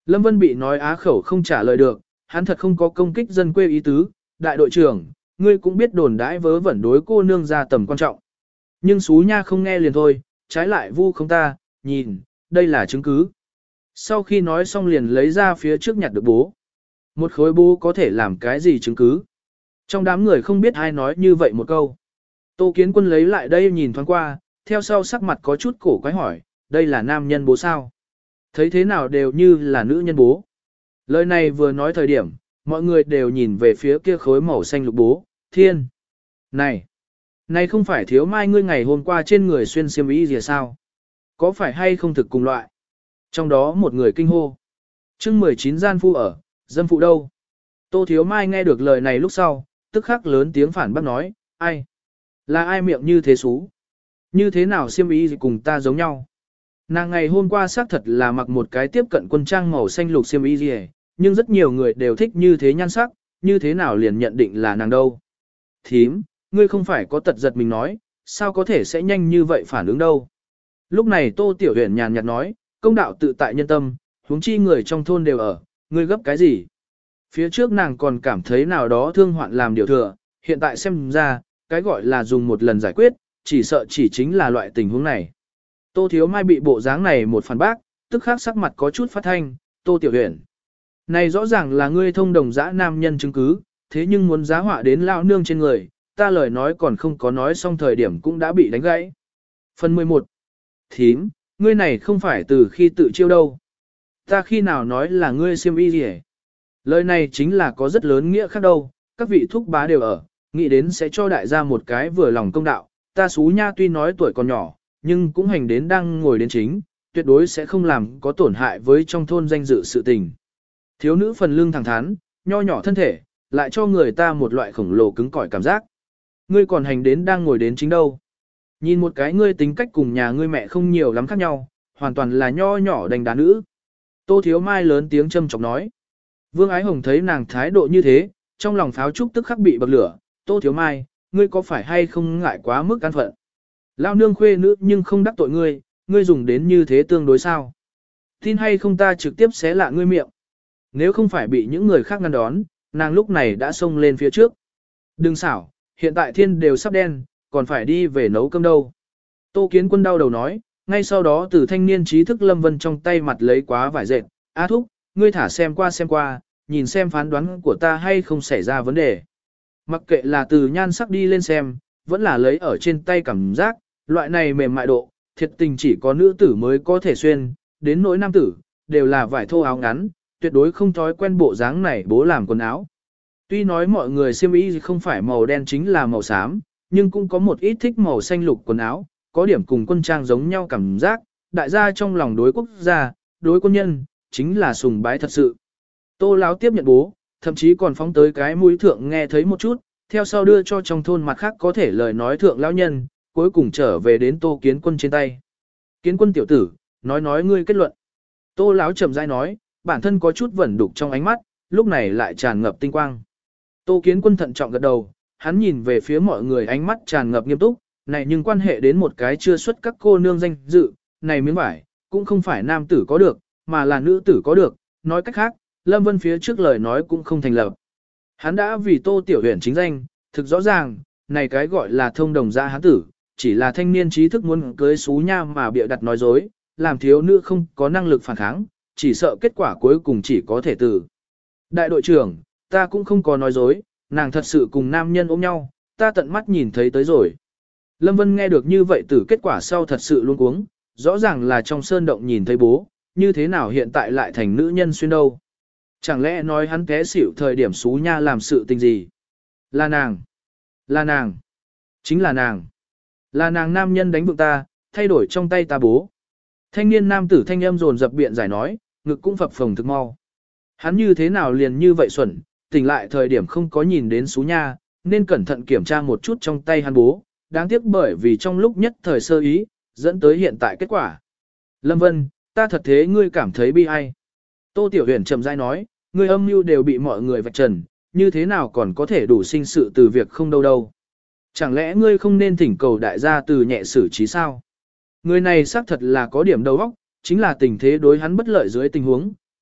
Lâm Vân bị nói á khẩu không trả lời được, hắn thật không có công kích dân quê ý tứ, đại đội trưởng, ngươi cũng biết đồn đãi vớ vẩn đối cô nương ra tầm quan trọng. Nhưng Xú Nha không nghe liền thôi, trái lại vu không ta, nhìn, đây là chứng cứ. Sau khi nói xong liền lấy ra phía trước nhặt được bố. Một khối bố có thể làm cái gì chứng cứ? Trong đám người không biết ai nói như vậy một câu. Tô Kiến Quân lấy lại đây nhìn thoáng qua, theo sau sắc mặt có chút cổ quái hỏi, đây là nam nhân bố sao? Thấy thế nào đều như là nữ nhân bố. Lời này vừa nói thời điểm, mọi người đều nhìn về phía kia khối màu xanh lục bố, thiên. Này, này không phải thiếu mai ngươi ngày hôm qua trên người xuyên xiêm y gì sao? Có phải hay không thực cùng loại? Trong đó một người kinh hô. chương mười chín gian phu ở, dâm phụ đâu? Tô Thiếu Mai nghe được lời này lúc sau, tức khắc lớn tiếng phản bác nói, ai? Là ai miệng như thế xú? Như thế nào xiêm y gì cùng ta giống nhau? Nàng ngày hôm qua xác thật là mặc một cái tiếp cận quân trang màu xanh lục xiêm y gì, nhưng rất nhiều người đều thích như thế nhan sắc, như thế nào liền nhận định là nàng đâu? Thím, ngươi không phải có tật giật mình nói, sao có thể sẽ nhanh như vậy phản ứng đâu? Lúc này Tô Tiểu Huyền nhàn nhạt nói, công đạo tự tại nhân tâm, huống chi người trong thôn đều ở, ngươi gấp cái gì? Phía trước nàng còn cảm thấy nào đó thương hoạn làm điều thừa, hiện tại xem ra, cái gọi là dùng một lần giải quyết, chỉ sợ chỉ chính là loại tình huống này. Tô Thiếu Mai bị bộ dáng này một phản bác, tức khắc sắc mặt có chút phát thanh, Tô Tiểu Huyền. Này rõ ràng là ngươi thông đồng dã nam nhân chứng cứ, thế nhưng muốn giá họa đến lão nương trên người, ta lời nói còn không có nói xong thời điểm cũng đã bị đánh gãy. Phần mười một. Thím, ngươi này không phải từ khi tự chiêu đâu. Ta khi nào nói là ngươi xiêm y gì hết? Lời này chính là có rất lớn nghĩa khác đâu, các vị thúc bá đều ở, nghĩ đến sẽ cho đại gia một cái vừa lòng công đạo, ta Xú Nha tuy nói tuổi còn nhỏ, nhưng cũng hành đến đang ngồi đến chính, tuyệt đối sẽ không làm có tổn hại với trong thôn danh dự sự tình. Thiếu nữ phần lưng thẳng thắn, nho nhỏ thân thể, lại cho người ta một loại khổng lồ cứng cỏi cảm giác. Ngươi còn hành đến đang ngồi đến chính đâu. Nhìn một cái ngươi tính cách cùng nhà ngươi mẹ không nhiều lắm khác nhau, hoàn toàn là nho nhỏ đánh đá nữ. Tô Thiếu Mai lớn tiếng châm chọc nói. Vương Ái Hồng thấy nàng thái độ như thế, trong lòng pháo trúc tức khắc bị bậc lửa. Tô Thiếu Mai, ngươi có phải hay không ngại quá mức căn phận? Lao nương khuê nữ nhưng không đắc tội ngươi, ngươi dùng đến như thế tương đối sao? Tin hay không ta trực tiếp xé lạ ngươi miệng. Nếu không phải bị những người khác ngăn đón, nàng lúc này đã xông lên phía trước. Đừng xảo, hiện tại thiên đều sắp đen, còn phải đi về nấu cơm đâu. Tô Kiến Quân đau đầu nói, ngay sau đó từ thanh niên trí thức Lâm Vân trong tay mặt lấy quá vải dệt. A thúc, ngươi thả xem qua xem qua, nhìn xem phán đoán của ta hay không xảy ra vấn đề. Mặc kệ là từ nhan sắc đi lên xem, vẫn là lấy ở trên tay cảm giác, loại này mềm mại độ, thiệt tình chỉ có nữ tử mới có thể xuyên, đến nỗi nam tử, đều là vải thô áo ngắn, tuyệt đối không thói quen bộ dáng này bố làm quần áo. Tuy nói mọi người xiêm y không phải màu đen chính là màu xám, nhưng cũng có một ít thích màu xanh lục quần áo, có điểm cùng quân trang giống nhau cảm giác, đại gia trong lòng đối quốc gia, đối quân nhân, chính là sùng bái thật sự. Tô Láo tiếp nhận bố, thậm chí còn phóng tới cái mũi thượng nghe thấy một chút, theo sau đưa cho trong thôn mặt khác có thể lời nói thượng lão nhân, cuối cùng trở về đến Tô Kiến Quân trên tay. Kiến Quân tiểu tử, nói nói ngươi kết luận. Tô Láo chậm rãi nói, bản thân có chút vẩn đục trong ánh mắt, lúc này lại tràn ngập tinh quang. Tô Kiến Quân thận trọng gật đầu, hắn nhìn về phía mọi người ánh mắt tràn ngập nghiêm túc, này nhưng quan hệ đến một cái chưa xuất các cô nương danh dự, này miếng vải, cũng không phải nam tử có được, mà là nữ tử có được, nói cách khác, Lâm Vân phía trước lời nói cũng không thành lập. Hắn đã vì Tô Tiểu Huyền chính danh, thực rõ ràng, này cái gọi là thông đồng gia hán tử, chỉ là thanh niên trí thức muốn cưới Xú Nha mà bịa đặt nói dối, làm thiếu nữ không có năng lực phản kháng, chỉ sợ kết quả cuối cùng chỉ có thể tử. Đại đội trưởng, ta cũng không có nói dối, nàng thật sự cùng nam nhân ôm nhau, ta tận mắt nhìn thấy tới rồi. Lâm Vân nghe được như vậy từ kết quả sau thật sự luôn cuống, rõ ràng là trong sơn động nhìn thấy bố, như thế nào hiện tại lại thành nữ nhân xuyên đâu. Chẳng lẽ nói hắn té xỉu thời điểm Xú Nha làm sự tình gì? Là nàng. Là nàng. Chính là nàng. Là nàng nam nhân đánh vượng ta, thay đổi trong tay ta bố. Thanh niên nam tử thanh âm dồn dập biện giải nói, ngực cũng phập phồng thực mau. Hắn như thế nào liền như vậy xuẩn, tỉnh lại thời điểm không có nhìn đến Xú Nha, nên cẩn thận kiểm tra một chút trong tay hắn bố, đáng tiếc bởi vì trong lúc nhất thời sơ ý, dẫn tới hiện tại kết quả. Lâm Vân, ta thật thế ngươi cảm thấy bi ai. Tô Tiểu Huyền chậm rãi nói, ngươi âm mưu đều bị mọi người vạch trần, như thế nào còn có thể đủ sinh sự từ việc không đâu đâu. Chẳng lẽ ngươi không nên thỉnh cầu đại gia từ nhẹ xử trí sao? Người này xác thật là có điểm đầu óc, chính là tình thế đối hắn bất lợi dưới tình huống,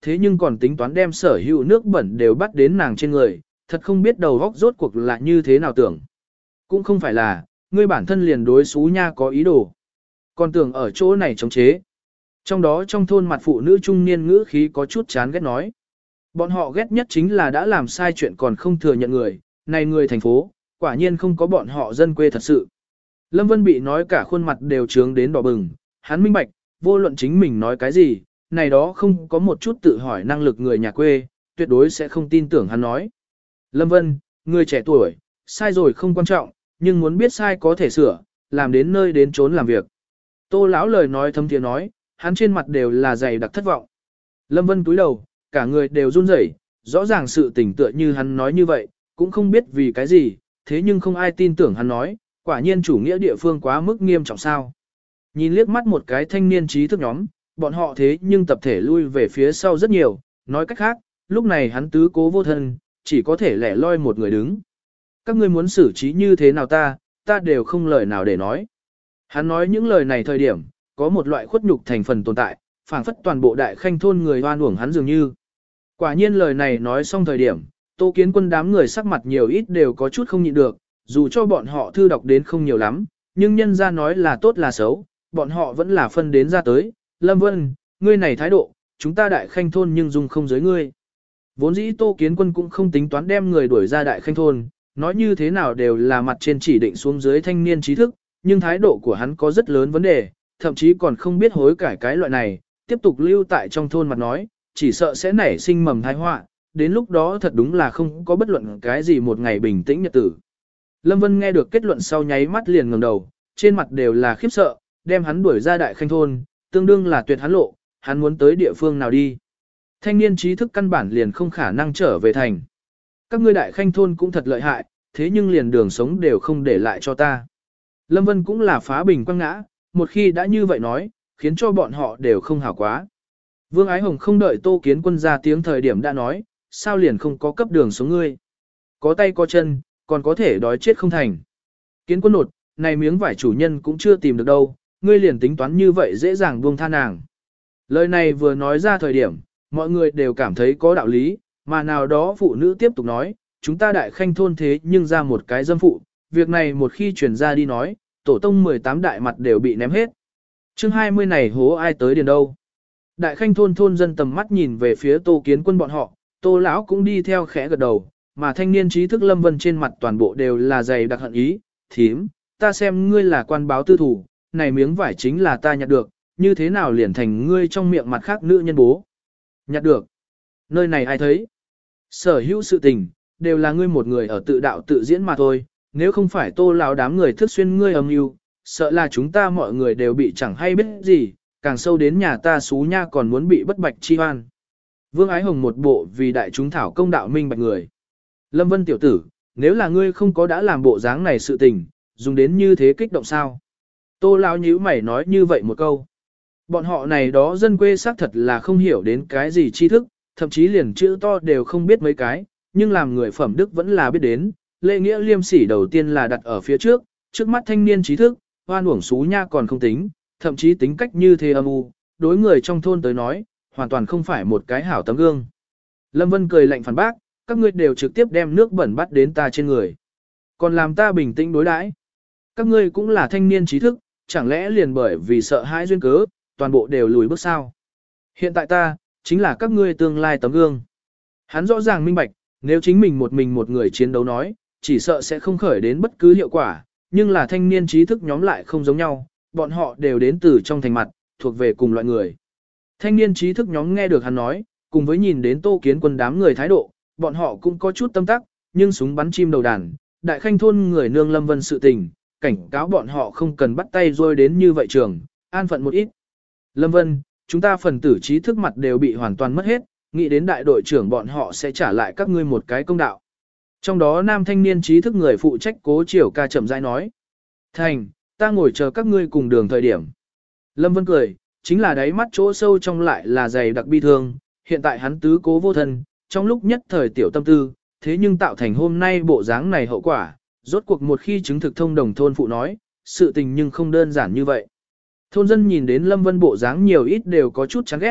thế nhưng còn tính toán đem sở hữu nước bẩn đều bắt đến nàng trên người, thật không biết đầu góc rốt cuộc là như thế nào tưởng. Cũng không phải là, ngươi bản thân liền đối xú nha có ý đồ. Còn tưởng ở chỗ này chống chế. Trong đó trong thôn mặt phụ nữ trung niên ngữ khí có chút chán ghét nói. Bọn họ ghét nhất chính là đã làm sai chuyện còn không thừa nhận người, này người thành phố, quả nhiên không có bọn họ dân quê thật sự. Lâm Vân bị nói cả khuôn mặt đều trướng đến đỏ bừng, hắn minh bạch, vô luận chính mình nói cái gì, này đó không có một chút tự hỏi năng lực người nhà quê, tuyệt đối sẽ không tin tưởng hắn nói. Lâm Vân, người trẻ tuổi, sai rồi không quan trọng, nhưng muốn biết sai có thể sửa, làm đến nơi đến trốn làm việc. Tô lão lời nói thâm thiế nói, hắn trên mặt đều là dày đặc thất vọng. Lâm Vân cúi đầu, cả người đều run rẩy, rõ ràng sự tình tựa như hắn nói như vậy, cũng không biết vì cái gì, thế nhưng không ai tin tưởng hắn nói, quả nhiên chủ nghĩa địa phương quá mức nghiêm trọng sao. Nhìn liếc mắt một cái thanh niên trí thức nhóm, bọn họ thế nhưng tập thể lui về phía sau rất nhiều, nói cách khác, lúc này hắn tứ cố vô thân, chỉ có thể lẻ loi một người đứng. Các ngươi muốn xử trí như thế nào ta, ta đều không lời nào để nói. Hắn nói những lời này thời điểm, có một loại khuất nhục thành phần tồn tại, phảng phất toàn bộ đại khanh thôn người oan uổng hắn dường như. Quả nhiên lời này nói xong thời điểm, Tô Kiến Quân đám người sắc mặt nhiều ít đều có chút không nhịn được, dù cho bọn họ thư đọc đến không nhiều lắm, nhưng nhân ra nói là tốt là xấu, bọn họ vẫn là phân đến ra tới. Lâm Vân, ngươi này thái độ, chúng ta đại khanh thôn nhưng dung không giới ngươi. Vốn dĩ Tô Kiến Quân cũng không tính toán đem người đuổi ra đại khanh thôn, nói như thế nào đều là mặt trên chỉ định xuống dưới thanh niên trí thức, nhưng thái độ của hắn có rất lớn vấn đề, thậm chí còn không biết hối cải cái loại này, tiếp tục lưu tại trong thôn mặt nói, chỉ sợ sẽ nảy sinh mầm tai họa, đến lúc đó thật đúng là không có bất luận cái gì một ngày bình tĩnh nhật tử. Lâm Vân nghe được kết luận sau nháy mắt liền ngẩng đầu, trên mặt đều là khiếp sợ, đem hắn đuổi ra đại khanh thôn, tương đương là tuyệt hắn lộ, hắn muốn tới địa phương nào đi. Thanh niên trí thức căn bản liền không khả năng trở về thành. Các ngươi đại khanh thôn cũng thật lợi hại, thế nhưng liền đường sống đều không để lại cho ta. Lâm Vân cũng là phá bình quăng ngã, một khi đã như vậy nói, khiến cho bọn họ đều không hảo quá. Vương Ái Hồng không đợi Tô Kiến Quân ra tiếng thời điểm đã nói, sao liền không có cấp đường sống ngươi. Có tay có chân, còn có thể đói chết không thành. Kiến Quân nột, này miếng vải chủ nhân cũng chưa tìm được đâu, ngươi liền tính toán như vậy dễ dàng buông tha nàng. Lời này vừa nói ra thời điểm, mọi người đều cảm thấy có đạo lý, mà nào đó phụ nữ tiếp tục nói, chúng ta đại khanh thôn thế nhưng ra một cái dâm phụ, việc này một khi truyền ra đi nói, tổ tông mười tám đại mặt đều bị ném hết. Chương hai mươi này hố ai tới điền đâu. Đại khanh thôn thôn dân tầm mắt nhìn về phía Tô Kiến Quân bọn họ, Tô lão cũng đi theo khẽ gật đầu, mà thanh niên trí thức Lâm Vân trên mặt toàn bộ đều là dày đặc hận ý, thím, ta xem ngươi là quan báo tư thủ, này miếng vải chính là ta nhặt được, như thế nào liền thành ngươi trong miệng mặt khác nữ nhân bố. Nhặt được. Nơi này ai thấy? Sở hữu sự tình, đều là ngươi một người ở tự đạo tự diễn mà thôi, nếu không phải Tô lão đám người thức xuyên ngươi âm mưu, sợ là chúng ta mọi người đều bị chẳng hay biết gì, càng sâu đến nhà ta xú nha còn muốn bị bất bạch chi oan. Vương Ái Hồng một bộ vì đại chúng thảo công đạo minh bạch người. Lâm Vân tiểu tử, nếu là ngươi không có đã làm bộ dáng này sự tình, dùng đến như thế kích động sao? Tô lão nhíu mày nói như vậy một câu. Bọn họ này đó dân quê xác thật là không hiểu đến cái gì tri thức, thậm chí liền chữ to đều không biết mấy cái, nhưng làm người phẩm đức vẫn là biết đến, lễ nghĩa liêm sỉ đầu tiên là đặt ở phía trước, trước mắt thanh niên trí thức, hoan uổng xú nha còn không tính, thậm chí tính cách như thế âm u, đối người trong thôn tới nói, hoàn toàn không phải một cái hảo tấm gương. Lâm Vân cười lạnh phản bác, các ngươi đều trực tiếp đem nước bẩn bắt đến ta trên người. Còn làm ta bình tĩnh đối đãi. Các ngươi cũng là thanh niên trí thức, chẳng lẽ liền bởi vì sợ hãi duyên cớ, toàn bộ đều lùi bước sao? Hiện tại ta, chính là các ngươi tương lai tấm gương. Hắn rõ ràng minh bạch, nếu chính mình một mình một người chiến đấu nói, chỉ sợ sẽ không khởi đến bất cứ hiệu quả, nhưng là thanh niên trí thức nhóm lại không giống nhau, bọn họ đều đến từ trong thành mặt, thuộc về cùng loại người. Thanh niên trí thức nhóm nghe được hắn nói, cùng với nhìn đến Tô Kiến Quân đám người thái độ, bọn họ cũng có chút tâm tắc, nhưng súng bắn chim đầu đàn, đại khanh thôn người nương Lâm Vân sự tình, cảnh cáo bọn họ không cần bắt tay rôi đến như vậy trường, an phận một ít. Lâm Vân, chúng ta phần tử trí thức mặt đều bị hoàn toàn mất hết, nghĩ đến đại đội trưởng bọn họ sẽ trả lại các ngươi một cái công đạo. Trong đó nam thanh niên trí thức người phụ trách Cố Triều Ca chậm rãi nói. Thành, ta ngồi chờ các ngươi cùng đường thời điểm. Lâm Vân cười, chính là đáy mắt chỗ sâu trong lại là dày đặc bi thương, hiện tại hắn tứ cố vô thân, trong lúc nhất thời tiểu tâm tư, thế nhưng tạo thành hôm nay bộ dáng này hậu quả, rốt cuộc một khi chứng thực thông đồng thôn phụ nói, sự tình nhưng không đơn giản như vậy. Thôn dân nhìn đến Lâm Vân bộ dáng nhiều ít đều có chút chán ghét,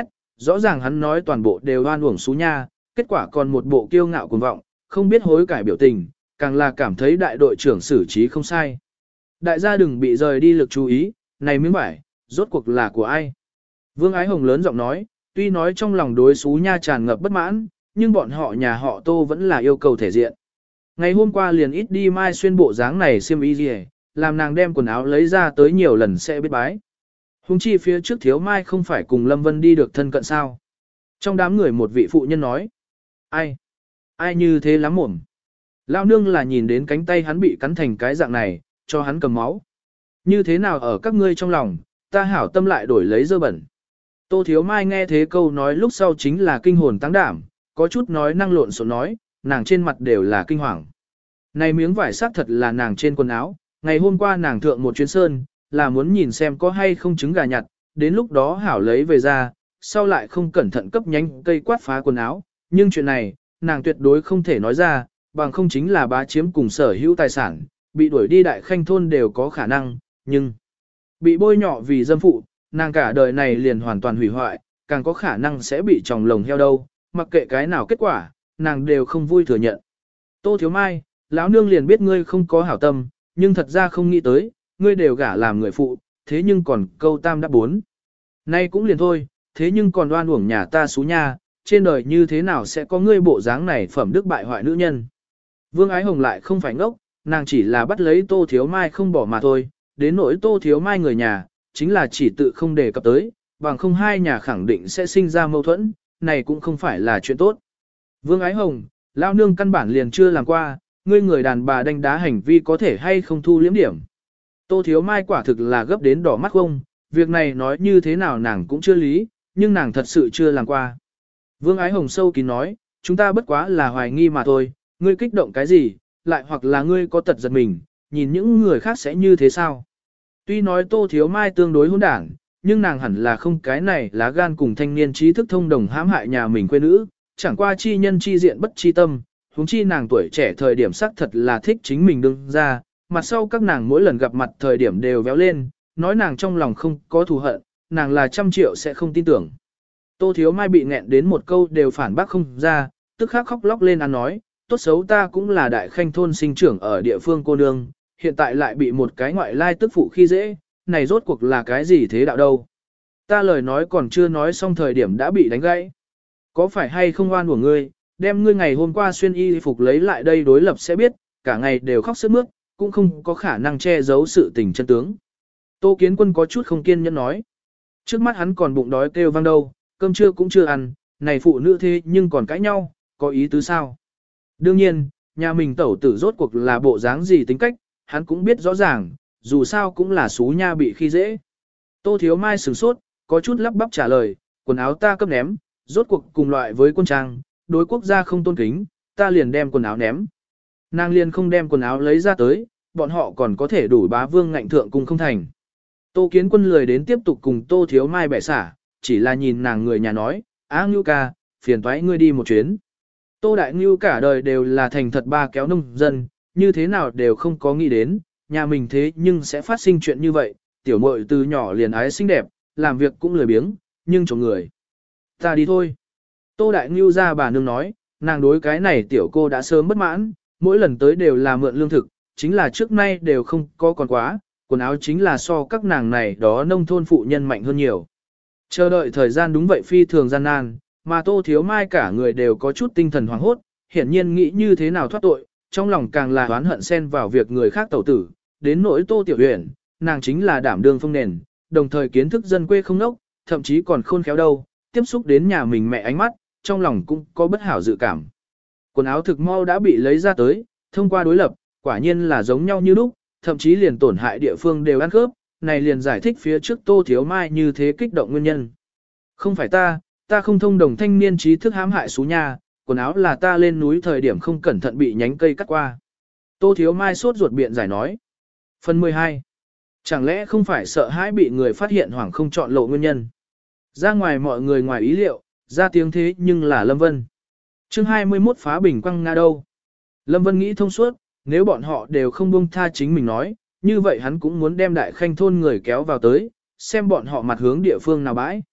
rõ ràng hắn nói toàn bộ đều oan uổng Xú Nha, kết quả còn một bộ kiêu ngạo cuồng vọng, không biết hối cải biểu tình, càng là cảm thấy đại đội trưởng xử trí không sai. Đại gia đừng bị rời đi lực chú ý, này miếng vải, rốt cuộc là của ai? Vương Ái Hồng lớn giọng nói, tuy nói trong lòng đối Xú Nha tràn ngập bất mãn, nhưng bọn họ nhà họ Tô vẫn là yêu cầu thể diện. Ngày hôm qua liền ít đi mai xuyên bộ dáng này xiêm y gì, làm nàng đem quần áo lấy ra tới nhiều lần sẽ biết bái. Hùng chi phía trước thiếu mai không phải cùng Lâm Vân đi được thân cận sao. Trong đám người một vị phụ nhân nói, ai? Ai như thế lắm mồm? Lao nương là nhìn đến cánh tay hắn bị cắn thành cái dạng này, cho hắn cầm máu. Như thế nào ở các ngươi trong lòng, ta hảo tâm lại đổi lấy dơ bẩn. Tô Thiếu Mai nghe thế câu nói lúc sau chính là kinh hồn tăng đảm, có chút nói năng lộn xộn nói, nàng trên mặt đều là kinh hoàng. Này miếng vải xác thật là nàng trên quần áo, ngày hôm qua nàng thượng một chuyến sơn, là muốn nhìn xem có hay không trứng gà nhặt, đến lúc đó hảo lấy về ra, sau lại không cẩn thận cấp nhánh cây quát phá quần áo, nhưng chuyện này, nàng tuyệt đối không thể nói ra, bằng không chính là bá chiếm cùng sở hữu tài sản, bị đuổi đi đại khanh thôn đều có khả năng, nhưng bị bôi nhọ vì dâm phụ, nàng cả đời này liền hoàn toàn hủy hoại, càng có khả năng sẽ bị tròng lồng heo đâu, mặc kệ cái nào kết quả, nàng đều không vui thừa nhận. Tô Thiếu Mai, lão nương liền biết ngươi không có hảo tâm, nhưng thật ra không nghĩ tới, ngươi đều gả làm người phụ, thế nhưng còn câu tam đáp bốn. Nay cũng liền thôi, thế nhưng còn đoan uổng nhà ta Xú Nha, trên đời như thế nào sẽ có ngươi bộ dáng này phẩm đức bại hoại nữ nhân. Vương Ái Hồng lại không phải ngốc, nàng chỉ là bắt lấy Tô Thiếu Mai không bỏ mà thôi, đến nỗi Tô Thiếu Mai người nhà, chính là chỉ tự không đề cập tới, bằng không hai nhà khẳng định sẽ sinh ra mâu thuẫn, này cũng không phải là chuyện tốt. Vương Ái Hồng, lao nương căn bản liền chưa làm qua, ngươi người đàn bà đánh đá hành vi có thể hay không thu liếm điểm. Tô Thiếu Mai quả thực là gấp đến đỏ mắt không, việc này nói như thế nào nàng cũng chưa lý, nhưng nàng thật sự chưa làm qua. Vương Ái Hồng sâu kín nói, chúng ta bất quá là hoài nghi mà thôi, ngươi kích động cái gì, lại hoặc là ngươi có tật giật mình, nhìn những người khác sẽ như thế sao. Tuy nói Tô Thiếu Mai tương đối hỗn đảng, nhưng nàng hẳn là không cái này lá gan cùng thanh niên trí thức thông đồng hãm hại nhà mình quê nữ, chẳng qua chi nhân chi diện bất chi tâm, huống chi nàng tuổi trẻ thời điểm sắc thật là thích chính mình đương ra, mặt sau các nàng mỗi lần gặp mặt thời điểm đều véo lên, nói nàng trong lòng không có thù hận, nàng là trăm triệu sẽ không tin tưởng. Tô Thiếu Mai bị nghẹn đến một câu đều phản bác không ra, tức khắc khóc lóc lên ăn nói, tốt xấu ta cũng là đại khanh thôn sinh trưởng ở địa phương cô nương, hiện tại lại bị một cái ngoại lai tức phụ khi dễ, này rốt cuộc là cái gì thế đạo đâu. Ta lời nói còn chưa nói xong thời điểm đã bị đánh gãy. Có phải hay không oan của ngươi, đem ngươi ngày hôm qua xuyên y phục lấy lại đây đối lập sẽ biết, cả ngày đều khóc sướt mướt, cũng không có khả năng che giấu sự tình chân tướng. Tô Kiến Quân có chút không kiên nhẫn nói. Trước mắt hắn còn bụng đói kêu vang đâu, cơm trưa cũng chưa ăn, này phụ nữ thế nhưng còn cãi nhau, có ý tứ sao? Đương nhiên, nhà mình tẩu tử rốt cuộc là bộ dáng gì tính cách, hắn cũng biết rõ ràng, dù sao cũng là Xú Nha bị khi dễ. Tô Thiếu Mai sửng sốt, có chút lắp bắp trả lời, quần áo ta cấp ném, rốt cuộc cùng loại với quân trang, đối quốc gia không tôn kính, ta liền đem quần áo ném. Nàng liền không đem quần áo lấy ra tới, bọn họ còn có thể đủ bá vương ngạnh thượng cùng không thành. Tô Kiến Quân lười đến tiếp tục cùng Tô Thiếu Mai bẻ xả, chỉ là nhìn nàng người nhà nói, á Ngưu ca, phiền toái ngươi đi một chuyến. Tô Đại Ngưu cả đời đều là thành thật ba kéo nông dân, như thế nào đều không có nghĩ đến, nhà mình thế nhưng sẽ phát sinh chuyện như vậy, tiểu muội từ nhỏ liền ái xinh đẹp, làm việc cũng lười biếng, nhưng chống người. Ta đi thôi. Tô Đại Ngưu ra bà nương nói, nàng đối cái này tiểu cô đã sớm bất mãn, mỗi lần tới đều là mượn lương thực, chính là trước nay đều không có còn quá, quần áo chính là so các nàng này đó nông thôn phụ nhân mạnh hơn nhiều. Chờ đợi thời gian đúng vậy phi thường gian nan, mà Tô Thiếu Mai cả người đều có chút tinh thần hoảng hốt, hiển nhiên nghĩ như thế nào thoát tội, trong lòng càng là oán hận xen vào việc người khác tẩu tử, đến nỗi Tô Tiểu Huyền, nàng chính là đảm đương phong nền, đồng thời kiến thức dân quê không nốc, thậm chí còn khôn khéo đâu, tiếp xúc đến nhà mình mẹ ánh mắt, trong lòng cũng có bất hảo dự cảm. Quần áo thực mau đã bị lấy ra tới, thông qua đối lập, quả nhiên là giống nhau như lúc, thậm chí liền tổn hại địa phương đều ăn khớp, này liền giải thích phía trước Tô Thiếu Mai như thế kích động nguyên nhân. Không phải ta, ta không thông đồng thanh niên trí thức hãm hại Xú Nha, quần áo là ta lên núi thời điểm không cẩn thận bị nhánh cây cắt qua. Tô Thiếu Mai sốt ruột biện giải nói. Phần mười hai. Chẳng lẽ không phải sợ hãi bị người phát hiện hoặc không chọn lộ nguyên nhân? Ra ngoài mọi người ngoài ý liệu, ra tiếng thế nhưng là Lâm Vân. chương hai mươi mốt phá bình quăng Nga đâu? Lâm Vân nghĩ thông suốt, nếu bọn họ đều không buông tha chính mình nói, như vậy hắn cũng muốn đem đại khanh thôn người kéo vào tới, xem bọn họ mặt hướng địa phương nào bãi.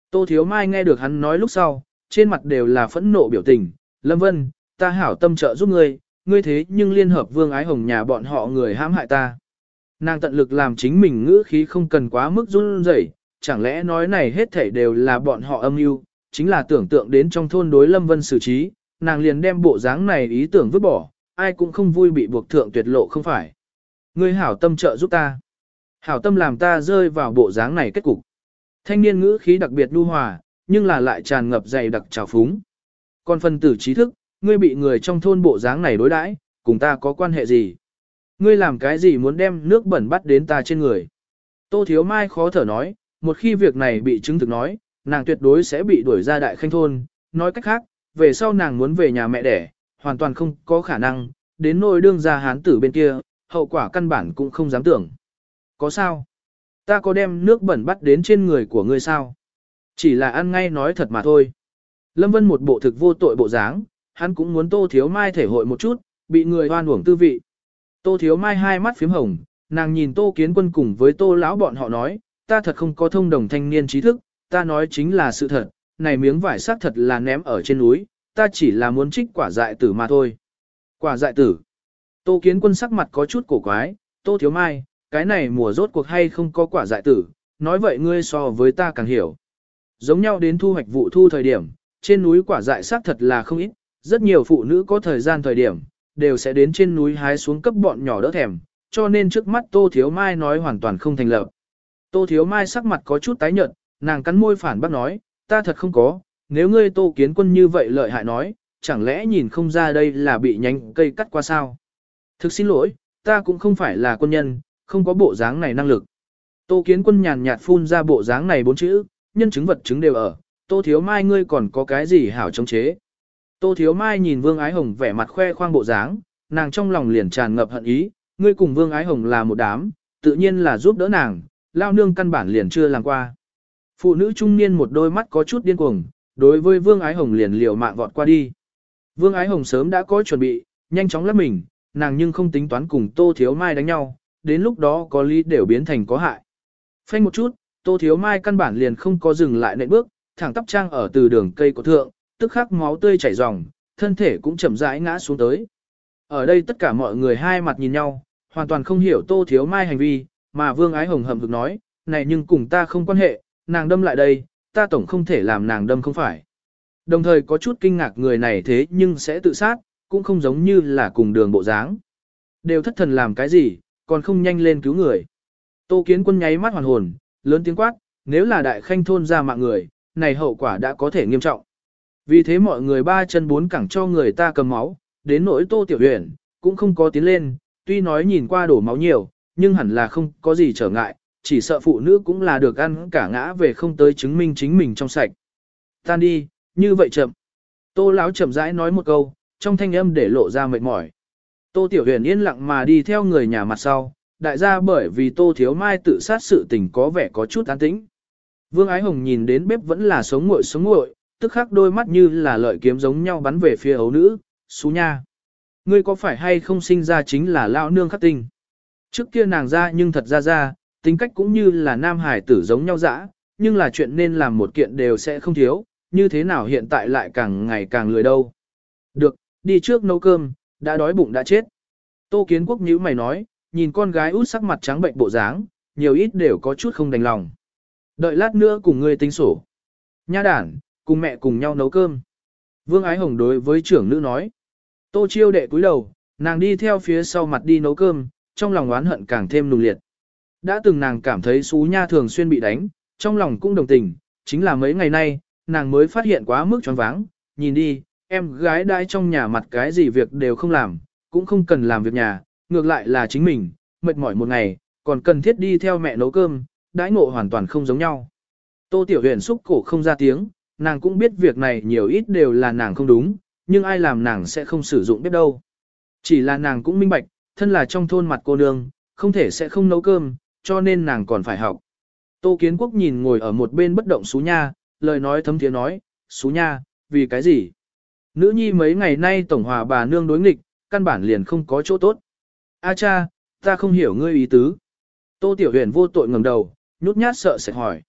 Tô Thiếu Mai nghe được hắn nói lúc sau, trên mặt đều là phẫn nộ biểu tình, Lâm Vân, ta hảo tâm trợ giúp ngươi, ngươi thế nhưng liên hợp Vương Ái Hồng nhà bọn họ người hãm hại ta. Nàng tận lực làm chính mình ngữ khí không cần quá mức run rẩy, chẳng lẽ nói này hết thảy đều là bọn họ âm mưu, chính là tưởng tượng đến trong thôn đối Lâm Vân xử trí, nàng liền đem bộ dáng này ý tưởng vứt bỏ, ai cũng không vui bị buộc thượng tuyệt lộ không phải. Ngươi hảo tâm trợ giúp ta. Hảo tâm làm ta rơi vào bộ dáng này kết cục. Thanh niên ngữ khí đặc biệt nhu hòa, nhưng là lại tràn ngập dày đặc trào phúng. Còn phần tử trí thức, ngươi bị người trong thôn bộ dáng này đối đãi, cùng ta có quan hệ gì? Ngươi làm cái gì muốn đem nước bẩn bắt đến ta trên người? Tô Thiếu Mai khó thở nói, một khi việc này bị chứng thực nói, nàng tuyệt đối sẽ bị đuổi ra đại khanh thôn. Nói cách khác, về sau nàng muốn về nhà mẹ đẻ, hoàn toàn không có khả năng, đến nỗi đương gia hán tử bên kia, hậu quả căn bản cũng không dám tưởng. Có sao? Ta có đem nước bẩn bắt đến trên người của ngươi sao? Chỉ là ăn ngay nói thật mà thôi. Lâm Vân một bộ thực vô tội bộ dáng, hắn cũng muốn Tô Thiếu Mai thể hội một chút, bị người hoan uổng tư vị. Tô Thiếu Mai hai mắt phím hồng, nàng nhìn Tô Kiến Quân cùng với Tô lão bọn họ nói, ta thật không có thông đồng thanh niên trí thức, ta nói chính là sự thật, này miếng vải xác thật là ném ở trên núi, ta chỉ là muốn trích quả dại tử mà thôi. Quả dại tử. Tô Kiến Quân sắc mặt có chút cổ quái, Tô Thiếu Mai, cái này mùa rốt cuộc hay không có quả dại tử, nói vậy ngươi so với ta càng hiểu. Giống nhau đến thu hoạch vụ thu thời điểm, trên núi quả dại xác thật là không ít, rất nhiều phụ nữ có thời gian thời điểm, đều sẽ đến trên núi hái xuống cấp bọn nhỏ đỡ thèm, cho nên trước mắt Tô Thiếu Mai nói hoàn toàn không thành lập. Tô Thiếu Mai sắc mặt có chút tái nhợt, nàng cắn môi phản bác nói, ta thật không có, nếu ngươi Tô Kiến Quân như vậy lợi hại nói, chẳng lẽ nhìn không ra đây là bị nhánh cây cắt qua sao? Thực xin lỗi, ta cũng không phải là quân nhân, không có bộ dáng này năng lực. Tô Kiến Quân nhàn nhạt phun ra bộ dáng này bốn chữ, nhân chứng vật chứng đều ở, Tô Thiếu Mai ngươi còn có cái gì hảo chống chế. Tô Thiếu Mai nhìn Vương Ái Hồng vẻ mặt khoe khoang bộ dáng, nàng trong lòng liền tràn ngập hận ý, ngươi cùng Vương Ái Hồng là một đám, tự nhiên là giúp đỡ nàng, lao nương căn bản liền chưa làm qua. Phụ nữ trung niên một đôi mắt có chút điên cuồng, đối với Vương Ái Hồng liền liều mạng vọt qua đi. Vương Ái Hồng sớm đã có chuẩn bị, nhanh chóng lấp mình, nàng nhưng không tính toán cùng Tô Thiếu Mai đánh nhau, đến lúc đó có lý đều biến thành có hại. Phanh một chút, Tô Thiếu Mai căn bản liền không có dừng lại nện bước, thẳng tắp trang ở từ đường cây của thượng, tức khắc máu tươi chảy ròng, thân thể cũng chậm rãi ngã xuống tới. Ở đây tất cả mọi người hai mặt nhìn nhau, hoàn toàn không hiểu Tô Thiếu Mai hành vi, mà Vương Ái Hồng hậm hực nói, này nhưng cùng ta không quan hệ, nàng đâm lại đây, ta tổng không thể làm nàng đâm không phải. Đồng thời có chút kinh ngạc người này thế nhưng sẽ tự sát, cũng không giống như là cùng đường bộ dáng. Đều thất thần làm cái gì, còn không nhanh lên cứu người. Tô Kiến Quân nháy mắt hoàn hồn, lớn tiếng quát, nếu là đại khanh thôn ra mạng người, này hậu quả đã có thể nghiêm trọng. Vì thế mọi người ba chân bốn cẳng cho người ta cầm máu, đến nỗi Tô Tiểu Huyền cũng không có tiến lên, tuy nói nhìn qua đổ máu nhiều, nhưng hẳn là không có gì trở ngại, chỉ sợ phụ nữ cũng là được ăn cả ngã về không tới chứng minh chính mình trong sạch. Tan đi, như vậy chậm. Tô Lão chậm rãi nói một câu, trong thanh âm để lộ ra mệt mỏi. Tô Tiểu Huyền yên lặng mà đi theo người nhà mặt sau, đại gia bởi vì Tô Thiếu Mai tự sát sự tình có vẻ có chút an tĩnh. Vương Ái Hồng nhìn đến bếp vẫn là sống nguội sống nguội, tức khắc đôi mắt như là lợi kiếm giống nhau bắn về phía ấu nữ, xú nha. Ngươi có phải hay không sinh ra chính là lão nương khắc tinh. Trước kia nàng ra nhưng thật ra ra, tính cách cũng như là nam hải tử giống nhau dã, nhưng là chuyện nên làm một kiện đều sẽ không thiếu, như thế nào hiện tại lại càng ngày càng lười đâu. Được, đi trước nấu cơm, đã đói bụng đã chết. Tô Kiến Quốc nhíu mày nói, nhìn con gái út sắc mặt trắng bệnh bộ dáng, nhiều ít đều có chút không đành lòng. Đợi lát nữa cùng ngươi tính sổ. Nha đản, cùng mẹ cùng nhau nấu cơm. Vương Ái Hồng đối với trưởng nữ nói. Tô Chiêu đệ cúi đầu, nàng đi theo phía sau mặt đi nấu cơm, trong lòng oán hận càng thêm nùng liệt. Đã từng nàng cảm thấy xú nha thường xuyên bị đánh, trong lòng cũng đồng tình, chính là mấy ngày nay, nàng mới phát hiện quá mức choáng váng, nhìn đi, em gái đãi trong nhà mặt cái gì việc đều không làm, cũng không cần làm việc nhà, ngược lại là chính mình, mệt mỏi một ngày, còn cần thiết đi theo mẹ nấu cơm, đãi ngộ hoàn toàn không giống nhau. Tô Tiểu Huyền xúc cổ không ra tiếng, nàng cũng biết việc này nhiều ít đều là nàng không đúng, nhưng ai làm nàng sẽ không sử dụng bếp đâu. Chỉ là nàng cũng minh bạch, thân là trong thôn mặt cô nương, không thể sẽ không nấu cơm, cho nên nàng còn phải học. Tô Kiến Quốc nhìn ngồi ở một bên bất động Xú Nha, lời nói thấm thiế nói, Xú Nha, vì cái gì? Nữ nhi mấy ngày nay tổng hòa bà nương đối nghịch, căn bản liền không có chỗ tốt. A cha, ta không hiểu ngươi ý tứ. Tô Tiểu Huyền vô tội ngẩng đầu, nhút nhát sợ sẽ hỏi.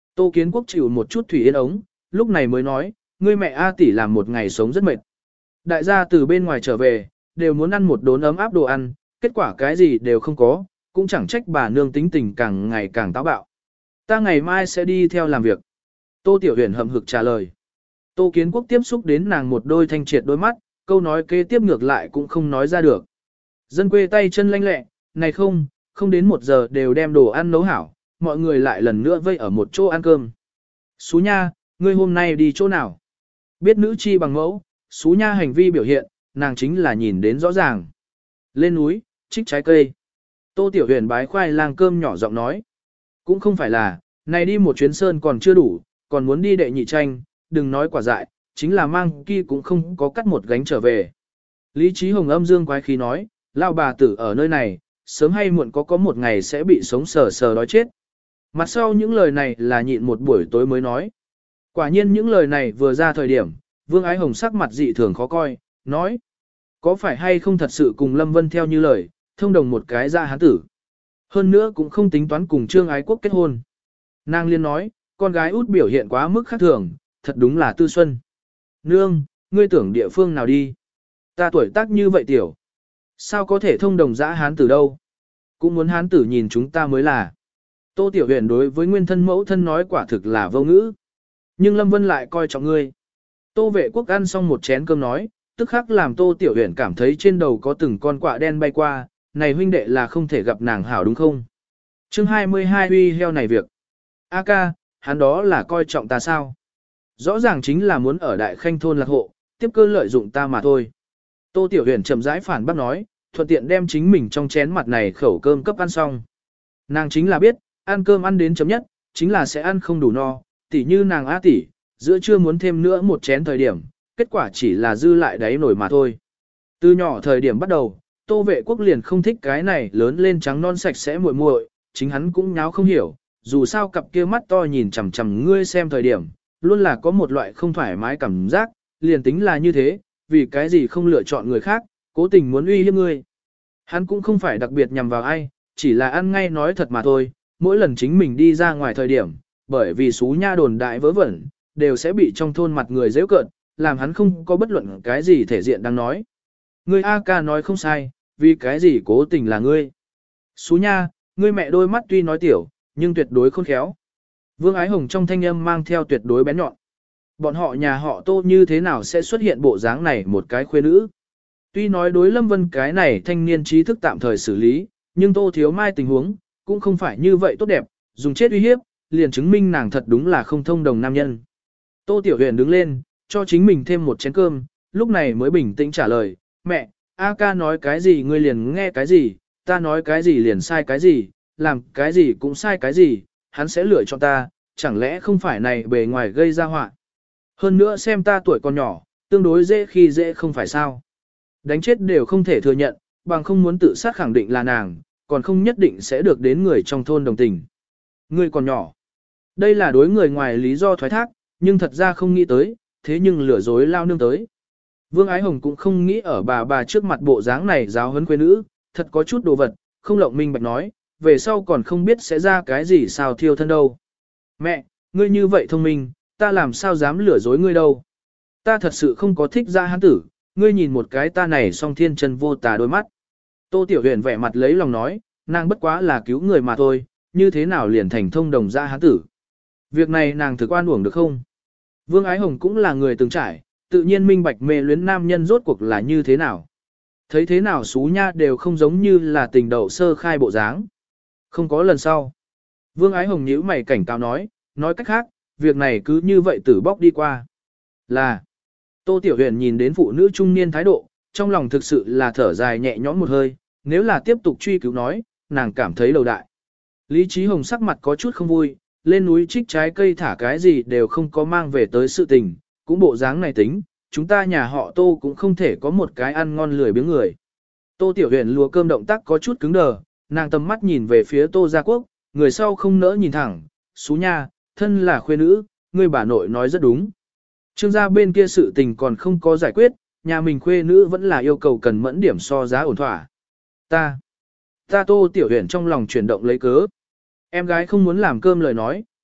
Tô Kiến Quốc chịu một chút thủy yên ống, lúc này mới nói, ngươi mẹ A tỷ làm một ngày sống rất mệt. Đại gia từ bên ngoài trở về, đều muốn ăn một đốn ấm áp đồ ăn, kết quả cái gì đều không có, cũng chẳng trách bà nương tính tình càng ngày càng táo bạo. Ta ngày mai sẽ đi theo làm việc. Tô Tiểu Huyền hậm hực trả lời. Tô Kiến Quốc tiếp xúc đến nàng một đôi thanh triệt đôi mắt, câu nói kế tiếp ngược lại cũng không nói ra được. Dân quê tay chân lanh lẹ, này không, không đến một giờ đều đem đồ ăn nấu hảo, mọi người lại lần nữa vây ở một chỗ ăn cơm. Xú nha, ngươi hôm nay đi chỗ nào? Biết nữ chi bằng mẫu, xú nha hành vi biểu hiện, nàng chính là nhìn đến rõ ràng. Lên núi, trích trái cây. Tô Tiểu Huyền bái khoai lang cơm nhỏ giọng nói. Cũng không phải là, này đi một chuyến sơn còn chưa đủ, còn muốn đi đệ nhị tranh, đừng nói quả dại, chính là mang kia cũng không có cắt một gánh trở về. Lý Trí Hồng âm dương quái khí nói, lao bà tử ở nơi này, sớm hay muộn có có một ngày sẽ bị sống sờ sờ đói chết. Mặt sau những lời này là nhịn một buổi tối mới nói. Quả nhiên những lời này vừa ra thời điểm, Vương Ái Hồng sắc mặt dị thường khó coi, nói. Có phải hay không thật sự cùng Lâm Vân theo như lời, thông đồng một cái ra hán tử. Hơn nữa cũng không tính toán cùng Trương Ái Quốc kết hôn. Nàng liên nói, con gái út biểu hiện quá mức khác thường, thật đúng là tư xuân. Nương, ngươi tưởng địa phương nào đi? Ta tuổi tác như vậy tiểu. Sao có thể thông đồng dã hán tử đâu? Cũng muốn hán tử nhìn chúng ta mới là. Tô Tiểu Huyền đối với nguyên thân mẫu thân nói quả thực là vô ngữ. Nhưng Lâm Vân lại coi trọng ngươi. Tô Vệ Quốc ăn xong một chén cơm nói, tức khắc làm Tô Tiểu Huyền cảm thấy trên đầu có từng con quạ đen bay qua, này huynh đệ là không thể gặp nàng hảo đúng không? Chương hai mươi hai huy heo này việc. A ca, hắn đó là coi trọng ta sao? Rõ ràng chính là muốn ở Đại Khanh thôn lạc hộ, tiếp cơ lợi dụng ta mà thôi. Tô Tiểu Huyền chậm rãi phản bác nói, thuận tiện đem chính mình trong chén mặt này khẩu cơm cấp ăn xong. Nàng chính là biết, ăn cơm ăn đến chấm nhất, chính là sẽ ăn không đủ no, tỉ như nàng á tỷ, giữa trưa muốn thêm nữa một chén thời điểm, kết quả chỉ là dư lại đáy nổi mà thôi. Từ nhỏ thời điểm bắt đầu, Tô Vệ Quốc liền không thích cái này lớn lên trắng non sạch sẽ muội muội, chính hắn cũng nháo không hiểu, dù sao cặp kia mắt to nhìn chằm chằm ngươi xem thời điểm, luôn là có một loại không thoải mái cảm giác, liền tính là như thế, vì cái gì không lựa chọn người khác, cố tình muốn uy hiếp ngươi. Hắn cũng không phải đặc biệt nhằm vào ai, chỉ là ăn ngay nói thật mà thôi, mỗi lần chính mình đi ra ngoài thời điểm, bởi vì xú nha đồn đại vớ vẩn, đều sẽ bị trong thôn mặt người dễ cợt, làm hắn không có bất luận cái gì thể diện đang nói. Ngươi A ca nói không sai, vì cái gì cố tình là ngươi. Xú nha, ngươi mẹ đôi mắt tuy nói tiểu, nhưng tuyệt đối khôn khéo. Vương Ái Hồng trong thanh âm mang theo tuyệt đối bén nhọn. Bọn họ nhà họ Tô như thế nào sẽ xuất hiện bộ dáng này một cái khuê nữ. Tuy nói đối Lâm Vân cái này thanh niên trí thức tạm thời xử lý, nhưng Tô Thiếu Mai tình huống, cũng không phải như vậy tốt đẹp, dùng chết uy hiếp, liền chứng minh nàng thật đúng là không thông đồng nam nhân. Tô Tiểu Huyền đứng lên, cho chính mình thêm một chén cơm, lúc này mới bình tĩnh trả lời, mẹ, A ca nói cái gì ngươi liền nghe cái gì, ta nói cái gì liền sai cái gì, làm cái gì cũng sai cái gì, hắn sẽ lựa chọn ta, chẳng lẽ không phải này bề ngoài gây ra họa. Hơn nữa xem ta tuổi còn nhỏ, tương đối dễ khi dễ không phải sao. Đánh chết đều không thể thừa nhận, bằng không muốn tự sát khẳng định là nàng, còn không nhất định sẽ được đến người trong thôn đồng tình. Ngươi còn nhỏ. Đây là đối người ngoài lý do thoái thác, nhưng thật ra không nghĩ tới, thế nhưng lừa dối lao nương tới. Vương Ái Hồng cũng không nghĩ ở bà bà trước mặt bộ dáng này giáo huấn quê nữ, thật có chút đồ vật, không lộng minh bạch nói, về sau còn không biết sẽ ra cái gì sao thiêu thân đâu. Mẹ, ngươi như vậy thông minh, ta làm sao dám lừa dối ngươi đâu. Ta thật sự không có thích ra hán tử, ngươi nhìn một cái ta này song thiên chân vô tà đôi mắt. Tô Tiểu Huyền vẻ mặt lấy lòng nói, nàng bất quá là cứu người mà thôi, như thế nào liền thành thông đồng ra hán tử. Việc này nàng thực oan uổng được không? Vương Ái Hồng cũng là người từng trải, tự nhiên minh bạch mê luyến nam nhân rốt cuộc là như thế nào. Thấy thế nào xú nha đều không giống như là tình đậu sơ khai bộ dáng. Không có lần sau. Vương Ái Hồng nhíu mày cảnh cáo nói, nói cách khác, việc này cứ như vậy tử bóc đi qua. Là, Tô Tiểu Huyền nhìn đến phụ nữ trung niên thái độ, trong lòng thực sự là thở dài nhẹ nhõm một hơi, nếu là tiếp tục truy cứu nói, nàng cảm thấy đầu đại. Lý Trí Hồng sắc mặt có chút không vui, lên núi trích trái cây thả cái gì đều không có mang về tới sự tình, cũng bộ dáng này tính, chúng ta nhà họ Tô cũng không thể có một cái ăn ngon lười biếng người. Tô Tiểu Huyền lùa cơm động tác có chút cứng đờ, nàng tầm mắt nhìn về phía Tô Gia Quốc, người sau không nỡ nhìn thẳng, xú nha, thân là khuê nữ, người bà nội nói rất đúng. Trương gia bên kia sự tình còn không có giải quyết, nhà mình khuê nữ vẫn là yêu cầu cần mẫn điểm so giá ổn thỏa. Ta, ta Tô Tiểu Huyền trong lòng chuyển động lấy cớ. Em gái không muốn làm cơm lời nói,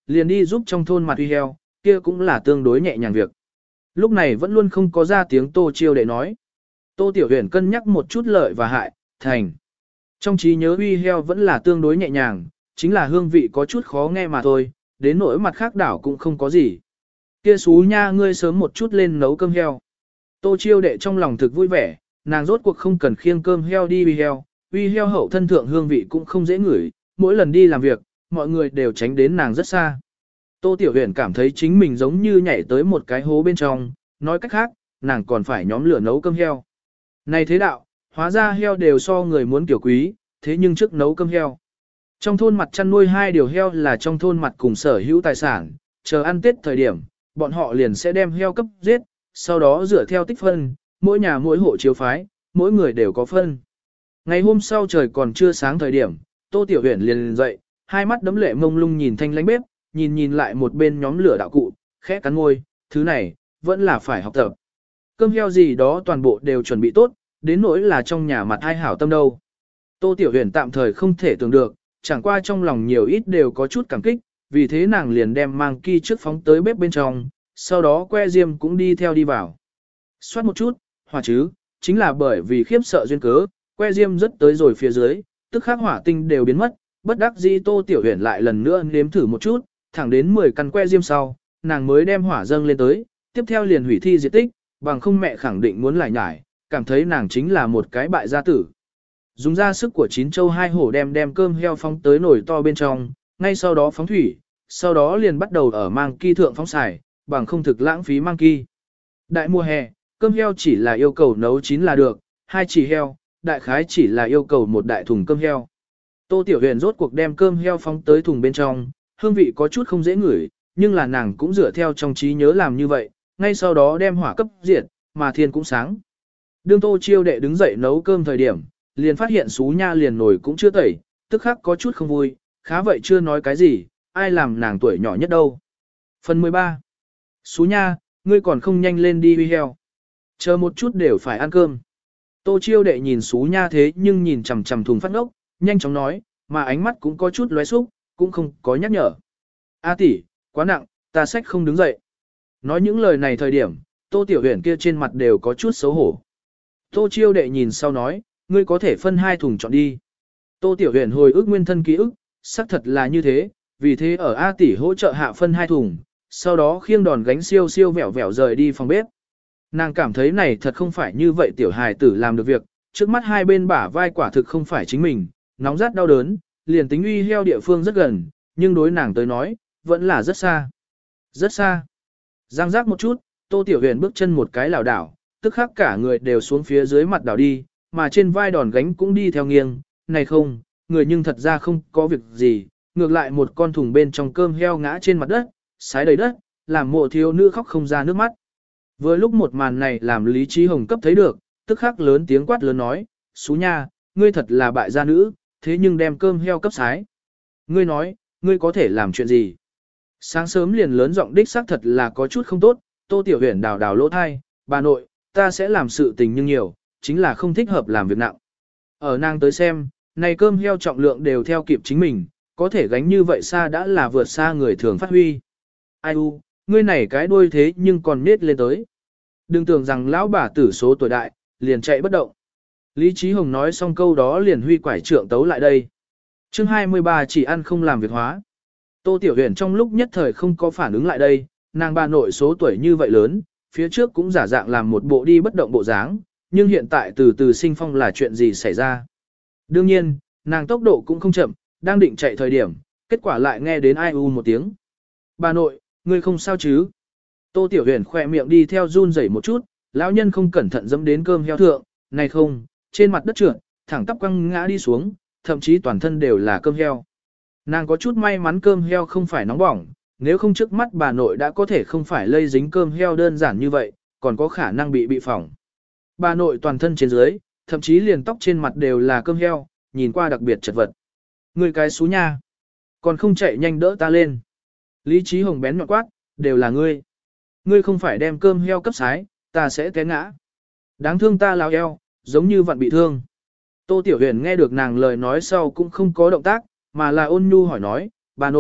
liền đi giúp trong thôn mặt uy heo, kia cũng là tương đối nhẹ nhàng việc. Lúc này vẫn luôn không có ra tiếng Tô Chiêu Đệ nói. Tô Tiểu Huyền cân nhắc một chút lợi và hại, thành. Trong trí nhớ uy heo vẫn là tương đối nhẹ nhàng, chính là hương vị có chút khó nghe mà thôi, đến nỗi mặt khác đảo cũng không có gì. Kia xú nha ngươi sớm một chút lên nấu cơm heo. Tô Chiêu Đệ trong lòng thực vui vẻ, nàng rốt cuộc không cần khiêng cơm heo đi uy heo, uy heo hậu thân thượng hương vị cũng không dễ ngửi, mỗi lần đi làm việc, mọi người đều tránh đến nàng rất xa. Tô Tiểu Huyền cảm thấy chính mình giống như nhảy tới một cái hố bên trong, nói cách khác, nàng còn phải nhóm lửa nấu cơm heo. Này thế đạo, hóa ra heo đều so người muốn kiểu quý, thế nhưng trước nấu cơm heo. Trong thôn mặt chăn nuôi hai điều heo là trong thôn mặt cùng sở hữu tài sản, chờ ăn Tết thời điểm, bọn họ liền sẽ đem heo cấp giết, sau đó dựa theo tích phân, mỗi nhà mỗi hộ chiếu phái, mỗi người đều có phân. Ngày hôm sau trời còn chưa sáng thời điểm, Tô Tiểu Huyền liền dậy, hai mắt đấm lệ mông lung nhìn thanh lánh bếp, nhìn nhìn lại một bên nhóm lửa đạo cụ, khẽ cắn môi, thứ này, vẫn là phải học tập. Cơm heo gì đó toàn bộ đều chuẩn bị tốt, đến nỗi là trong nhà mặt hai hảo tâm đâu. Tô Tiểu Huyền tạm thời không thể tưởng được, chẳng qua trong lòng nhiều ít đều có chút cảm kích, vì thế nàng liền đem mang ki trước phóng tới bếp bên trong, sau đó que diêm cũng đi theo đi vào. Xoát một chút, hỏa chứ, chính là bởi vì khiếp sợ duyên cớ, que diêm rất tới rồi phía dưới, tức khắc hỏa tinh đều biến mất, bất đắc dĩ Tô Tiểu Huyền lại lần nữa nếm thử một chút, thẳng đến mười căn que diêm sau, nàng mới đem hỏa dâng lên tới, tiếp theo liền hủy thi diệt tích, bằng không mẹ khẳng định muốn lại nhải, cảm thấy nàng chính là một cái bại gia tử. Dùng ra sức của chín châu hai hổ đem đem cơm heo phóng tới nồi to bên trong, ngay sau đó phóng thủy, sau đó liền bắt đầu ở mang ki thượng phóng xài, bằng không thực lãng phí mang ki. Đại mùa hè, cơm heo chỉ là yêu cầu nấu chín là được, hai chỉ heo, đại khái chỉ là yêu cầu một đại thùng cơm heo. Tô Tiểu Huyền rốt cuộc đem cơm heo phóng tới thùng bên trong, hương vị có chút không dễ ngửi, nhưng là nàng cũng dựa theo trong trí nhớ làm như vậy, ngay sau đó đem hỏa cấp diệt, mà thiên cũng sáng. Đương Tô Chiêu Đệ đứng dậy nấu cơm thời điểm, liền phát hiện xú nha liền nổi cũng chưa tẩy, tức khắc có chút không vui, khá vậy chưa nói cái gì, ai làm nàng tuổi nhỏ nhất đâu. Phần mười ba. Xú nha, ngươi còn không nhanh lên đi uy heo. Chờ một chút đều phải ăn cơm. Tô Chiêu Đệ nhìn xú nha thế nhưng nhìn chằm chằm thùng phát ngốc, nhanh chóng nói, mà ánh mắt cũng có chút lóe xúc, cũng không có nhắc nhở. A tỷ, quá nặng, ta xách không đứng dậy. Nói những lời này thời điểm, Tô Tiểu Huyền kia trên mặt đều có chút xấu hổ. Tô Chiêu Đệ nhìn sau nói, ngươi có thể phân hai thùng chọn đi. Tô Tiểu Huyền hồi ức nguyên thân ký ức, xác thật là như thế, vì thế ở A tỷ hỗ trợ hạ phân hai thùng, sau đó khiêng đòn gánh siêu siêu vẻo vẻo rời đi phòng bếp. Nàng cảm thấy này thật không phải như vậy tiểu hài tử làm được việc, trước mắt hai bên bả vai quả thực không phải chính mình, nóng rát đau đớn, liền tính uy heo địa phương rất gần, nhưng đối nàng tới nói, vẫn là rất xa. Rất xa. Giang giác một chút, Tô Tiểu Huyền bước chân một cái lảo đảo, tức khắc cả người đều xuống phía dưới mặt đảo đi, mà trên vai đòn gánh cũng đi theo nghiêng, này không, người nhưng thật ra không có việc gì, ngược lại một con thùng bên trong cơm heo ngã trên mặt đất, sái đầy đất, làm mộ thiếu nữ khóc không ra nước mắt. Vừa lúc một màn này làm Lý Trí Hồng cấp thấy được, tức khắc lớn tiếng quát lớn nói, xú nha, ngươi thật là bại gia nữ, thế nhưng đem cơm heo cấp sái. Ngươi nói, ngươi có thể làm chuyện gì? Sáng sớm liền lớn giọng đích xác thật là có chút không tốt, Tô Tiểu Huyền đào đào lỗ thai, bà nội, ta sẽ làm sự tình nhưng nhiều, chính là không thích hợp làm việc nặng. Ở nàng tới xem, này cơm heo trọng lượng đều theo kịp chính mình, có thể gánh như vậy xa đã là vượt xa người thường phát huy. Ai u, ngươi này cái đuôi thế nhưng còn nết lên tới. Đừng tưởng rằng lão bà tử số tuổi đại, liền chạy bất động. Lý Trí Hồng nói xong câu đó liền huy quải trượng tấu lại đây. chương hai mươi ba chỉ ăn không làm việc hóa. Tô Tiểu Huyền trong lúc nhất thời không có phản ứng lại đây, nàng bà nội số tuổi như vậy lớn, phía trước cũng giả dạng làm một bộ đi bất động bộ dáng, nhưng hiện tại từ từ sinh phong là chuyện gì xảy ra. Đương nhiên, nàng tốc độ cũng không chậm, đang định chạy thời điểm, kết quả lại nghe đến ai u một tiếng. Bà nội, ngươi không sao chứ? Tô Tiểu Huyền khỏe miệng đi theo run rẩy một chút, lão nhân không cẩn thận dẫm đến cơm heo thượng, này không, trên mặt đất trượt, thẳng tắp quăng ngã đi xuống, thậm chí toàn thân đều là cơm heo. Nàng có chút may mắn cơm heo không phải nóng bỏng, nếu không trước mắt bà nội đã có thể không phải lây dính cơm heo đơn giản như vậy, còn có khả năng bị bị phỏng. Bà nội toàn thân trên dưới, thậm chí liền tóc trên mặt đều là cơm heo, nhìn qua đặc biệt chật vật. Người cái xú nha, còn không chạy nhanh đỡ ta lên. Lý Trí Hồng bén nhọn quát, đều là ngươi. Ngươi không phải đem cơm heo cấp sái, ta sẽ té ngã. Đáng thương ta lao eo, giống như vặn bị thương. Tô Tiểu Huyền nghe được nàng lời nói sau cũng không có động tác, mà là ôn nhu hỏi nói, bà nội,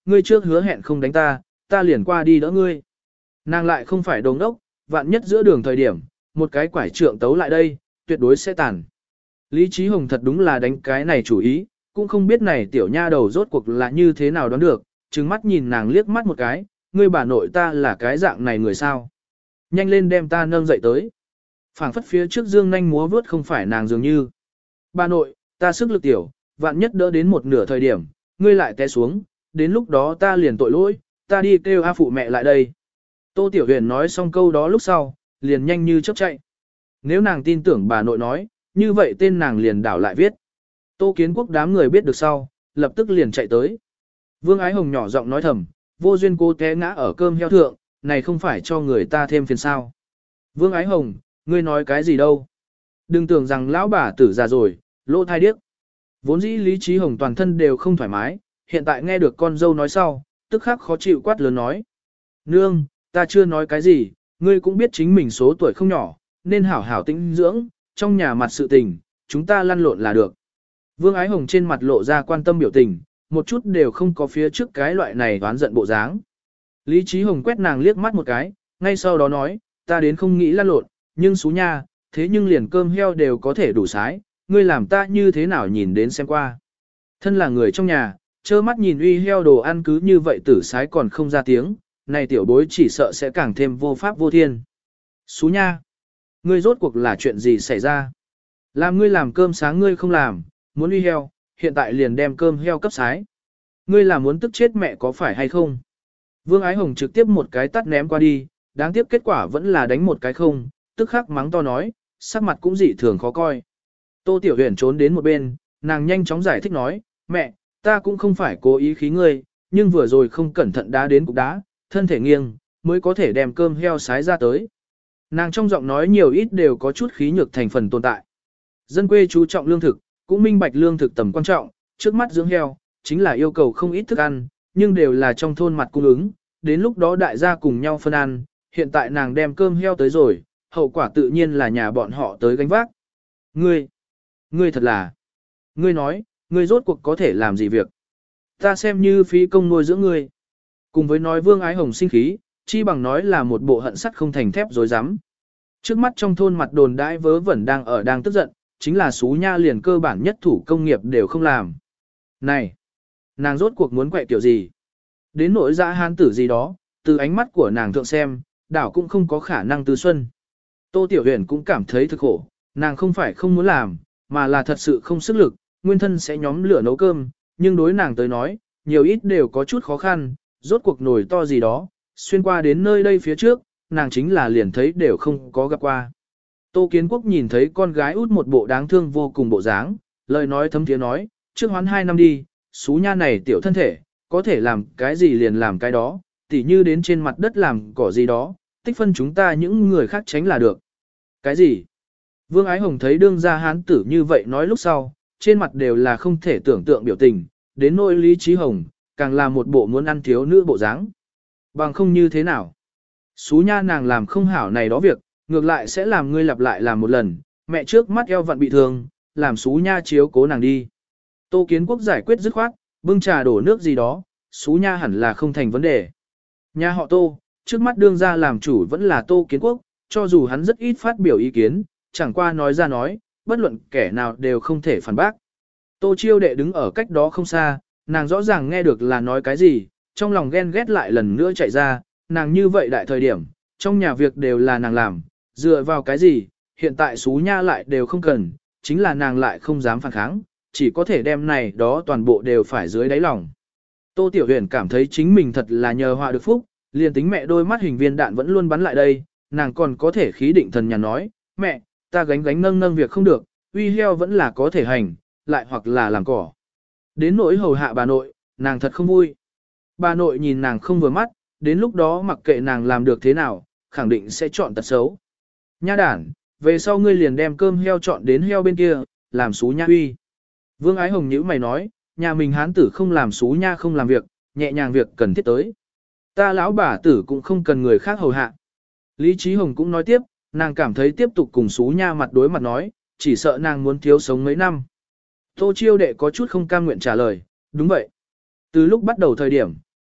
ngươi trước hứa hẹn không đánh ta, ta liền qua đi đỡ ngươi. Nàng lại không phải đồ ngốc, vạn nhất giữa đường thời điểm, một cái quải trượng tấu lại đây, tuyệt đối sẽ tàn. Lý Chí Hồng thật đúng là đánh cái này chủ ý, cũng không biết này tiểu nha đầu rốt cuộc là như thế nào đoán được, trừng mắt nhìn nàng liếc mắt một cái, ngươi bà nội ta là cái dạng này người sao. Nhanh lên đem ta nâng dậy tới. Phảng phất phía trước dương nhanh múa vướt không phải nàng dường như. Bà nội, ta sức lực tiểu, vạn nhất đỡ đến một nửa thời điểm, ngươi lại té xuống, đến lúc đó ta liền tội lỗi, ta đi kêu A phụ mẹ lại đây. Tô Tiểu Huyền nói xong câu đó lúc sau, liền nhanh như chớp chạy. Nếu nàng tin tưởng bà nội nói, như vậy tên nàng liền đảo lại viết. Tô Kiến Quốc đám người biết được sau, lập tức liền chạy tới. Vương Ái Hồng nhỏ giọng nói thầm, vô duyên cô té ngã ở cơm heo thượng, này không phải cho người ta thêm phiền sao. Vương Ái Hồng, ngươi nói cái gì đâu. Đừng tưởng rằng lão bà tử già rồi, lỗ thai điếc. Vốn dĩ Lý Trí Hồng toàn thân đều không thoải mái, hiện tại nghe được con dâu nói sau, tức khắc khó chịu quát lớn nói. Nương, ta chưa nói cái gì, ngươi cũng biết chính mình số tuổi không nhỏ, nên hảo hảo tĩnh dưỡng, trong nhà mặt sự tình, chúng ta lăn lộn là được. Vương Ái Hồng trên mặt lộ ra quan tâm biểu tình, một chút đều không có phía trước cái loại này đoán giận bộ dáng. Lý Trí Hồng quét nàng liếc mắt một cái, ngay sau đó nói, ta đến không nghĩ lăn lộn, nhưng xú nha, thế nhưng liền cơm heo đều có thể đủ sái, ngươi làm ta như thế nào nhìn đến xem qua. Thân là người trong nhà, trơ mắt nhìn uy heo đồ ăn cứ như vậy tử sái còn không ra tiếng, này tiểu bối chỉ sợ sẽ càng thêm vô pháp vô thiên. Xú nha, ngươi rốt cuộc là chuyện gì xảy ra? Làm ngươi làm cơm sáng ngươi không làm, muốn uy heo, hiện tại liền đem cơm heo cấp sái. Ngươi là muốn tức chết mẹ có phải hay không? Vương Ái Hồng trực tiếp một cái tắt ném qua đi, đáng tiếc kết quả vẫn là đánh một cái không, tức khắc mắng to nói, sắc mặt cũng dị thường khó coi. Tô Tiểu Huyền trốn đến một bên, nàng nhanh chóng giải thích nói, mẹ, ta cũng không phải cố ý khí ngươi, nhưng vừa rồi không cẩn thận đá đến cục đá, thân thể nghiêng, mới có thể đem cơm heo sái ra tới. Nàng trong giọng nói nhiều ít đều có chút khí nhược thành phần tồn tại. Dân quê chú trọng lương thực, cũng minh bạch lương thực tầm quan trọng, trước mắt dưỡng heo, chính là yêu cầu không ít thức ăn, nhưng đều là trong thôn mặt cung ứng, đến lúc đó đại gia cùng nhau phân ăn, hiện tại nàng đem cơm heo tới rồi, hậu quả tự nhiên là nhà bọn họ tới gánh vác. Ngươi, ngươi thật là, ngươi nói, ngươi rốt cuộc có thể làm gì việc. Ta xem như phí công nuôi dưỡng ngươi. Cùng với nói Vương Ái Hồng sinh khí, chi bằng nói là một bộ hận sắt không thành thép dối rắm. Trước mắt trong thôn mặt đồn đãi vớ vẩn đang ở đang tức giận, chính là xú nha liền cơ bản nhất thủ công nghiệp đều không làm. Này, nàng rốt cuộc muốn quậy kiểu gì? Đến nỗi dã hán tử gì đó, từ ánh mắt của nàng thượng xem, đảo cũng không có khả năng tư xuân. Tô Tiểu Huyền cũng cảm thấy thực khổ, nàng không phải không muốn làm, mà là thật sự không sức lực, nguyên thân sẽ nhóm lửa nấu cơm, nhưng đối nàng tới nói, nhiều ít đều có chút khó khăn, rốt cuộc nổi to gì đó, xuyên qua đến nơi đây phía trước, nàng chính là liền thấy đều không có gặp qua. Tô Kiến Quốc nhìn thấy con gái út một bộ đáng thương vô cùng bộ dáng, lời nói thấm tiếng nói, trước hoán hai năm đi, xú nha này tiểu thân thể, có thể làm cái gì liền làm cái đó, tỉ như đến trên mặt đất làm cỏ gì đó, tích phân chúng ta những người khác tránh là được. Cái gì? Vương Ái Hồng thấy đương gia hán tử như vậy nói lúc sau, trên mặt đều là không thể tưởng tượng biểu tình, đến nỗi Lý Trí Hồng, càng là một bộ muốn ăn thiếu nữ bộ dáng. Bằng không như thế nào? Xú nha nàng làm không hảo này đó việc, ngược lại sẽ làm ngươi lặp lại làm một lần, mẹ trước mắt eo vặn bị thương, làm xú nha chiếu cố nàng đi. Tô Kiến Quốc giải quyết dứt khoát, bưng trà đổ nước gì đó, xú nha hẳn là không thành vấn đề. Nhà họ Tô, trước mắt đương ra làm chủ vẫn là Tô Kiến Quốc, cho dù hắn rất ít phát biểu ý kiến, chẳng qua nói ra nói, bất luận kẻ nào đều không thể phản bác. Tô Chiêu đệ đứng ở cách đó không xa, nàng rõ ràng nghe được là nói cái gì, trong lòng ghen ghét lại lần nữa chạy ra, nàng như vậy đại thời điểm, trong nhà việc đều là nàng làm, dựa vào cái gì, hiện tại xú nha lại đều không cần, chính là nàng lại không dám phản kháng, chỉ có thể đem này đó toàn bộ đều phải dưới đáy lòng. Tô Tiểu Huyền cảm thấy chính mình thật là nhờ họa được phúc, liền tính mẹ đôi mắt hình viên đạn vẫn luôn bắn lại đây, nàng còn có thể khí định thần nhà nói, mẹ, ta gánh gánh nâng nâng việc không được, uy heo vẫn là có thể hành, lại hoặc là làm cỏ. Đến nỗi hầu hạ bà nội, nàng thật không vui. Bà nội nhìn nàng không vừa mắt, đến lúc đó mặc kệ nàng làm được thế nào, khẳng định sẽ chọn tật xấu. Nha đản, về sau ngươi liền đem cơm heo chọn đến heo bên kia, làm xú nha uy. Vương Ái Hồng nhữ mày nói, nhà mình hán tử không làm xú nha không làm việc, nhẹ nhàng việc cần thiết tới. Ta lão bà tử cũng không cần người khác hầu hạ. Lý Trí Hồng cũng nói tiếp, nàng cảm thấy tiếp tục cùng xú nha mặt đối mặt nói, chỉ sợ nàng muốn thiếu sống mấy năm. Tô Chiêu đệ có chút không cam nguyện trả lời, đúng vậy. Từ lúc bắt đầu thời điểm,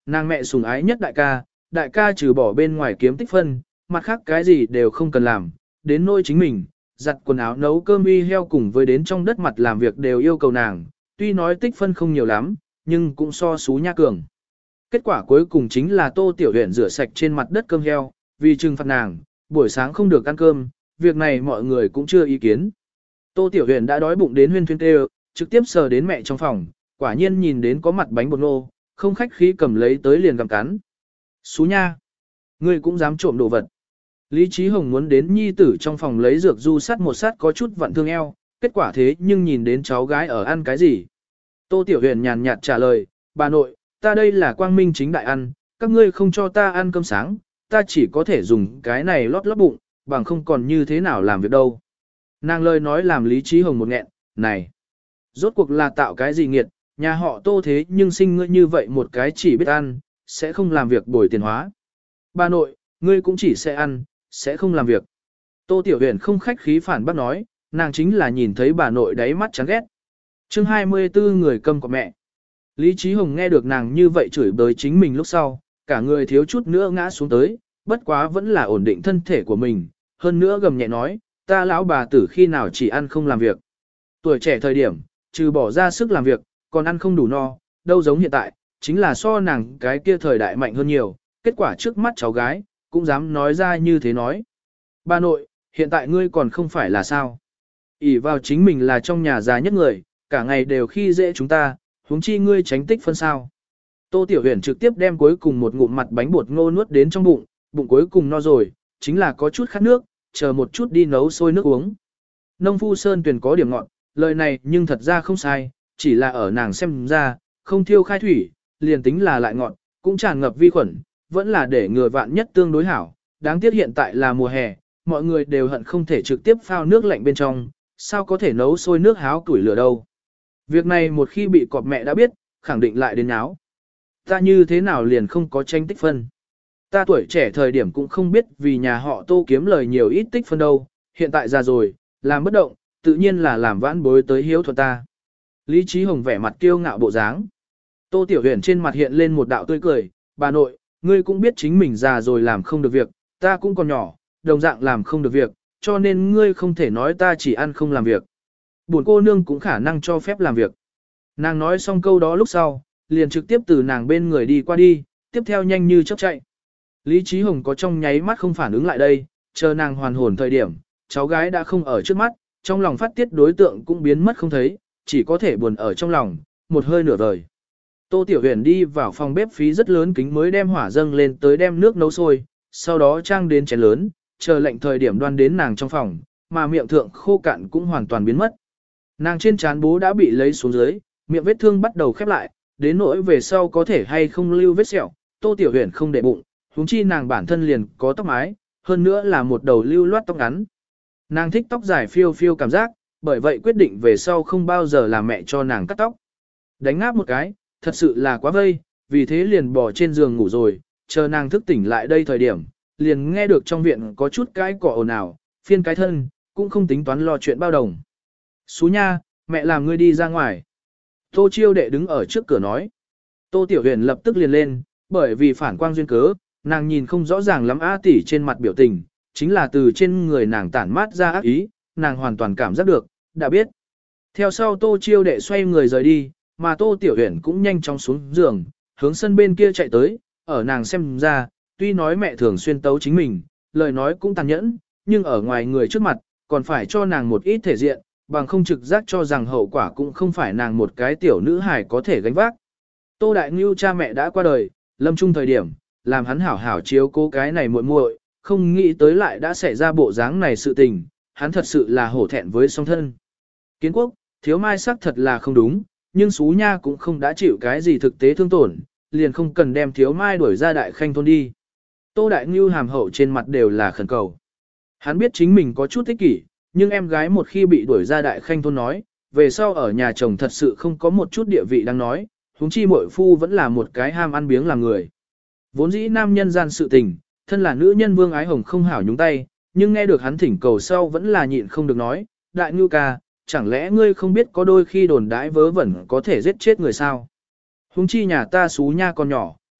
Nàng mẹ sủng ái nhất đại ca, đại ca trừ bỏ bên ngoài kiếm tích phân, mặt khác cái gì đều không cần làm, đến nôi chính mình, giặt quần áo nấu cơm uy heo cùng với đến trong đất mặt làm việc đều yêu cầu nàng, tuy nói tích phân không nhiều lắm, nhưng cũng so xú nha cường. Kết quả cuối cùng chính là Tô Tiểu Huyền rửa sạch trên mặt đất cơm heo, vì trừng phạt nàng, buổi sáng không được ăn cơm, việc này mọi người cũng chưa ý kiến. Tô Tiểu Huyền đã đói bụng đến huyên thuyên kêu, trực tiếp sờ đến mẹ trong phòng, quả nhiên nhìn đến có mặt bánh bột nô, không khách khí cầm lấy tới liền gặm cắn. Xú nha! Ngươi cũng dám trộm đồ vật. Lý Chí Hồng muốn đến nhi tử trong phòng lấy dược du sát một sát có chút vặn thương eo, kết quả thế nhưng nhìn đến cháu gái ở ăn cái gì. Tô Tiểu Huyền nhàn nhạt trả lời, bà nội, ta đây là quang minh chính đại ăn, các ngươi không cho ta ăn cơm sáng, ta chỉ có thể dùng cái này lót lót bụng, bằng không còn như thế nào làm việc đâu. Nàng lời nói làm Lý Chí Hồng một nghẹn, này, rốt cuộc là tạo cái gì nghiệt, nhà họ Tô thế nhưng sinh ngươi như vậy một cái chỉ biết ăn, sẽ không làm việc bồi tiền hóa. Bà nội, ngươi cũng chỉ sẽ ăn, sẽ không làm việc. Tô Tiểu Huyền không khách khí phản bác nói, nàng chính là nhìn thấy bà nội đáy mắt chán ghét. Chương hai mươi tư người câm của mẹ. Lý Chí Hồng nghe được nàng như vậy chửi bới chính mình lúc sau, cả người thiếu chút nữa ngã xuống tới, bất quá vẫn là ổn định thân thể của mình, hơn nữa gầm nhẹ nói, ta lão bà tử khi nào chỉ ăn không làm việc. Tuổi trẻ thời điểm, trừ bỏ ra sức làm việc, còn ăn không đủ no, đâu giống hiện tại, chính là so nàng cái kia thời đại mạnh hơn nhiều, kết quả trước mắt cháu gái, cũng dám nói ra như thế nói. Bà nội, hiện tại ngươi còn không phải là sao. ỷ vào chính mình là trong nhà già nhất người, cả ngày đều khi dễ chúng ta, huống chi ngươi tránh tích phân sao. Tô Tiểu Huyền trực tiếp đem cuối cùng một ngụm mặt bánh bột ngô nuốt đến trong bụng, bụng cuối cùng no rồi, chính là có chút khát nước, chờ một chút đi nấu sôi nước uống. Nông phu sơn tuyển có điểm ngọn, lời này nhưng thật ra không sai, chỉ là ở nàng xem ra, không thiêu khai thủy, liền tính là lại ngọn, cũng tràn ngập vi khuẩn, vẫn là để ngừa vạn nhất tương đối hảo. Đáng tiếc hiện tại là mùa hè, mọi người đều hận không thể trực tiếp phao nước lạnh bên trong, sao có thể nấu sôi nước háo tuổi lửa đâu. Việc này một khi bị cọp mẹ đã biết, khẳng định lại đến náo. Ta như thế nào liền không có tranh tích phân. Ta tuổi trẻ thời điểm cũng không biết vì nhà họ Tô kiếm lời nhiều ít tích phân đâu, hiện tại già rồi, làm bất động, tự nhiên là làm vãn bối tới hiếu thuận ta. Lý Chí Hồng vẻ mặt kiêu ngạo bộ dáng. Tô Tiểu Huyền trên mặt hiện lên một đạo tươi cười, bà nội, ngươi cũng biết chính mình già rồi làm không được việc, ta cũng còn nhỏ, đồng dạng làm không được việc, cho nên ngươi không thể nói ta chỉ ăn không làm việc. Buồn cô nương cũng khả năng cho phép làm việc. Nàng nói xong câu đó lúc sau, liền trực tiếp từ nàng bên người đi qua đi, tiếp theo nhanh như chớp chạy. Lý Chí Hồng có trong nháy mắt không phản ứng lại đây, chờ nàng hoàn hồn thời điểm, cháu gái đã không ở trước mắt, trong lòng phát tiết đối tượng cũng biến mất không thấy, chỉ có thể buồn ở trong lòng, một hơi nửa vời. Tô Tiểu Huyền đi vào phòng bếp phí rất lớn kính mới đem hỏa dâng lên tới đem nước nấu sôi, sau đó trang đến chén lớn, chờ lệnh thời điểm đoan đến nàng trong phòng, mà miệng thượng khô cạn cũng hoàn toàn biến mất. Nàng trên trán bố đã bị lấy xuống dưới, miệng vết thương bắt đầu khép lại, đến nỗi về sau có thể hay không lưu vết sẹo, Tô Tiểu Huyền không để bụng, huống chi nàng bản thân liền có tóc mái, hơn nữa là một đầu lưu loát tóc ngắn. Nàng thích tóc dài phiêu phiêu cảm giác, bởi vậy quyết định về sau không bao giờ làm mẹ cho nàng cắt tóc. Đánh ngáp một cái, thật sự là quá vây, vì thế liền bỏ trên giường ngủ rồi, chờ nàng thức tỉnh lại đây thời điểm, liền nghe được trong viện có chút cái cỏ ồn ào, phiên cái thân, cũng không tính toán lo chuyện bao đồng. Xú nha, mẹ làm ngươi đi ra ngoài. Tô Chiêu đệ đứng ở trước cửa nói. Tô Tiểu Huyền lập tức liền lên, bởi vì phản quang duyên cớ, nàng nhìn không rõ ràng lắm A tỷ trên mặt biểu tình, chính là từ trên người nàng tản mát ra ác ý, nàng hoàn toàn cảm giác được, đã biết. Theo sau Tô Chiêu đệ xoay người rời đi, mà Tô Tiểu Huyền cũng nhanh chóng xuống giường, hướng sân bên kia chạy tới, ở nàng xem ra, tuy nói mẹ thường xuyên tấu chính mình, lời nói cũng tàn nhẫn, nhưng ở ngoài người trước mặt, còn phải cho nàng một ít thể diện, bằng không trực giác cho rằng hậu quả cũng không phải nàng một cái tiểu nữ hài có thể gánh vác. Tô Đại Ngưu cha mẹ đã qua đời, lâm trung thời điểm, làm hắn hảo hảo chiếu cố cái này muội muội, không nghĩ tới lại đã xảy ra bộ dáng này sự tình, hắn thật sự là hổ thẹn với song thân. Kiến quốc, thiếu mai sắc thật là không đúng, nhưng Xú Nha cũng không đã chịu cái gì thực tế thương tổn, liền không cần đem thiếu mai đuổi ra đại khanh thôn đi. Tô Đại Ngưu hàm hậu trên mặt đều là khẩn cầu. Hắn biết chính mình có chút ích kỷ, nhưng em gái một khi bị đuổi ra đại khanh thôn nói, về sau ở nhà chồng thật sự không có một chút địa vị đang nói, huống chi muội phu vẫn là một cái ham ăn biếng làm người. Vốn dĩ nam nhân gian sự tình, thân là nữ nhân Vương Ái Hồng không hảo nhúng tay, nhưng nghe được hắn thỉnh cầu sau vẫn là nhịn không được nói, Đại Ngưu ca, chẳng lẽ ngươi không biết có đôi khi đồn đãi vớ vẩn có thể giết chết người sao? Huống chi nhà ta Xú Nha còn nhỏ,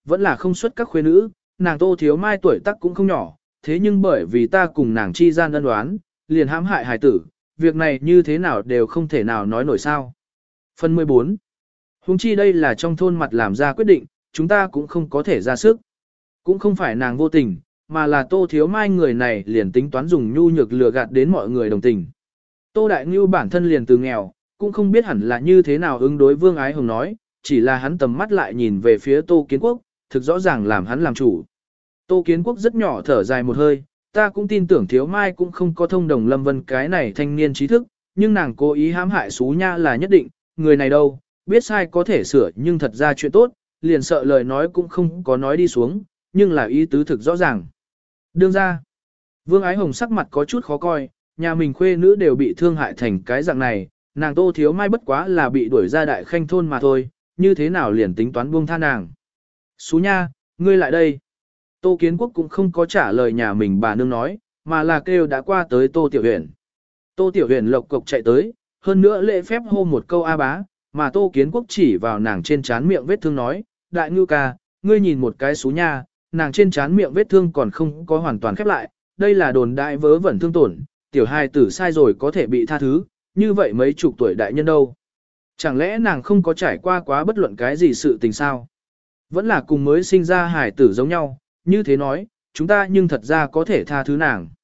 vẫn là không xuất các khuê nữ, nàng Tô Thiếu Mai tuổi tác cũng không nhỏ, thế nhưng bởi vì ta cùng nàng chi gian ân đoán, liền hãm hại hài tử, việc này như thế nào đều không thể nào nói nổi sao. Phần mười bốn. Huống chi đây là trong thôn mặt làm ra quyết định, chúng ta cũng không có thể ra sức. Cũng không phải nàng vô tình, mà là Tô Thiếu Mai người này liền tính toán dùng nhu nhược lừa gạt đến mọi người đồng tình. Tô Đại Ngưu bản thân liền từ nghèo, cũng không biết hẳn là như thế nào ứng đối Vương Ái Hồng nói, chỉ là hắn tầm mắt lại nhìn về phía Tô Kiến Quốc, thực rõ ràng làm hắn làm chủ. Tô Kiến Quốc rất nhỏ thở dài một hơi, ta cũng tin tưởng Thiếu Mai cũng không có thông đồng Lâm Vân cái này thanh niên trí thức, nhưng nàng cố ý hãm hại Sú Nha là nhất định, người này đâu, biết sai có thể sửa nhưng thật ra chuyện tốt, liền sợ lời nói cũng không có nói đi xuống, nhưng là ý tứ thực rõ ràng. Đương ra, Vương Ái Hồng sắc mặt có chút khó coi, nhà mình khuê nữ đều bị thương hại thành cái dạng này, nàng Tô Thiếu Mai bất quá là bị đuổi ra đại khanh thôn mà thôi, như thế nào liền tính toán buông tha nàng. Sú Nha, ngươi lại đây. Tô Kiến Quốc cũng không có trả lời nhà mình bà nương nói, mà là kêu đã qua tới Tô Tiểu Huyền. Tô Tiểu Huyền lộc cộc chạy tới, hơn nữa lễ phép hô một câu a bá, mà Tô Kiến Quốc chỉ vào nàng trên trán miệng vết thương nói, đại ngưu ca, ngươi nhìn một cái Sú Nha, nàng trên trán miệng vết thương còn không có hoàn toàn khép lại, đây là đồn đại vớ vẩn thương tổn, tiểu hài tử sai rồi có thể bị tha thứ, như vậy mấy chục tuổi đại nhân đâu. Chẳng lẽ nàng không có trải qua quá bất luận cái gì sự tình sao? Vẫn là cùng mới sinh ra hài tử giống nhau, như thế nói, chúng ta nhưng thật ra có thể tha thứ nàng.